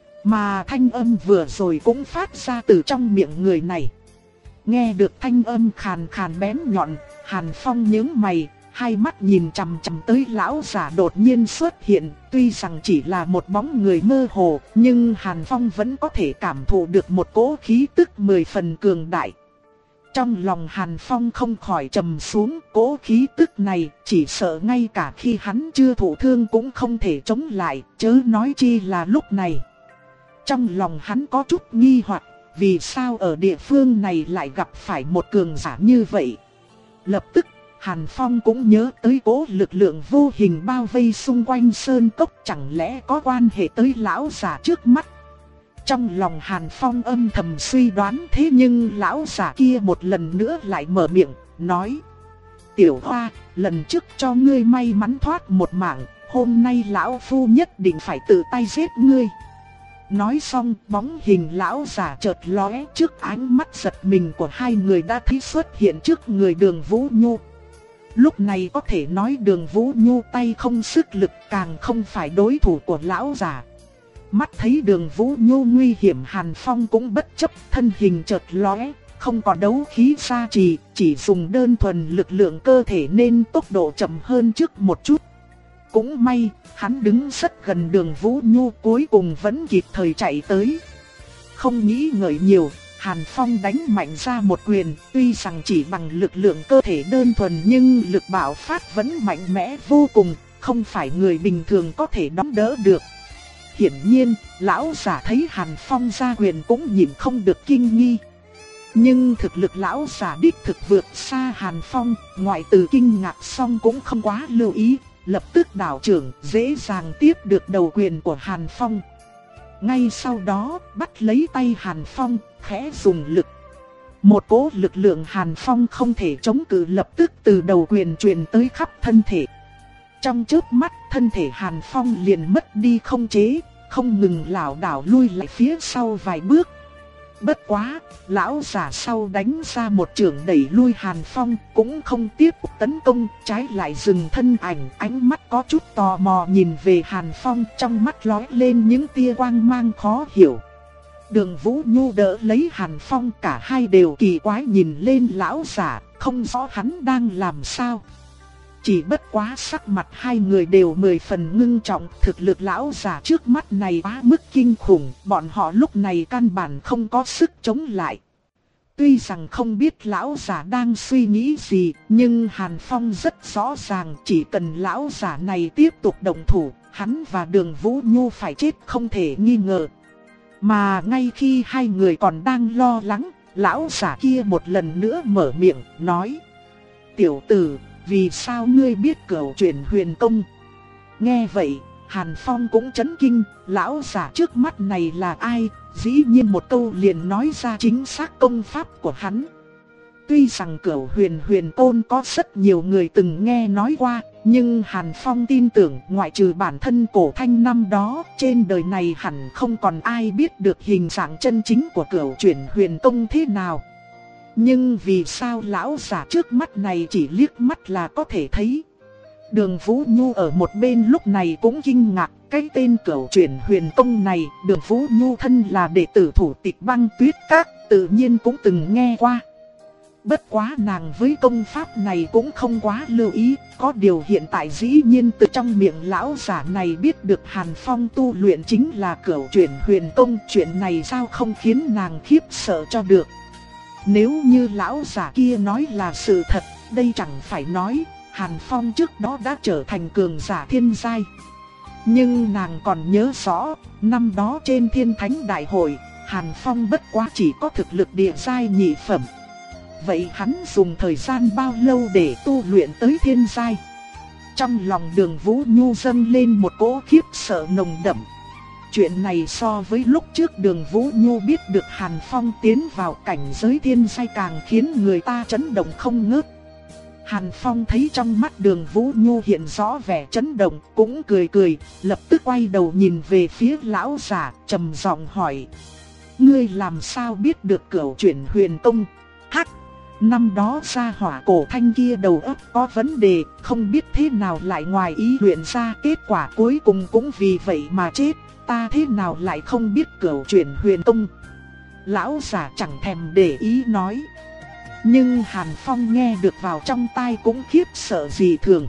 A: Mà thanh âm vừa rồi cũng phát ra từ trong miệng người này. Nghe được thanh âm khàn khàn bén nhọn, Hàn Phong nhướng mày, hai mắt nhìn chằm chằm tới lão giả đột nhiên xuất hiện. Tuy rằng chỉ là một bóng người mơ hồ, nhưng Hàn Phong vẫn có thể cảm thụ được một cỗ khí tức mười phần cường đại. Trong lòng Hàn Phong không khỏi trầm xuống, cỗ khí tức này chỉ sợ ngay cả khi hắn chưa thụ thương cũng không thể chống lại, chớ nói chi là lúc này. Trong lòng hắn có chút nghi hoặc, vì sao ở địa phương này lại gặp phải một cường giả như vậy. Lập tức, Hàn Phong cũng nhớ tới cỗ lực lượng vô hình bao vây xung quanh sơn cốc, chẳng lẽ có quan hệ tới lão giả trước mắt. Trong lòng Hàn Phong âm thầm suy đoán, thế nhưng lão giả kia một lần nữa lại mở miệng, nói: Tiểu Hoa, lần trước cho ngươi may mắn thoát một mạng, hôm nay lão phu nhất định phải tự tay giết ngươi. Nói xong, bóng hình lão giả chợt lóe, trước ánh mắt giật mình của hai người đã thấy xuất hiện trước người Đường Vũ Nhu. Lúc này có thể nói Đường Vũ Nhu tay không sức lực, càng không phải đối thủ của lão giả. Mắt thấy Đường Vũ Nhu nguy hiểm, Hàn Phong cũng bất chấp, thân hình chợt lóe, không có đấu khí gia trì, chỉ dùng đơn thuần lực lượng cơ thể nên tốc độ chậm hơn trước một chút. Cũng may, hắn đứng rất gần Đường Vũ Nhu, cuối cùng vẫn kịp thời chạy tới. Không nghĩ ngợi nhiều, Hàn Phong đánh mạnh ra một quyền, tuy rằng chỉ bằng lực lượng cơ thể đơn thuần nhưng lực bạo phát vẫn mạnh mẽ vô cùng, không phải người bình thường có thể đón đỡ được. Hiển nhiên, lão giả thấy Hàn Phong ra quyền cũng nhìn không được kinh nghi. Nhưng thực lực lão giả đích thực vượt xa Hàn Phong, ngoại từ kinh ngạc xong cũng không quá lưu ý, lập tức đảo trưởng dễ dàng tiếp được đầu quyền của Hàn Phong. Ngay sau đó, bắt lấy tay Hàn Phong, khẽ dùng lực. Một cỗ lực lượng Hàn Phong không thể chống cự lập tức từ đầu quyền truyền tới khắp thân thể. Trong chớp mắt, thân thể Hàn Phong liền mất đi khống chế, không ngừng lảo đảo lui lại phía sau vài bước. Bất quá, lão giả sau đánh ra một chưởng đẩy lui Hàn Phong, cũng không tiếp tục tấn công, trái lại dừng thân ảnh, ánh mắt có chút tò mò nhìn về Hàn Phong, trong mắt lóe lên những tia quang mang khó hiểu. Đường Vũ Nhu đỡ lấy Hàn Phong, cả hai đều kỳ quái nhìn lên lão giả, không rõ hắn đang làm sao. chỉ bất quá sắc mặt hai người đều mười phần ngưng trọng, thực lực lão già trước mắt này quá mức kinh khủng, bọn họ lúc này căn bản không có sức chống lại. Tuy rằng không biết lão già đang suy nghĩ gì, nhưng Hàn Phong rất rõ ràng chỉ cần lão già này tiếp tục động thủ, hắn và Đường Vũ Nhu phải chết không thể nghi ngờ. Mà ngay khi hai người còn đang lo lắng, lão già kia một lần nữa mở miệng, nói: "Tiểu tử, vì sao ngươi biết Cửu Chuyển Huyền Công?" Nghe vậy, Hàn Phong cũng chấn kinh, lão già trước mắt này là ai, dĩ nhiên một câu liền nói ra chính xác công pháp của hắn. Tuy rằng Cửu Huyền Huyền Côn có rất nhiều người từng nghe nói qua, nhưng Hàn Phong tin tưởng ngoại trừ bản thân Cổ Thanh năm đó, trên đời này hẳn không còn ai biết được hình dạng chân chính của Cửu Chuyển Huyền Công thế nào. Nhưng vì sao lão già trước mắt này chỉ liếc mắt là có thể thấy? Đường Vũ Nhu ở một bên lúc này cũng kinh ngạc, cái tên Cửu Chuyển Huyền Công này, Đường Vũ Nhu thân là đệ tử thủ tịch Băng Tuyết Các, tự nhiên cũng từng nghe qua. Bất quá nàng với công pháp này cũng không quá lưu ý, có điều hiện tại dĩ nhiên từ trong miệng lão giả này biết được Hàn Phong tu luyện chính là Cửu Chuyển Huyền Công, chuyện này sao không khiến nàng khiếp sợ cho được. Nếu như lão giả kia nói là sự thật, đây chẳng phải nói Hàn Phong trước đó đã trở thành cường giả thiên giai. Nhưng nàng còn nhớ rõ, năm đó trên Thiên Thánh Đại Hội, Hàn Phong bất quá chỉ có thực lực địa giai nhị phẩm. Vậy hắn dùng thời gian bao lâu để tu luyện tới thiên giai? Trong lòng Đường Vũ Nhu dâng lên một cỗ khiếp sợ nồng đậm. Chuyện này so với lúc trước Đường Vũ Nhu biết được Hàn Phong tiến vào cảnh giới thiên giai càng khiến người ta chấn động không ngớt. Hàn Phong thấy trong mắt Đường Vũ Nhu hiện rõ vẻ chấn động, cũng cười cười, lập tức quay đầu nhìn về phía lão giả, trầm giọng hỏi: "Ngươi làm sao biết được Cửu Chuyển Huyền Công?" Hắc! Năm đó gia hỏa Cổ Thanh kia đầu óc có vấn đề, không biết thế nào lại ngoài ý luyện ra, kết quả cuối cùng cũng vì vậy mà chết. Ta thế nào lại không biết Cửu Chuyển Huyền Công? Lão giả chẳng thèm để ý nói. Nhưng Hàn Phong nghe được vào trong tai cũng khiếp sợ dị thường.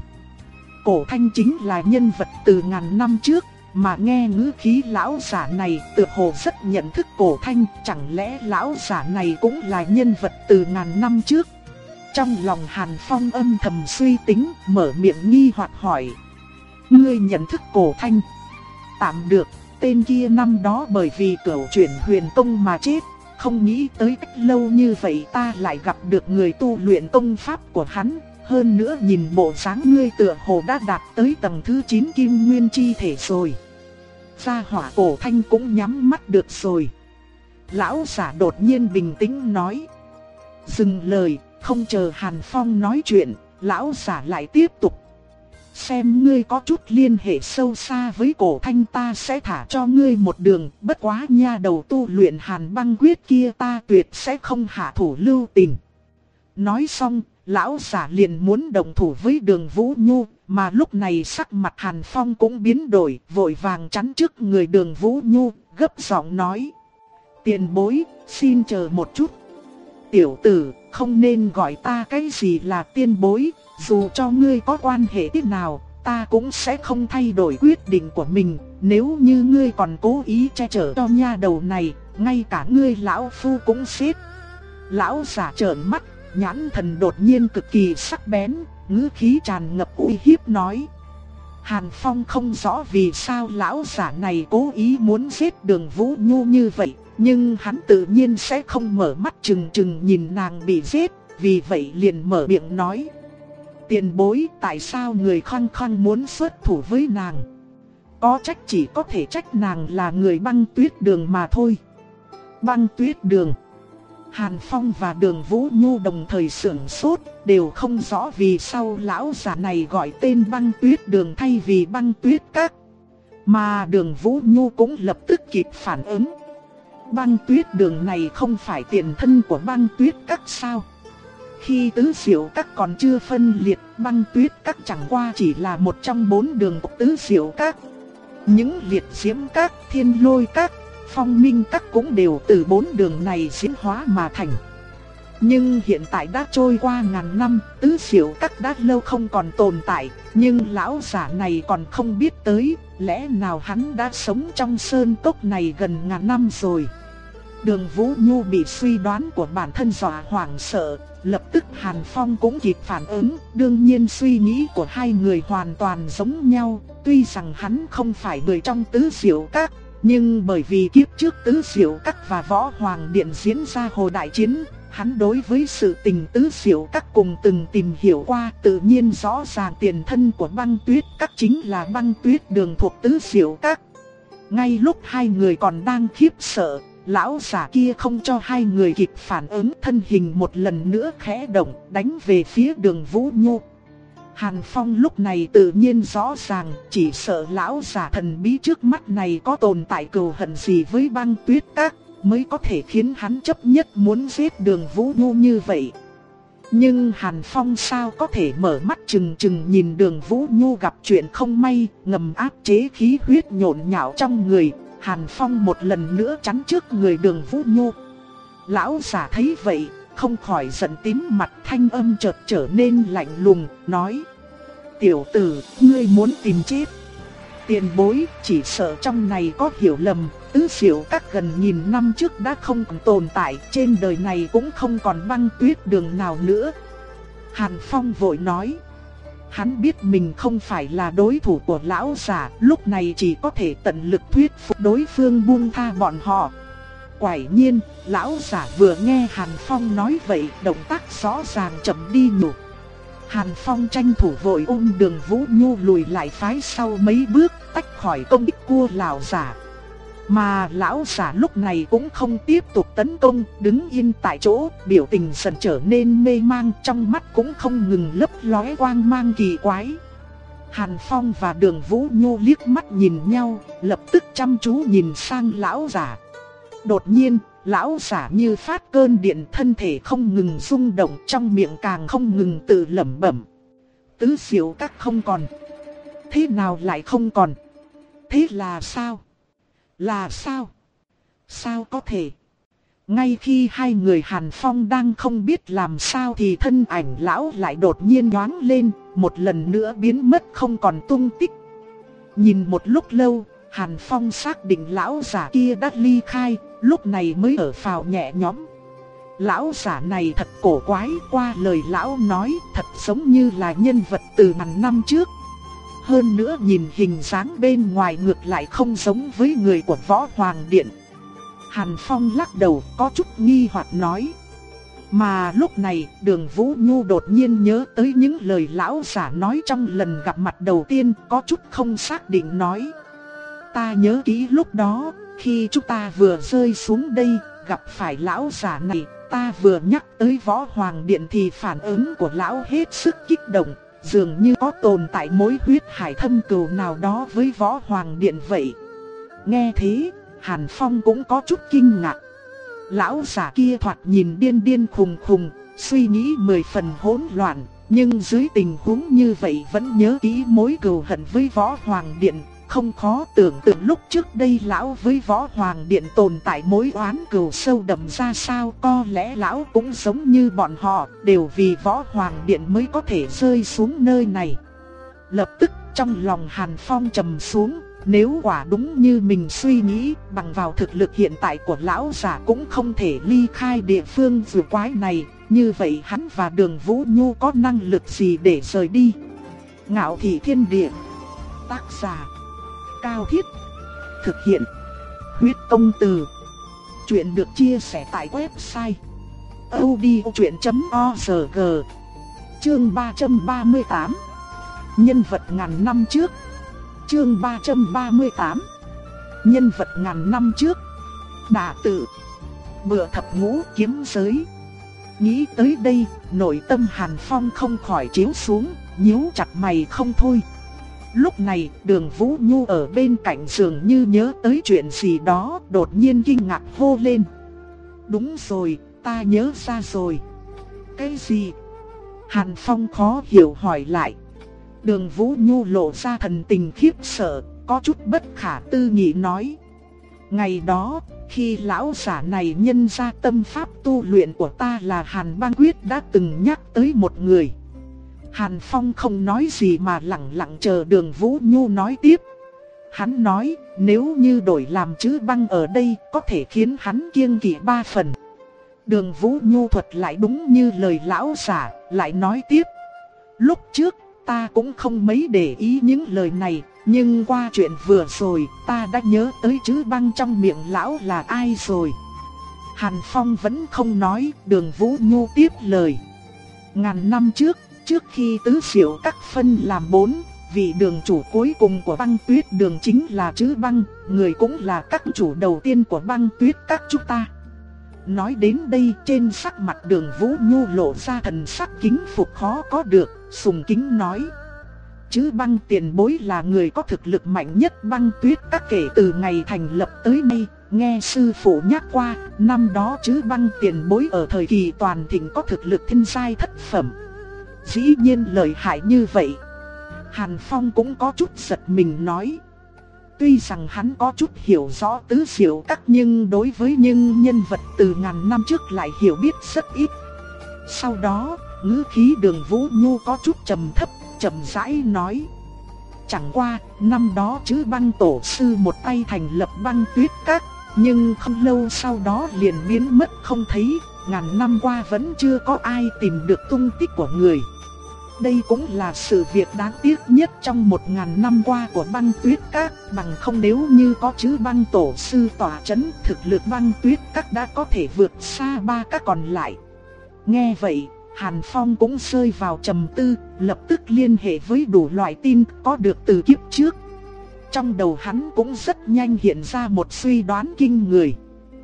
A: Cổ Thanh chính là nhân vật từ ngàn năm trước, mà nghe ngữ khí lão giả này tựa hồ rất nhận thức Cổ Thanh, chẳng lẽ lão giả này cũng là nhân vật từ ngàn năm trước? Trong lòng Hàn Phong âm thầm suy tính, mở miệng nghi hoặc hỏi: "Ngươi nhận thức Cổ Thanh?" "Tạm được, tên kia năm đó bởi vì Cửu Chuyển Huyền Công mà chết, không nghĩ tới cách lâu như vậy ta lại gặp được người tu luyện công pháp của hắn, hơn nữa nhìn bộ dáng ngươi tựa hồ đã đạt tới tầng thứ chín Kim Nguyên chi thể rồi." Gia hỏa Cổ Thanh cũng nhắm mắt được rồi. Lão giả đột nhiên bình tĩnh nói. Dừng lời, không chờ Hàn Phong nói chuyện, lão giả lại tiếp tục: "Xem ngươi có chút liên hệ sâu xa với Cổ Thanh ta sẽ thả cho ngươi một đường, bất quá nha đầu tu luyện Hàn Băng Quyết kia ta tuyệt sẽ không hạ thủ lưu tình." Nói xong, lão giả liền muốn động thủ với Đường Vũ Nhu, mà lúc này sắc mặt Hàn Phong cũng biến đổi, vội vàng chắn trước người Đường Vũ Nhu, gấp giọng nói: "Tiền bối, xin chờ một chút. Tiểu tử, không nên gọi ta cái gì là tiên bối, dù cho ngươi có quan hệ thế nào, ta cũng sẽ không thay đổi quyết định của mình. Nếu như ngươi còn cố ý che chở cho nha đầu này, ngay cả ngươi lão phu cũng xếp." Lão giả trợn mắt, nhãn thần đột nhiên cực kỳ sắc bén, ngữ khí tràn ngập uy hiếp nói. Hàn Phong không rõ vì sao lão giả này cố ý muốn giết Đường Vũ Nhu như vậy, nhưng hắn tự nhiên sẽ không mở mắt trừng trừng nhìn nàng bị giết, vì vậy liền mở miệng nói: "Tiền bối, tại sao người khăng khăng muốn xuất thủ với nàng? Có trách chỉ có thể trách nàng là người Băng Tuyết Đường mà thôi." Băng Tuyết Đường. Hàn Phong và Đường Vũ Nhu đồng thời sửng sốt, đều không rõ vì sao lão giả này gọi tên Băng Tuyết Đường thay vì Băng Tuyết Các. Mà Đường Vũ Nhu cũng lập tức kịp phản ứng. Băng Tuyết Đường này không phải tiền thân của Băng Tuyết Các sao? Khi Tứ Diệu Các còn chưa phân liệt, Băng Tuyết Các chẳng qua chỉ là một trong bốn đường của Tứ Diệu Các. Những Liệt Diễm Các, Thiên Lôi Các, Phong Minh Các cũng đều từ bốn đường này diễn hóa mà thành. Nhưng hiện tại đã trôi qua ngàn năm, Tứ Diệu Các đã lâu không còn tồn tại. Nhưng lão giả này còn không biết tới, lẽ nào hắn đã sống trong sơn cốc này gần ngàn năm rồi. Đường Vũ Nhu bị suy đoán của bản thân dọa hoảng sợ, lập tức Hàn Phong cũng kịp phản ứng. Đương nhiên suy nghĩ của hai người hoàn toàn giống nhau, tuy rằng hắn không phải người trong Tứ Diệu Các, nhưng bởi vì kiếp trước Tứ Diệu Các và Võ Hoàng Điện diễn ra hồi đại chiến, hắn đối với sự tình Tứ Diệu Các cùng từng tìm hiểu qua, tự nhiên rõ ràng tiền thân của Băng Tuyết Các chính là Băng Tuyết Đường thuộc Tứ Diệu Các. Ngay lúc hai người còn đang khiếp sợ, lão giả kia không cho hai người kịp phản ứng, thân hình một lần nữa khẽ động, đánh về phía Đường Vũ Nhu. Hàn Phong lúc này tự nhiên rõ ràng, chỉ sợ lão giả thần bí trước mắt này có tồn tại cừu hận gì với Băng Tuyết Các, mới có thể khiến hắn chấp nhất muốn giết Đường Vũ Nhu như vậy. Nhưng Hàn Phong sao có thể mở mắt trừng trừng nhìn Đường Vũ Nhu gặp chuyện không may, ngầm áp chế khí huyết nhộn nhạo trong người. Hàn Phong một lần nữa chắn trước người Đường Vũ Nhu. Lão giả thấy vậy, không khỏi giận tím mặt, thanh âm chợt trở nên lạnh lùng, nói: tiểu tử, ngươi muốn tìm chết. Tiền bối, chỉ sợ trong này có hiểu lầm, Tứ Diệu Các gần nghìn năm trước đã không còn tồn tại, trên đời này cũng không còn Băng Tuyết Đường nào nữa. Hàn Phong vội nói. Hắn biết mình không phải là đối thủ của lão giả, lúc này chỉ có thể tận lực thuyết phục đối phương buông tha bọn họ. Quả nhiên, lão giả vừa nghe Hàn Phong nói vậy, động tác rõ ràng chậm đi nhủ. Hàn Phong tranh thủ vội ôm Đường Vũ Nhu lùi lại phái sau mấy bước, tách khỏi công kích của lão giả. Mà lão giả lúc này cũng không tiếp tục tấn công, đứng yên tại chỗ, biểu tình dần trở nên mê mang, trong mắt cũng không ngừng lấp lóe quang mang kỳ quái. Hàn Phong và Đường Vũ Nhu liếc mắt nhìn nhau, lập tức chăm chú nhìn sang lão giả. Đột nhiên, lão giả như phát cơn điện, thân thể không ngừng rung động, trong miệng càng không ngừng tự lẩm bẩm. Tứ Diệu Các không còn. Thế nào lại không còn? Thế là sao? Là sao? Sao có thể? Ngay khi hai người Hàn Phong đang không biết làm sao thì thân ảnh lão lại đột nhiên nhoáng lên, một lần nữa biến mất không còn tung tích. Nhìn một lúc lâu, Hàn Phong xác định lão giả kia đã ly khai, lúc này mới thở phào nhẹ nhõm. Lão giả này thật cổ quái, qua lời lão nói thật giống như là nhân vật từ ngàn năm trước. Hơn nữa nhìn hình dáng bên ngoài ngược lại không giống với người của Võ Hoàng Điện. Hàn Phong lắc đầu có chút nghi hoặc nói. Mà lúc này Đường Vũ Nhu đột nhiên nhớ tới những lời lão giả nói trong lần gặp mặt đầu tiên, có chút không xác định nói. Ta nhớ kỹ lúc đó, khi chúng ta vừa rơi xuống đây, gặp phải lão giả này, ta vừa nhắc tới Võ Hoàng Điện thì phản ứng của lão hết sức kích động. Dường như có tồn tại mối huyết hải thâm cừu nào đó với Võ Hoàng Điện vậy. Nghe thế, Hàn Phong cũng có chút kinh ngạc. Lão giả kia thoạt nhìn điên điên khùng khùng, suy nghĩ mười phần hỗn loạn, nhưng dưới tình huống như vậy vẫn nhớ kỹ mối cừu hận với Võ Hoàng Điện. Không khó tưởng tượng lúc trước đây lão với Võ Hoàng Điện tồn tại mối oán cừu sâu đậm ra sao. Có lẽ lão cũng giống như bọn họ, đều vì Võ Hoàng Điện mới có thể rơi xuống nơi này. Lập tức trong lòng Hàn Phong trầm xuống, nếu quả đúng như mình suy nghĩ, bằng vào thực lực hiện tại của lão giả cũng không thể ly khai địa phương vừa quái này. Như vậy hắn và Đường Vũ Nhu có năng lực gì để rời đi? Ngạo Thị Thiên Địa. Tác giả Cao Thiết. Thực hiện Huyết Công Từ. Chuyện được chia sẻ tại website audiochuyện chấm org. Chương ba trăm ba mươi tám. Nhân vật ngàn năm trước. Chương ba trăm ba mươi tám. Nhân vật ngàn năm trước. Đả Tự. Bựa Thập Ngũ Kiếm Giới. Nghĩ tới đây, nội tâm Hàn Phong không khỏi chiếu xuống, nhíu chặt mày không thôi. Lúc này, Đường Vũ Nhu ở bên cạnh dường như nhớ tới chuyện gì đó, đột nhiên kinh ngạc hô lên. Đúng rồi, ta nhớ ra rồi. Cái gì? Hàn Phong khó hiểu hỏi lại. Đường Vũ Nhu lộ ra thần tình khiếp sợ, có chút bất khả tư nghị nói. Ngày đó, khi lão giả này nhân ra tâm pháp tu luyện của ta là Hàn Băng Quyết đã từng nhắc tới một người. Hàn Phong không nói gì mà lặng lặng chờ Đường Vũ Nhu nói tiếp. Hắn nói nếu như đổi làm chữ băng ở đây có thể khiến hắn kiêng kỵ ba phần. Đường Vũ Nhu thuật lại đúng như lời lão giả, lại nói tiếp. Lúc trước ta cũng không mấy để ý những lời này, nhưng qua chuyện vừa rồi ta đã nhớ tới chữ băng trong miệng lão là ai rồi. Hàn Phong vẫn không nói, Đường Vũ Nhu tiếp lời. Ngàn năm trước, trước khi tứ diệu các phân làm bốn, vị đường chủ cuối cùng của băng tuyết đường chính là chữ băng, người cũng là các chủ đầu tiên của băng tuyết các chúng ta. Nói đến đây trên sắc mặt Đường Vũ Nhu lộ ra thần sắc kính phục khó có được, sùng kính nói. Chữ băng tiền bối là người có thực lực mạnh nhất băng tuyết các kể từ ngày thành lập tới nay. Nghe sư phụ nhắc qua, năm đó chữ băng tiền bối ở thời kỳ toàn thịnh có thực lực thiên giai thất phẩm. Dĩ nhiên lợi hại như vậy. Hàn Phong cũng có chút giật mình nói. Tuy rằng hắn có chút hiểu rõ tứ diệu các, nhưng đối với những nhân vật từ ngàn năm trước lại hiểu biết rất ít. Sau đó, ngữ khí Đường Vũ Nhu có chút trầm thấp, chậm rãi nói. Chẳng qua, năm đó chữ băng tổ sư một tay thành lập băng tuyết các, nhưng không lâu sau đó liền biến mất không thấy, ngàn năm qua vẫn chưa có ai tìm được tung tích của người. Đây cũng là sự việc đáng tiếc nhất trong một ngàn năm qua của băng tuyết các, bằng không nếu như có chữ băng tổ sư tỏa chấn, thực lực băng tuyết các đã có thể vượt xa ba các còn lại. Nghe vậy, Hàn Phong cũng rơi vào trầm tư, lập tức liên hệ với đủ loại tin có được từ kiếp trước. Trong đầu hắn cũng rất nhanh hiện ra một suy đoán kinh người.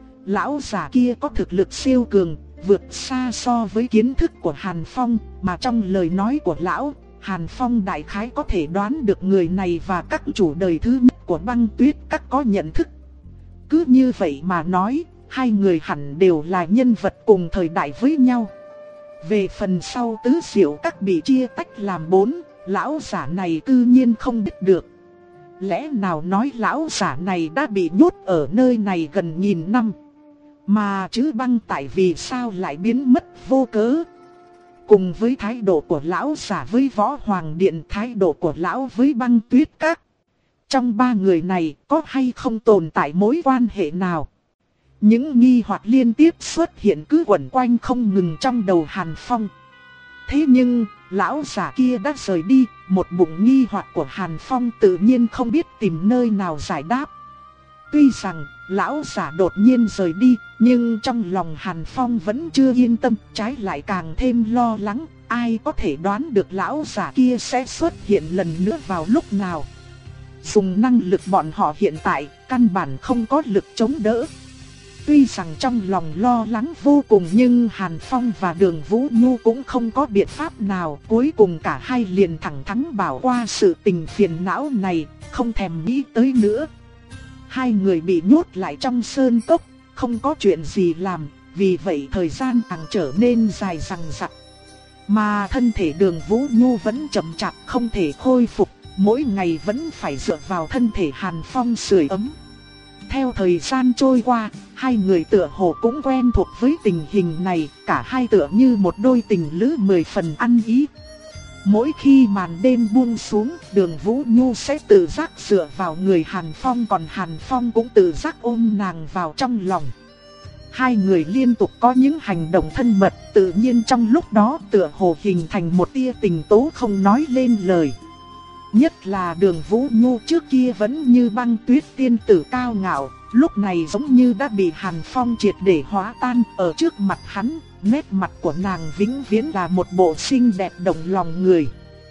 A: Lão già kia có thực lực siêu cường, vượt xa so với kiến thức của Hàn Phong, mà trong lời nói của lão, Hàn Phong đại khái có thể đoán được người này và các chủ đời thứ nhất của băng tuyết các có nhận thức. Cứ như vậy mà nói, hai người hẳn đều là nhân vật cùng thời đại với nhau. Về phần sau tứ diệu các bị chia tách làm bốn, lão giả này tự nhiên không biết được. Lẽ nào nói lão giả này đã bị nhốt ở nơi này gần nghìn năm, mà chữ băng tại vì sao lại biến mất vô cớ. Cùng với thái độ của lão giả với Võ Hoàng Điện, thái độ của lão với băng tuyết các, trong ba người này có hay không tồn tại mối quan hệ nào? Những nghi hoặc liên tiếp xuất hiện cứ quẩn quanh không ngừng trong đầu Hàn Phong. Thế nhưng, lão giả kia đã rời đi, một bụng nghi hoặc của Hàn Phong tự nhiên không biết tìm nơi nào giải đáp. Tuy rằng, lão giả đột nhiên rời đi, nhưng trong lòng Hàn Phong vẫn chưa yên tâm, trái lại càng thêm lo lắng, ai có thể đoán được lão giả kia sẽ xuất hiện lần nữa vào lúc nào. Dùng năng lực bọn họ hiện tại, căn bản không có lực chống đỡ. Tuy rằng trong lòng lo lắng vô cùng nhưng Hàn Phong và Đường Vũ Nhu cũng không có biện pháp nào. Cuối cùng cả hai liền thẳng thắn bảo qua sự tình phiền não này, không thèm nghĩ tới nữa. Hai người bị nhốt lại trong sơn cốc, không có chuyện gì làm, vì vậy thời gian càng trở nên dài dằng dặc. Mà thân thể Đường Vũ Nhu vẫn chậm chạp không thể khôi phục, mỗi ngày vẫn phải dựa vào thân thể Hàn Phong sưởi ấm. Theo thời gian trôi qua, hai người tựa hồ cũng quen thuộc với tình hình này, cả hai tựa như một đôi tình lữ mười phần ăn ý. Mỗi khi màn đêm buông xuống, Đường Vũ Nhu sẽ tự giác dựa vào người Hàn Phong, còn Hàn Phong cũng tự giác ôm nàng vào trong lòng. Hai người liên tục có những hành động thân mật, tự nhiên trong lúc đó tựa hồ hình thành một tia tình tố không nói lên lời. Nhất là Đường Vũ Nhu trước kia vẫn như băng tuyết tiên tử cao ngạo, lúc này giống như đã bị Hàn Phong triệt để hóa tan. Ở trước mặt hắn, nét mặt của nàng vĩnh viễn là một bộ xinh đẹp động lòng người.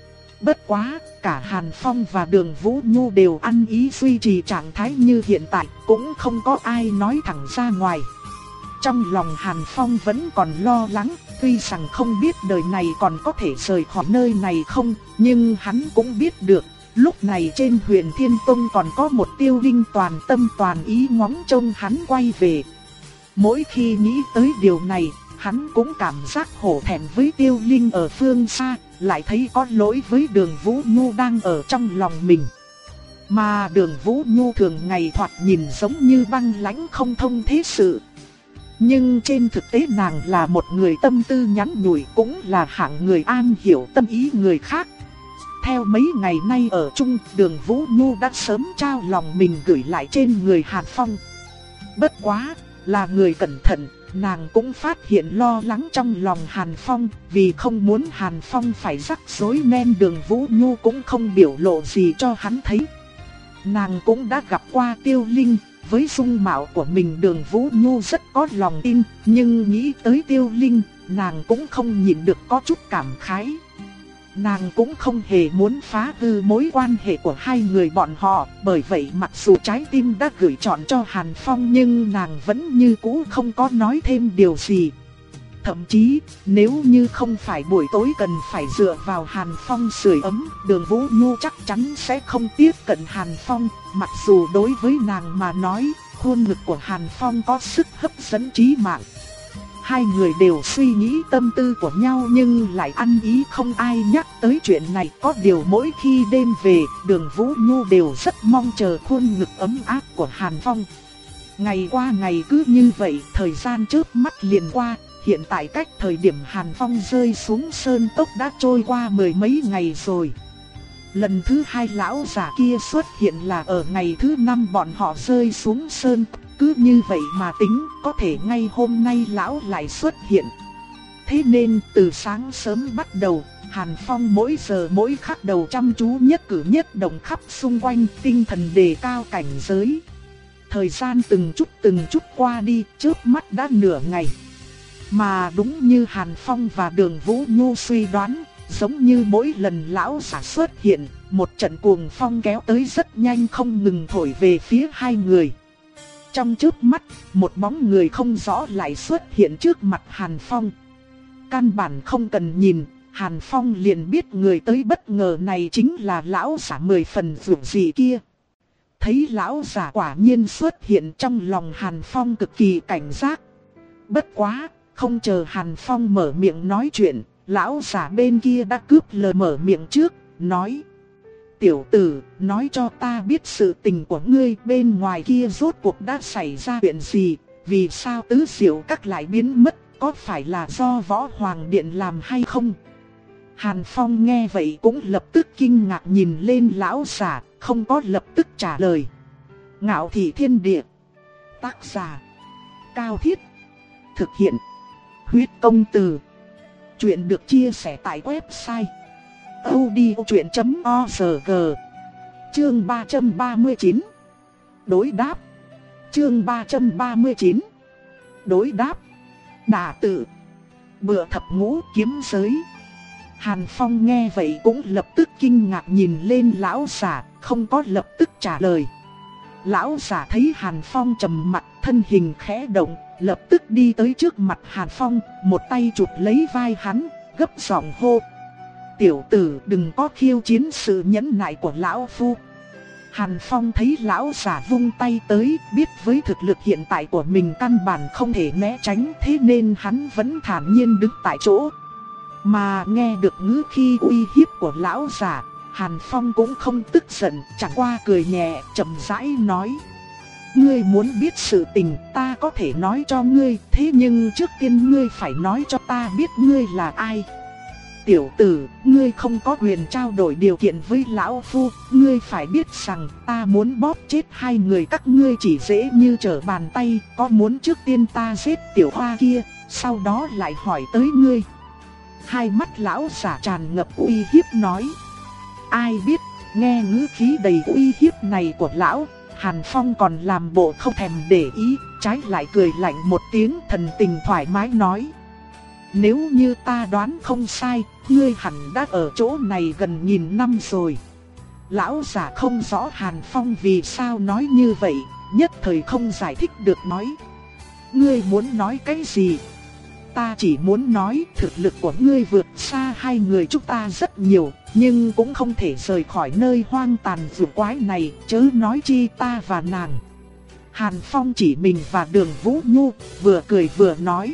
A: Bất quá, cả Hàn Phong và Đường Vũ Nhu đều ăn ý duy trì trạng thái như hiện tại, cũng không có ai nói thẳng ra ngoài. Trong lòng Hàn Phong vẫn còn lo lắng, tuy rằng không biết đời này còn có thể rời khỏi nơi này không, nhưng hắn cũng biết được, lúc này trên Huyền Thiên Tông còn có một Tiêu Linh toàn tâm toàn ý ngóng trông hắn quay về. Mỗi khi nghĩ tới điều này, hắn cũng cảm giác hổ thẹn với Tiêu Linh ở phương xa, lại thấy có lỗi với Đường Vũ Nhu đang ở trong lòng mình. Mà Đường Vũ Nhu thường ngày thoạt nhìn giống như băng lãnh không thông thế sự. Nhưng trên thực tế nàng là một người tâm tư nhắn nhủi, cũng là hạng người an hiểu tâm ý người khác. Theo mấy ngày nay ở chung, Đường Vũ Nhu đã sớm trao lòng mình gửi lại trên người Hàn Phong. Bất quá, là người cẩn thận, nàng cũng phát hiện lo lắng trong lòng Hàn Phong, vì không muốn Hàn Phong phải rắc rối nên Đường Vũ Nhu cũng không biểu lộ gì cho hắn thấy. Nàng cũng đã gặp qua Tiêu Linh, với dung mạo của mình Đường Vũ Nhu rất có lòng tin, nhưng nghĩ tới Tiêu Linh, nàng cũng không nhịn được có chút cảm khái. Nàng cũng không hề muốn phá hư mối quan hệ của hai người bọn họ, bởi vậy mặc dù trái tim đã gửi chọn cho Hàn Phong nhưng nàng vẫn như cũ không có nói thêm điều gì. Thậm chí, nếu như không phải buổi tối cần phải dựa vào Hàn Phong sưởi ấm, Đường Vũ Nhu chắc chắn sẽ không tiếp cận Hàn Phong, mặc dù đối với nàng mà nói, khuôn ngực của Hàn Phong có sức hấp dẫn trí mạng. Hai người đều suy nghĩ tâm tư của nhau nhưng lại ăn ý không ai nhắc tới chuyện này. Có điều mỗi khi đêm về, Đường Vũ Nhu đều rất mong chờ khuôn ngực ấm áp của Hàn Phong. Ngày qua ngày cứ như vậy, thời gian chớp mắt liền qua. Hiện tại cách thời điểm Hàn Phong rơi xuống sơn cốc đã trôi qua mười mấy ngày rồi. Lần thứ hai lão già kia xuất hiện là ở ngày thứ năm bọn họ rơi xuống sơn cốc. Cứ như vậy mà tính, có thể ngay hôm nay lão lại xuất hiện. Thế nên từ sáng sớm bắt đầu, Hàn Phong mỗi giờ mỗi khắc đầu chăm chú nhất cử nhất động khắp xung quanh, tinh thần đề cao cảnh giới. Thời gian từng chút từng chút qua đi, chớp mắt đã nửa ngày. Mà đúng như Hàn Phong và Đường Vũ Nhu suy đoán, giống như mỗi lần lão giả xuất hiện, một trận cuồng phong kéo tới rất nhanh không ngừng thổi về phía hai người. Trong chớp mắt, một bóng người không rõ lại xuất hiện trước mặt Hàn Phong. Căn bản không cần nhìn, Hàn Phong liền biết người tới bất ngờ này chính là lão giả mười phần dữ dị kia. Thấy lão giả quả nhiên xuất hiện, trong lòng Hàn Phong cực kỳ cảnh giác. Bất quá, không chờ Hàn Phong mở miệng nói chuyện, lão giả bên kia đã cướp lời mở miệng trước, nói: "Tiểu tử, nói cho ta biết sự tình của ngươi, bên ngoài kia rốt cuộc đã xảy ra chuyện gì, vì sao Tứ Diệu Các lại biến mất, có phải là do Võ Hoàng Điện làm hay không?" Hàn Phong nghe vậy cũng lập tức kinh ngạc nhìn lên lão giả, không có lập tức trả lời. Ngạo Thị Thiên Địa. Tác giả: Cao Thiết. Thực hiện: Huyết Công Từ. Chuyện được chia sẻ tại website audiochuyện chấm org. Chương ba trăm ba mươi chín. Đối đáp. Chương ba trăm ba mươi chín. Đối đáp. Đả tự. Bựa thập ngũ kiếm giới. Hàn Phong nghe vậy cũng lập tức kinh ngạc nhìn lên lão giả, không có lập tức trả lời. Lão giả thấy Hàn Phong trầm mặt, thân hình khẽ động, lập tức đi tới trước mặt Hàn Phong, một tay chụp lấy vai hắn, gấp giọng hô: "Tiểu tử, đừng có khiêu chiến sự nhẫn nại của lão phu." Hàn Phong thấy lão giả vung tay tới, biết với thực lực hiện tại của mình căn bản không thể né tránh, thế nên hắn vẫn thản nhiên đứng tại chỗ. Mà nghe được ngữ khí uy hiếp của lão giả, Hàn Phong cũng không tức giận, chẳng qua cười nhẹ, chậm rãi nói: "Ngươi muốn biết sự tình, ta có thể nói cho ngươi, thế nhưng trước tiên ngươi phải nói cho ta biết ngươi là ai." "Tiểu tử, ngươi không có quyền trao đổi điều kiện với lão phu, ngươi phải biết rằng ta muốn bóp chết hai người các ngươi chỉ dễ như trở bàn tay, có muốn trước tiên ta giết tiểu hoa kia, sau đó lại hỏi tới ngươi." Hai mắt lão giả tràn ngập uy hiếp nói. Ai biết, nghe ngữ khí đầy uy hiếp này của lão, Hàn Phong còn làm bộ không thèm để ý, trái lại cười lạnh một tiếng, thần tình thoải mái nói: "Nếu như ta đoán không sai, ngươi hẳn đã ở chỗ này gần nghìn năm rồi." Lão giả không rõ Hàn Phong vì sao nói như vậy, nhất thời không giải thích được nói: "Ngươi muốn nói cái gì?" "Ta chỉ muốn nói thực lực của ngươi vượt xa hai người chúng ta rất nhiều, nhưng cũng không thể rời khỏi nơi hoang tàn rùa quái này, chớ nói chi ta và nàng." Hàn Phong chỉ mình và Đường Vũ Nhu, vừa cười vừa nói: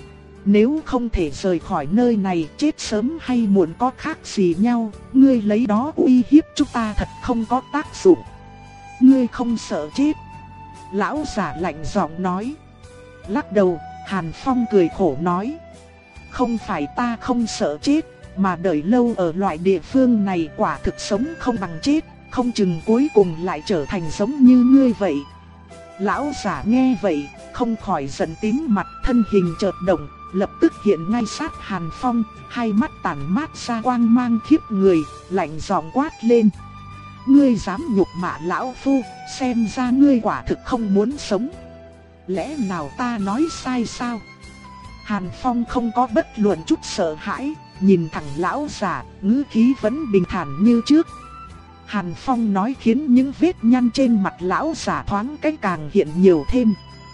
A: "Nếu không thể rời khỏi nơi này, chết sớm hay muộn có khác gì nhau, ngươi lấy đó uy hiếp chúng ta thật không có tác dụng." ngươi không sợ chết? Lão giả lạnh giọng nói. Lắc đầu, Hàn Phong cười khổ nói. Không phải ta không sợ chết, mà đợi lâu ở loại địa phương này quả thực sống không bằng chết, không chừng cuối cùng lại trở thành giống như ngươi vậy. Lão giả nghe vậy, không khỏi giận tím mặt, thân hình chợt động, lập tức hiện ngay sát Hàn Phong, hai mắt tản mát ra quang mang khiếp người, lạnh giọng quát lên. Ngươi dám nhục mạ lão phu, xem ra ngươi quả thực không muốn sống. Lẽ nào ta nói sai sao? Hàn Phong không có bất luận chút sợ hãi, nhìn thẳng lão giả, ngữ khí vẫn bình thản như trước. Hàn Phong nói khiến những vết nhăn trên mặt lão giả thoáng cái càng hiện nhiều thêm.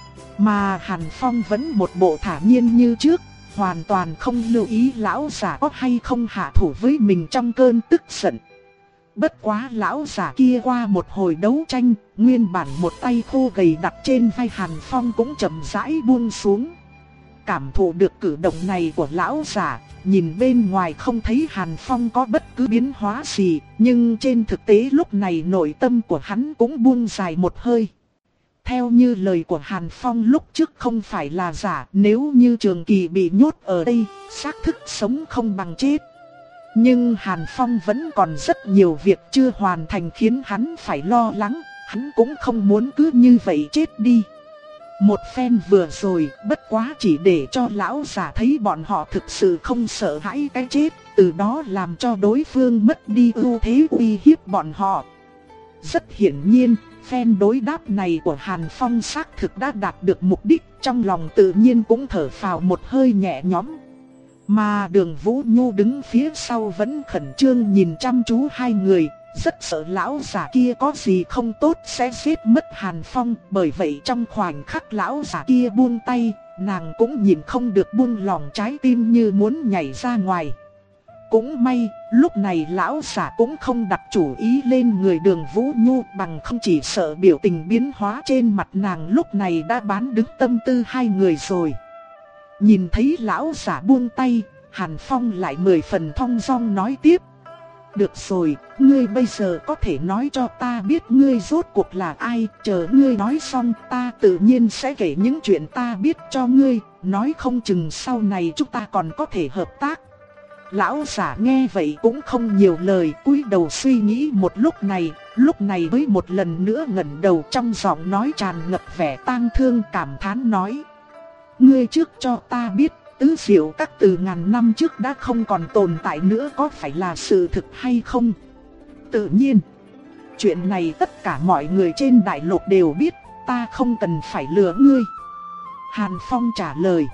A: Mà Hàn Phong vẫn một bộ thả nhiên như trước, hoàn toàn không lưu ý lão giả có hay không hạ thủ với mình trong cơn tức giận. Bất quá lão giả kia qua một hồi đấu tranh, nguyên bản một tay khô gầy đặt trên vai Hàn Phong cũng chậm rãi buông xuống. Cảm thụ được cử động này của lão giả, nhìn bên ngoài không thấy Hàn Phong có bất cứ biến hóa gì, nhưng trên thực tế lúc này nội tâm của hắn cũng buông dài một hơi. Theo như lời của Hàn Phong lúc trước không phải là giả, nếu như Trường Kỳ bị nhốt ở đây, xác thực sống không bằng chết. Nhưng Hàn Phong vẫn còn rất nhiều việc chưa hoàn thành khiến hắn phải lo lắng, hắn cũng không muốn cứ như vậy chết đi. Một phen vừa rồi, bất quá chỉ để cho lão giả thấy bọn họ thực sự không sợ hãi cái chết, từ đó làm cho đối phương mất đi ưu thế uy hiếp bọn họ. Rất hiển nhiên, phen đối đáp này của Hàn Phong xác thực đã đạt được mục đích, trong lòng tự nhiên cũng thở phào một hơi nhẹ nhõm. Mà Đường Vũ Nhu đứng phía sau vẫn khẩn trương nhìn chăm chú hai người, rất sợ lão giả kia có gì không tốt sẽ giết mất Hàn Phong. Bởi vậy trong khoảnh khắc lão giả kia buông tay, nàng cũng nhìn không được buông lòng, trái tim như muốn nhảy ra ngoài. Cũng may, lúc này lão giả cũng không đặt chủ ý lên người Đường Vũ Nhu, bằng không chỉ sợ biểu tình biến hóa trên mặt nàng lúc này đã bán đứng tâm tư hai người rồi. Nhìn thấy lão giả buông tay, Hàn Phong lại mười phần thong dong nói tiếp. Được rồi, ngươi bây giờ có thể nói cho ta biết ngươi rốt cuộc là ai, chờ ngươi nói xong ta tự nhiên sẽ kể những chuyện ta biết cho ngươi, nói không chừng sau này chúng ta còn có thể hợp tác. Lão giả nghe vậy cũng không nhiều lời, cúi đầu suy nghĩ một lúc này, lúc này mới một lần nữa ngẩng đầu, trong giọng nói tràn ngập vẻ tang thương, cảm thán nói. Ngươi trước cho ta biết, Tứ Diệu Các từ ngàn năm trước đã không còn tồn tại nữa, có phải là sự thực hay không? Tự nhiên, chuyện này tất cả mọi người trên đại lục đều biết, ta không cần phải lừa ngươi. Hàn Phong trả lời.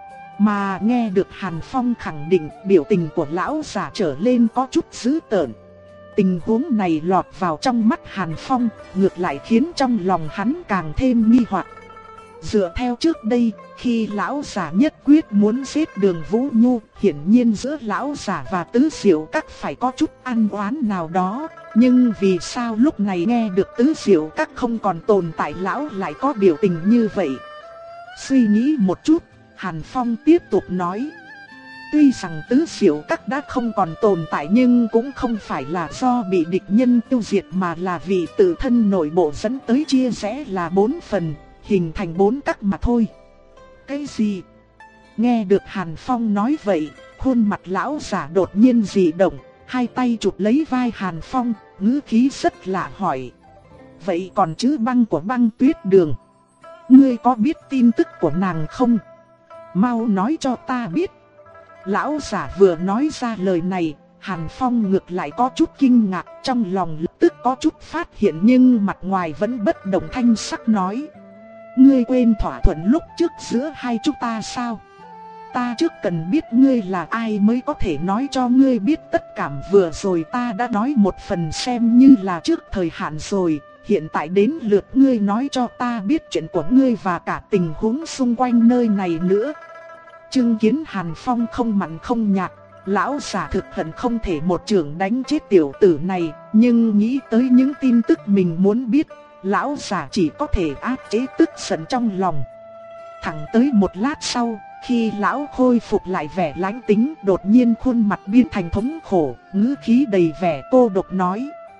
A: Mà nghe được Hàn Phong khẳng định, biểu tình của lão giả trở lên có chút dữ tợn. Tình huống này lọt vào trong mắt Hàn Phong, ngược lại khiến trong lòng hắn càng thêm nghi hoặc. Dựa theo trước đây, khi lão giả nhất quyết muốn giết Đường Vũ Nhu, hiển nhiên giữa lão giả và Tứ Diệu Các phải có chút ăn oán nào đó. Nhưng vì sao lúc này nghe được Tứ Diệu Các không còn tồn tại, lão lại có biểu tình như vậy? Suy nghĩ một chút, Hàn Phong tiếp tục nói. Tuy rằng Tứ Diệu Các đã không còn tồn tại, nhưng cũng không phải là do bị địch nhân tiêu diệt, mà là vì tự thân nội bộ dẫn tới chia rẽ là bốn phần, hình thành bốn các mà thôi. Cái gì? Nghe được Hàn Phong nói vậy, khuôn mặt lão giả đột nhiên dị động, hai tay chụp lấy vai Hàn Phong, ngữ khí rất lạ hỏi. Vậy còn chữ Băng của Băng Tuyết Đường, ngươi có biết tin tức của nàng không? Mau nói cho ta biết. Lão giả vừa nói ra lời này, Hàn Phong ngược lại có chút kinh ngạc, trong lòng lập tức có chút phát hiện, nhưng mặt ngoài vẫn bất động thanh sắc nói. Ngươi quên thỏa thuận lúc trước giữa hai chúng ta sao? Ta trước cần biết ngươi là ai mới có thể nói cho ngươi biết tất cả. Vừa rồi ta đã nói một phần xem như là trước thời hạn rồi, hiện tại đến lượt ngươi nói cho ta biết chuyện của ngươi và cả tình huống xung quanh nơi này nữa. Chứng kiến Hàn Phong không mặn không nhạt, lão giả thực hận không thể một chưởng đánh chết tiểu tử này, nhưng nghĩ tới những tin tức mình muốn biết, lão giả chỉ có thể áp chế tức giận trong lòng. Thẳng tới một lát sau, khi lão khôi phục lại vẻ lãnh tính, đột nhiên khuôn mặt biến thành thống khổ, ngữ khí đầy vẻ cô độc nói.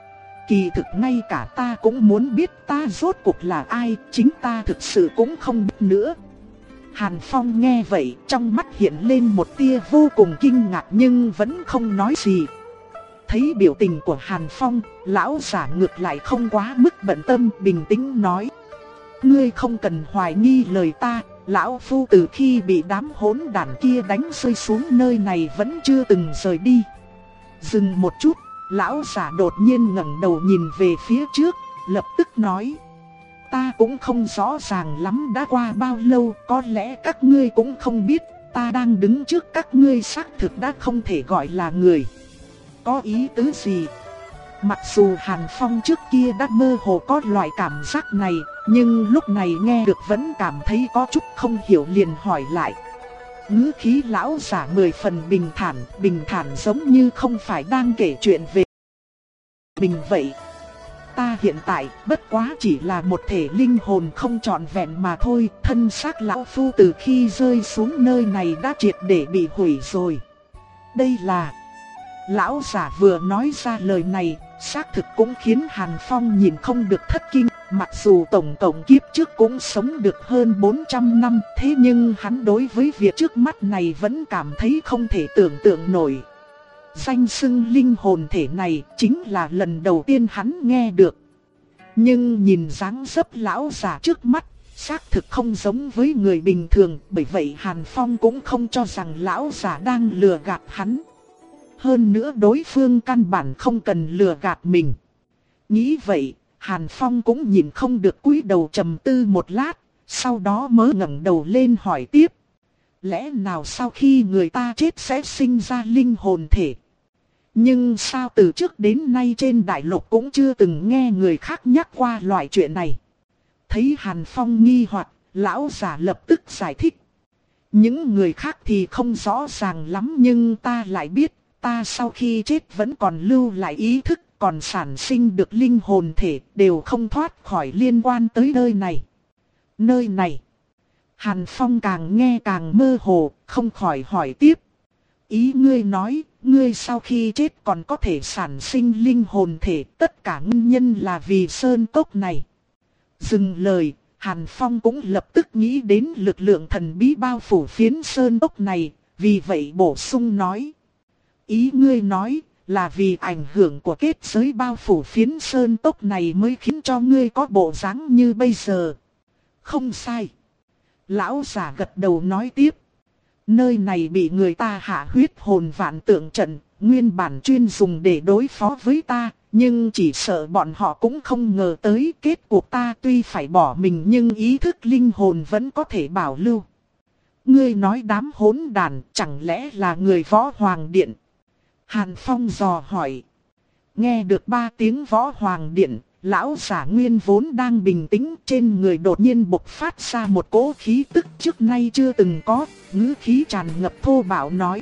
A: kỳ thực ngay cả ta cũng muốn biết ta rốt cuộc là ai, chính ta thực sự cũng không biết nữa. Hàn Phong nghe vậy, trong mắt hiện lên một tia vô cùng kinh ngạc nhưng vẫn không nói gì. Thấy biểu tình của Hàn Phong, lão giả ngược lại không quá mức bận tâm, bình tĩnh nói: ngươi không cần hoài nghi lời ta, lão phu từ khi bị đám hỗn đản kia đánh rơi xuống nơi này vẫn chưa từng rời đi. Dừng một chút, lão giả đột nhiên ngẩng đầu nhìn về phía trước, lập tức nói: ta cũng không rõ ràng lắm đã qua bao lâu, có lẽ các ngươi cũng không biết, ta đang đứng trước các ngươi xác thực đã không thể gọi là người. Có ý tứ gì? Mặc dù Hàn Phong trước kia đã mơ hồ có loại cảm giác này, nhưng lúc này nghe được vẫn cảm thấy có chút không hiểu, liền hỏi lại. Ngữ khí lão giả mười phần bình thản, bình thản giống như không phải đang kể chuyện về mình vậy. Ta hiện tại bất quá chỉ là một thể linh hồn không trọn vẹn mà thôi, thân xác lão phu từ khi rơi xuống nơi này đã triệt để bị hủy rồi. Đây là... Lão giả vừa nói ra lời này, xác thực cũng khiến Hàn Phong nhìn không được thất kinh. Mặc dù tổng cộng kiếp trước cũng sống được hơn bốn trăm năm, thế nhưng hắn đối với việc trước mắt này vẫn cảm thấy không thể tưởng tượng nổi. Danh xưng linh hồn thể này chính là lần đầu tiên hắn nghe được. Nhưng nhìn dáng dấp lão giả trước mắt, xác thực không giống với người bình thường, bởi vậy Hàn Phong cũng không cho rằng lão giả đang lừa gạt hắn. Hơn nữa đối phương căn bản không cần lừa gạt mình. Nghĩ vậy, Hàn Phong cũng nhìn không được cúi đầu trầm tư một lát, sau đó mới ngẩng đầu lên hỏi tiếp. Lẽ nào sau khi người ta chết sẽ sinh ra linh hồn thể? Nhưng sao từ trước đến nay trên đại lục cũng chưa từng nghe người khác nhắc qua loại chuyện này. Thấy Hàn Phong nghi hoặc, lão giả lập tức giải thích. Những người khác thì không rõ ràng lắm nhưng ta lại biết. Ta sau khi chết vẫn còn lưu lại ý thức, còn sản sinh được linh hồn thể, đều không thoát khỏi liên quan tới nơi này. Nơi này. Hàn Phong càng nghe càng mơ hồ, không khỏi hỏi tiếp. Ý ngươi nói, ngươi sau khi chết còn có thể sản sinh linh hồn thể, tất cả nguyên nhân là vì sơn cốc này. Dừng lời, Hàn Phong cũng lập tức nghĩ đến lực lượng thần bí bao phủ phiến sơn cốc này, vì vậy bổ sung nói. Ý ngươi nói là vì ảnh hưởng của kết giới bao phủ phiến sơn cốc này mới khiến cho ngươi có bộ dáng như bây giờ. Không sai. Lão giả gật đầu nói tiếp. Nơi này bị người ta hạ huyết hồn vạn tượng trận, nguyên bản chuyên dùng để đối phó với ta, nhưng chỉ sợ bọn họ cũng không ngờ tới kết cuộc ta tuy phải bỏ mình nhưng ý thức linh hồn vẫn có thể bảo lưu. Ngươi nói đám hỗn đàn chẳng lẽ là người Võ Hoàng Điện? Hàn Phong dò hỏi. Nghe được ba tiếng Võ Hoàng Điện, lão giả nguyên vốn đang bình tĩnh, trên người đột nhiên bộc phát ra một cỗ khí tức trước nay chưa từng có, ngữ khí tràn ngập thô bạo nói.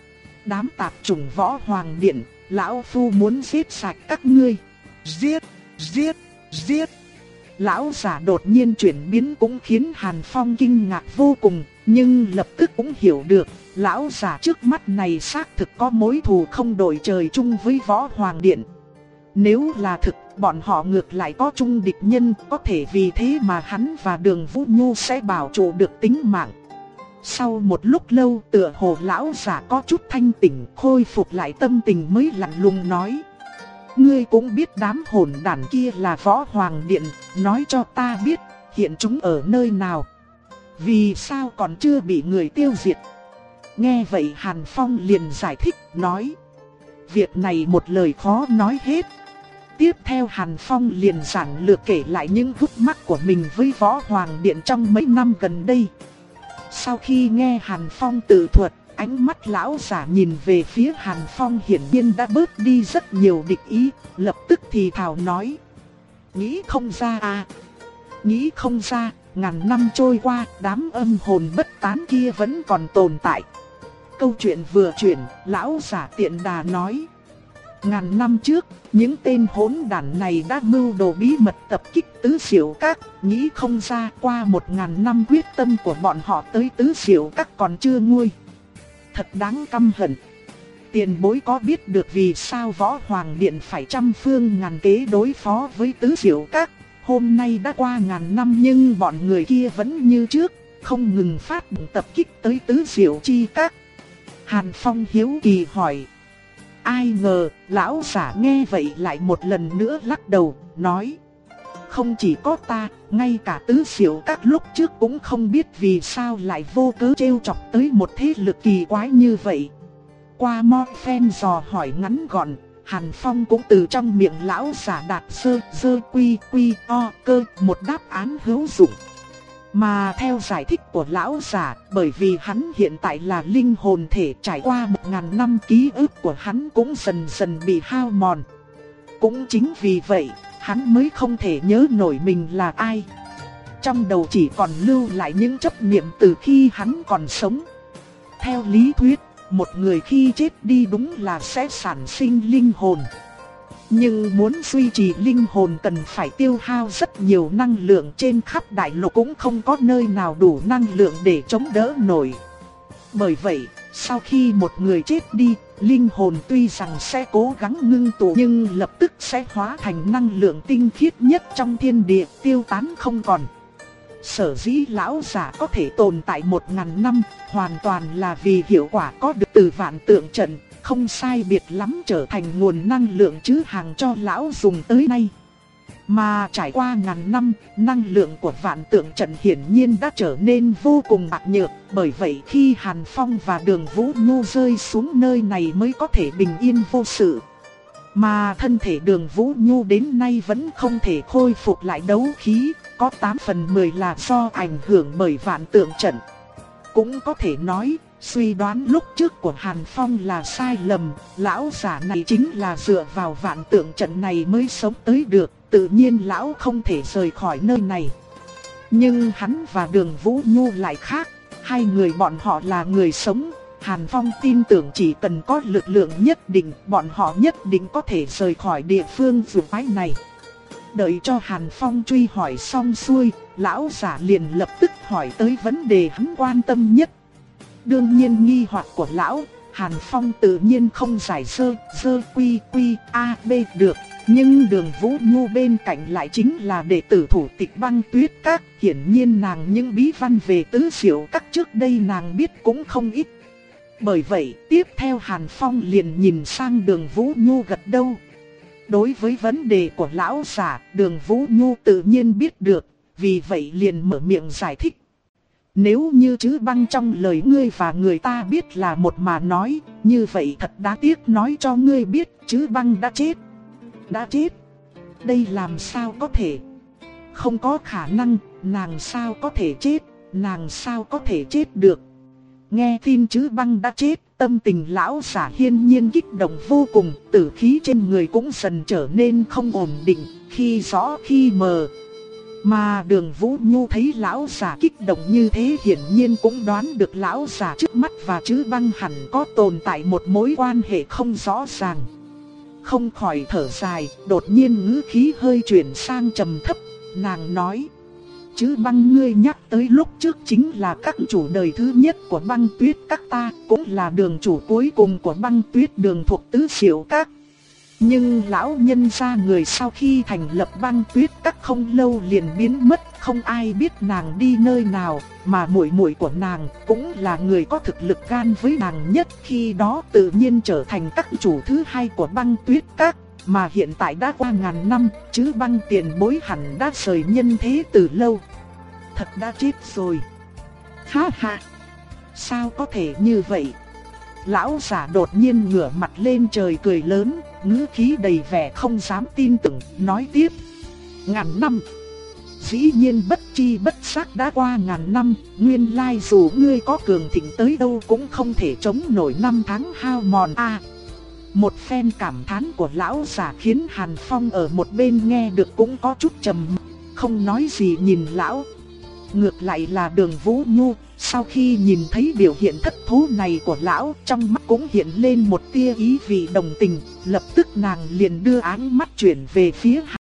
A: Đám tạp chủng Võ Hoàng Điện, lão phu muốn giết sạch các ngươi. Giết, giết, giết. Lão giả đột nhiên chuyển biến cũng khiến Hàn Phong kinh ngạc vô cùng, nhưng lập tức cũng hiểu được, lão giả trước mắt này xác thực có mối thù không đội trời chung với Võ Hoàng Điện. Nếu là thực, bọn họ ngược lại có chung địch nhân, có thể vì thế mà hắn và Đường Vũ Nhu sẽ bảo trụ được tính mạng. Sau một lúc lâu tựa hồ lão giả có chút thanh tỉnh, khôi phục lại tâm tình mới lạnh lùng nói. Ngươi cũng biết đám hỗn đản kia là Võ Hoàng Điện, nói cho ta biết, hiện chúng ở nơi nào? Vì sao còn chưa bị người tiêu diệt? Nghe vậy Hàn Phong liền giải thích, nói. Việc này một lời khó nói hết. Tiếp theo Hàn Phong liền giản lược kể lại những khúc mắc của mình với Võ Hoàng Điện trong mấy năm gần đây. Sau khi nghe Hàn Phong tự thuật, ánh mắt lão giả nhìn về phía Hàn Phong hiển nhiên đã bớt đi rất nhiều địch ý, lập tức thì thào nói. Nghĩ không ra à? Nghĩ không ra, ngàn năm trôi qua, đám âm hồn bất tán kia vẫn còn tồn tại. Câu chuyện vừa chuyển, lão giả tiện đà nói. Ngàn năm trước, những tên hỗn đản này đã mưu đồ bí mật tập kích Tứ Diệu Các, nghĩ không ra qua một ngàn năm quyết tâm của bọn họ tới Tứ Diệu Các còn chưa nguôi. Thật đáng căm hận. Tiền bối có biết được vì sao Võ Hoàng Điện phải trăm phương ngàn kế đối phó với Tứ Diệu Các? Hôm nay đã qua ngàn năm nhưng bọn người kia vẫn như trước, không ngừng phát động tập kích tới Tứ Diệu Chi Các. Hàn Phong hiếu kỳ hỏi. Ai ngờ, lão giả nghe vậy lại một lần nữa lắc đầu, nói. Không chỉ có ta, ngay cả Tứ Diệu Các lúc trước cũng không biết vì sao lại vô cớ trêu chọc tới một thế lực kỳ quái như vậy. Qua một phen dò hỏi ngắn gọn, Hàn Phong cũng từ trong miệng lão giả đạt sơ sơ quy quy o cơ một đáp án hữu dụng. Mà theo giải thích của lão giả, bởi vì hắn hiện tại là linh hồn thể, trải qua một ngàn năm ký ức của hắn cũng dần dần bị hao mòn. Cũng chính vì vậy, hắn mới không thể nhớ nổi mình là ai. Trong đầu chỉ còn lưu lại những chấp niệm từ khi hắn còn sống. Theo lý thuyết, một người khi chết đi đúng là sẽ sản sinh linh hồn. Nhưng muốn duy trì linh hồn cần phải tiêu hao rất nhiều năng lượng, trên khắp đại lục cũng không có nơi nào đủ năng lượng để chống đỡ nổi. Bởi vậy, sau khi một người chết đi, linh hồn tuy rằng sẽ cố gắng ngưng tụ nhưng lập tức sẽ hóa thành năng lượng tinh khiết nhất trong thiên địa, tiêu tán không còn. Sở dĩ lão giả có thể tồn tại một ngàn năm, hoàn toàn là vì hiệu quả có được từ vạn tượng trận, không sai biệt lắm trở thành nguồn năng lượng trữ hàng cho lão dùng tới nay. Mà trải qua ngàn năm, năng lượng của vạn tượng trận hiển nhiên đã trở nên vô cùng bạc nhược, bởi vậy khi Hàn Phong và Đường Vũ Nhu rơi xuống nơi này mới có thể bình yên vô sự. Mà thân thể Đường Vũ Nhu đến nay vẫn không thể khôi phục lại đấu khí, có tám phần mười là do ảnh hưởng bởi vạn tượng trận. Cũng có thể nói, suy đoán lúc trước của Hàn Phong là sai lầm, lão giả này chính là dựa vào vạn tượng trận này mới sống tới được, tự nhiên lão không thể rời khỏi nơi này. Nhưng hắn và Đường Vũ Nhu lại khác, hai người bọn họ là người sống, Hàn Phong tin tưởng chỉ cần có lực lượng nhất định, bọn họ nhất định có thể rời khỏi địa phương dù quái này. Đợi cho Hàn Phong truy hỏi xong xuôi, lão giả liền lập tức hỏi tới vấn đề hắn quan tâm nhất. Đương nhiên nghi hoặc của lão, Hàn Phong tự nhiên không giải sơ, sơ quy quy a b được. Nhưng Đường Vũ Nhu bên cạnh lại chính là đệ tử thủ tịch Băng Tuyết Các, hiển nhiên nàng những bí văn về Tứ Diệu Các trước đây nàng biết cũng không ít. Bởi vậy, tiếp theo Hàn Phong liền nhìn sang Đường Vũ Nhu gật đầu. Đối với vấn đề của lão giả, Đường Vũ Nhu tự nhiên biết được, vì vậy liền mở miệng giải thích. Nếu như chữ băng trong lời ngươi và người ta biết là một mà nói, như vậy thật đáng tiếc nói cho ngươi biết chữ băng đã chết. Đã chết? Đây làm sao có thể? Không có khả năng, nàng sao có thể chết, nàng sao có thể chết được? Nghe tin chữ băng đã chết, tâm tình lão giả hiên nhiên kích động vô cùng, tử khí trên người cũng dần trở nên không ổn định, khi rõ khi mờ. Mà Đường Vũ Nhu thấy lão giả kích động như thế hiển nhiên cũng đoán được lão giả trước mắt và chữ băng hẳn có tồn tại một mối quan hệ không rõ ràng. Không khỏi thở dài, đột nhiên ngữ khí hơi chuyển sang trầm thấp, nàng nói. Chữ băng ngươi nhắc tới lúc trước chính là các chủ đời thứ nhất của Băng Tuyết Các ta, cũng là đường chủ cuối cùng của Băng Tuyết Đường thuộc Tứ Diệu Các. Nhưng lão nhân gia người sau khi thành lập Băng Tuyết Các không lâu liền biến mất, không ai biết nàng đi nơi nào, mà muội muội của nàng cũng là người có thực lực gan với nàng nhất, khi đó tự nhiên trở thành các chủ thứ hai của Băng Tuyết Các. Mà hiện tại đã qua ngàn năm, chứ băng tiền bối hẳn đã rời nhân thế từ lâu. Thật đã chết rồi. Ha ha, sao có thể như vậy? Lão giả đột nhiên ngửa mặt lên trời cười lớn, ngữ khí đầy vẻ không dám tin tưởng, nói tiếp. Ngàn năm, dĩ nhiên bất chi bất giác đã qua ngàn năm, nguyên lai dù ngươi có cường thịnh tới đâu cũng không thể chống nổi năm tháng hao mòn a. À, một phen cảm thán của lão giả khiến Hàn Phong ở một bên nghe được cũng có chút trầm, không nói gì nhìn lão. Ngược lại là Đường Vũ Nhu, sau khi nhìn thấy biểu hiện thất thố này của lão, trong mắt cũng hiện lên một tia ý vị đồng tình, lập tức nàng liền đưa áng mắt chuyển về phía